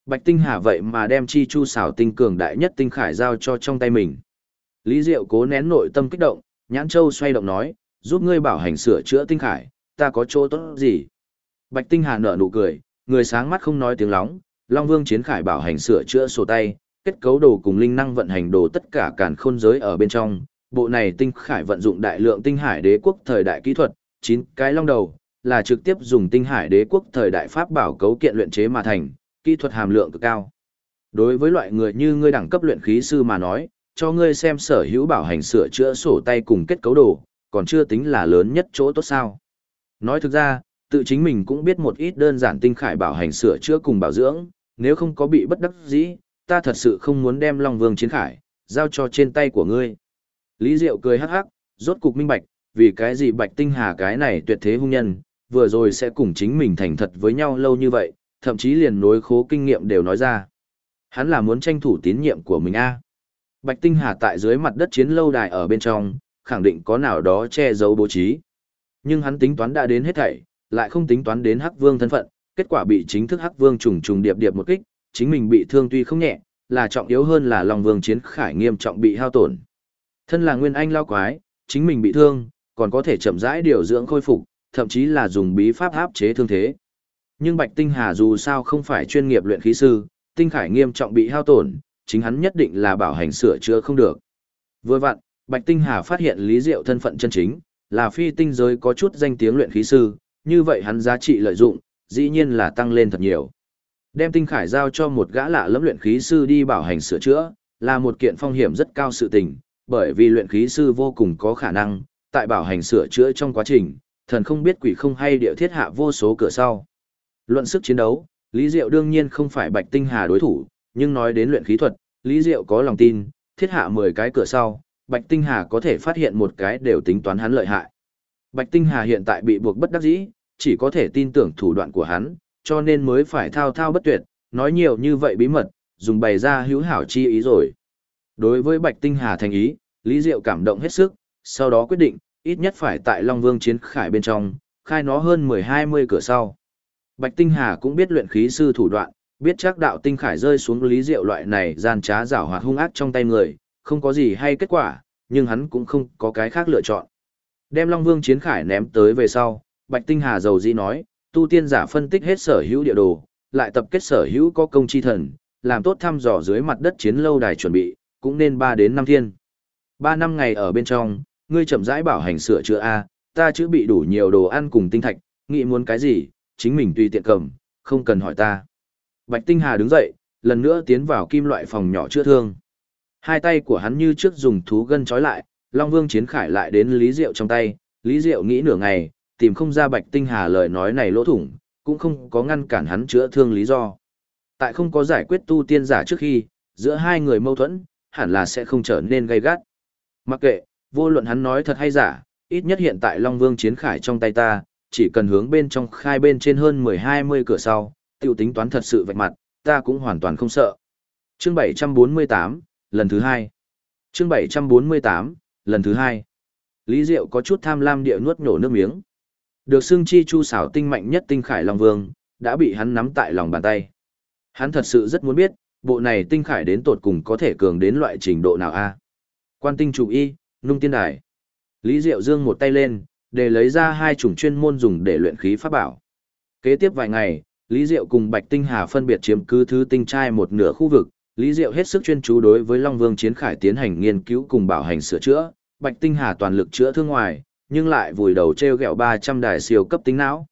Bạch Tinh Hà vậy mà đem chi chu xảo tinh cường đại nhất tinh khải giao cho trong tay mình. Lý Diệu cố nén nội tâm kích động, nhãn châu xoay động nói, giúp ngươi bảo hành sửa chữa tinh khải, ta có chỗ tốt gì? Bạch Tinh Hà nở nụ cười, người sáng mắt không nói tiếng lóng, Long Vương chiến khải bảo hành sửa chữa sổ tay, kết cấu đồ cùng linh năng vận hành đồ tất cả càn khôn giới ở bên trong. Bộ này tinh khải vận dụng đại lượng tinh hải đế quốc thời đại kỹ thuật, 9 cái long đầu là trực tiếp dùng tinh hải đế quốc thời đại pháp bảo cấu kiện luyện chế mà thành, kỹ thuật hàm lượng cực cao. Đối với loại người như ngươi đẳng cấp luyện khí sư mà nói, cho ngươi xem sở hữu bảo hành sửa chữa sổ tay cùng kết cấu đồ, còn chưa tính là lớn nhất chỗ tốt sao. Nói thực ra, tự chính mình cũng biết một ít đơn giản tinh khải bảo hành sửa chữa cùng bảo dưỡng, nếu không có bị bất đắc dĩ, ta thật sự không muốn đem Long Vương chiến khải giao cho trên tay của ngươi. Lý Diệu cười hắc hắc, rốt cục minh bạch, vì cái gì Bạch Tinh Hà cái này tuyệt thế hung nhân, vừa rồi sẽ cùng chính mình thành thật với nhau lâu như vậy, thậm chí liền nối khố kinh nghiệm đều nói ra. Hắn là muốn tranh thủ tín nhiệm của mình a. Bạch Tinh Hà tại dưới mặt đất chiến lâu đài ở bên trong, khẳng định có nào đó che giấu bố trí. Nhưng hắn tính toán đã đến hết thảy, lại không tính toán đến Hắc Vương thân phận, kết quả bị chính thức Hắc Vương trùng trùng điệp điệp một kích, chính mình bị thương tuy không nhẹ, là trọng yếu hơn là Long Vương chiến khải nghiêm trọng bị hao tổn. Thân là nguyên anh lao quái, chính mình bị thương, còn có thể chậm rãi điều dưỡng khôi phục, thậm chí là dùng bí pháp áp chế thương thế. Nhưng Bạch Tinh Hà dù sao không phải chuyên nghiệp luyện khí sư, tinh khải nghiêm trọng bị hao tổn, chính hắn nhất định là bảo hành sửa chữa không được. Vừa vặn, Bạch Tinh Hà phát hiện Lý Diệu thân phận chân chính, là phi tinh giới có chút danh tiếng luyện khí sư, như vậy hắn giá trị lợi dụng, dĩ nhiên là tăng lên thật nhiều. Đem tinh khải giao cho một gã lạ lẫm luyện khí sư đi bảo hành sửa chữa, là một kiện phong hiểm rất cao sự tình, bởi vì luyện khí sư vô cùng có khả năng, tại bảo hành sửa chữa trong quá trình, thần không biết quỷ không hay địa thiết hạ vô số cửa sau. Luận sức chiến đấu, Lý Diệu đương nhiên không phải Bạch Tinh Hà đối thủ, nhưng nói đến luyện khí thuật, Lý Diệu có lòng tin, thiết hạ 10 cái cửa sau, Bạch Tinh Hà có thể phát hiện một cái đều tính toán hắn lợi hại. Bạch Tinh Hà hiện tại bị buộc bất đắc dĩ, chỉ có thể tin tưởng thủ đoạn của hắn, cho nên mới phải thao thao bất tuyệt, nói nhiều như vậy bí mật, dùng bày ra hữu hảo chi ý rồi. Đối với Bạch Tinh Hà thành ý, Lý Diệu cảm động hết sức, sau đó quyết định, ít nhất phải tại Long Vương chiến khải bên trong, khai nó hơn 10-20 cửa sau. Bạch Tinh Hà cũng biết luyện khí sư thủ đoạn, biết chắc đạo tinh khải rơi xuống Lý Diệu loại này gian trá giảo hoạt hung ác trong tay người, không có gì hay kết quả, nhưng hắn cũng không có cái khác lựa chọn. Đem Long Vương chiến khải ném tới về sau, Bạch Tinh Hà dầu dĩ nói, tu tiên giả phân tích hết sở hữu địa đồ, lại tập kết sở hữu có công chi thần, làm tốt thăm dò dưới mặt đất chiến lâu đài chuẩn bị, cũng nên 3 đến 5 thiên. 3 năm ngày ở bên trong, ngươi chậm rãi bảo hành sửa chữa a, ta chữ bị đủ nhiều đồ ăn cùng tinh thạch, nghĩ muốn cái gì, chính mình tùy tiện cầm, không cần hỏi ta. Bạch Tinh Hà đứng dậy, lần nữa tiến vào kim loại phòng nhỏ chữa thương. Hai tay của hắn như trước dùng thú gân trói lại, Long Vương chiến khải lại đến Lý Diệu trong tay, Lý Diệu nghĩ nửa ngày, tìm không ra Bạch Tinh Hà lời nói này lỗ thủng, cũng không có ngăn cản hắn chữa thương lý do. Tại không có giải quyết tu tiên giả trước khi, giữa hai người mâu thuẫn, hẳn là sẽ không trở nên gay gắt. Mặc kệ, vô luận hắn nói thật hay giả, ít nhất hiện tại Long Vương chiến khải trong tay ta, chỉ cần hướng bên trong khai bên trên hơn 10-20 cửa sau, tiểu tính toán thật sự vạch mặt, ta cũng hoàn toàn không sợ. Chương 748, lần thứ 2. Chương 748, lần thứ 2. Lý Diệu có chút tham lam địa nuốt nhổ nước miếng. Được xưng chi chu xảo tinh mạnh nhất tinh khải Long Vương, đã bị hắn nắm tại lòng bàn tay. Hắn thật sự rất muốn biết, bộ này tinh khải đến tột cùng có thể cường đến loại trình độ nào a? Quan tinh chủ y, nung tiên đài. Lý Diệu giương một tay lên, để lấy ra 2 chủng chuyên môn dùng để luyện khí pháp bảo. Kế tiếp vài ngày, Lý Diệu cùng Bạch Tinh Hà phân biệt chiếm cứ thứ tinh trai một nửa khu vực. Lý Diệu hết sức chuyên chú đối với Long Vương chiến khải tiến hành nghiên cứu cùng bảo hành sửa chữa, Bạch Tinh Hà toàn lực chữa thương ngoài, nhưng lại vùi đầu treo gẹo 300 đài siêu cấp tính não.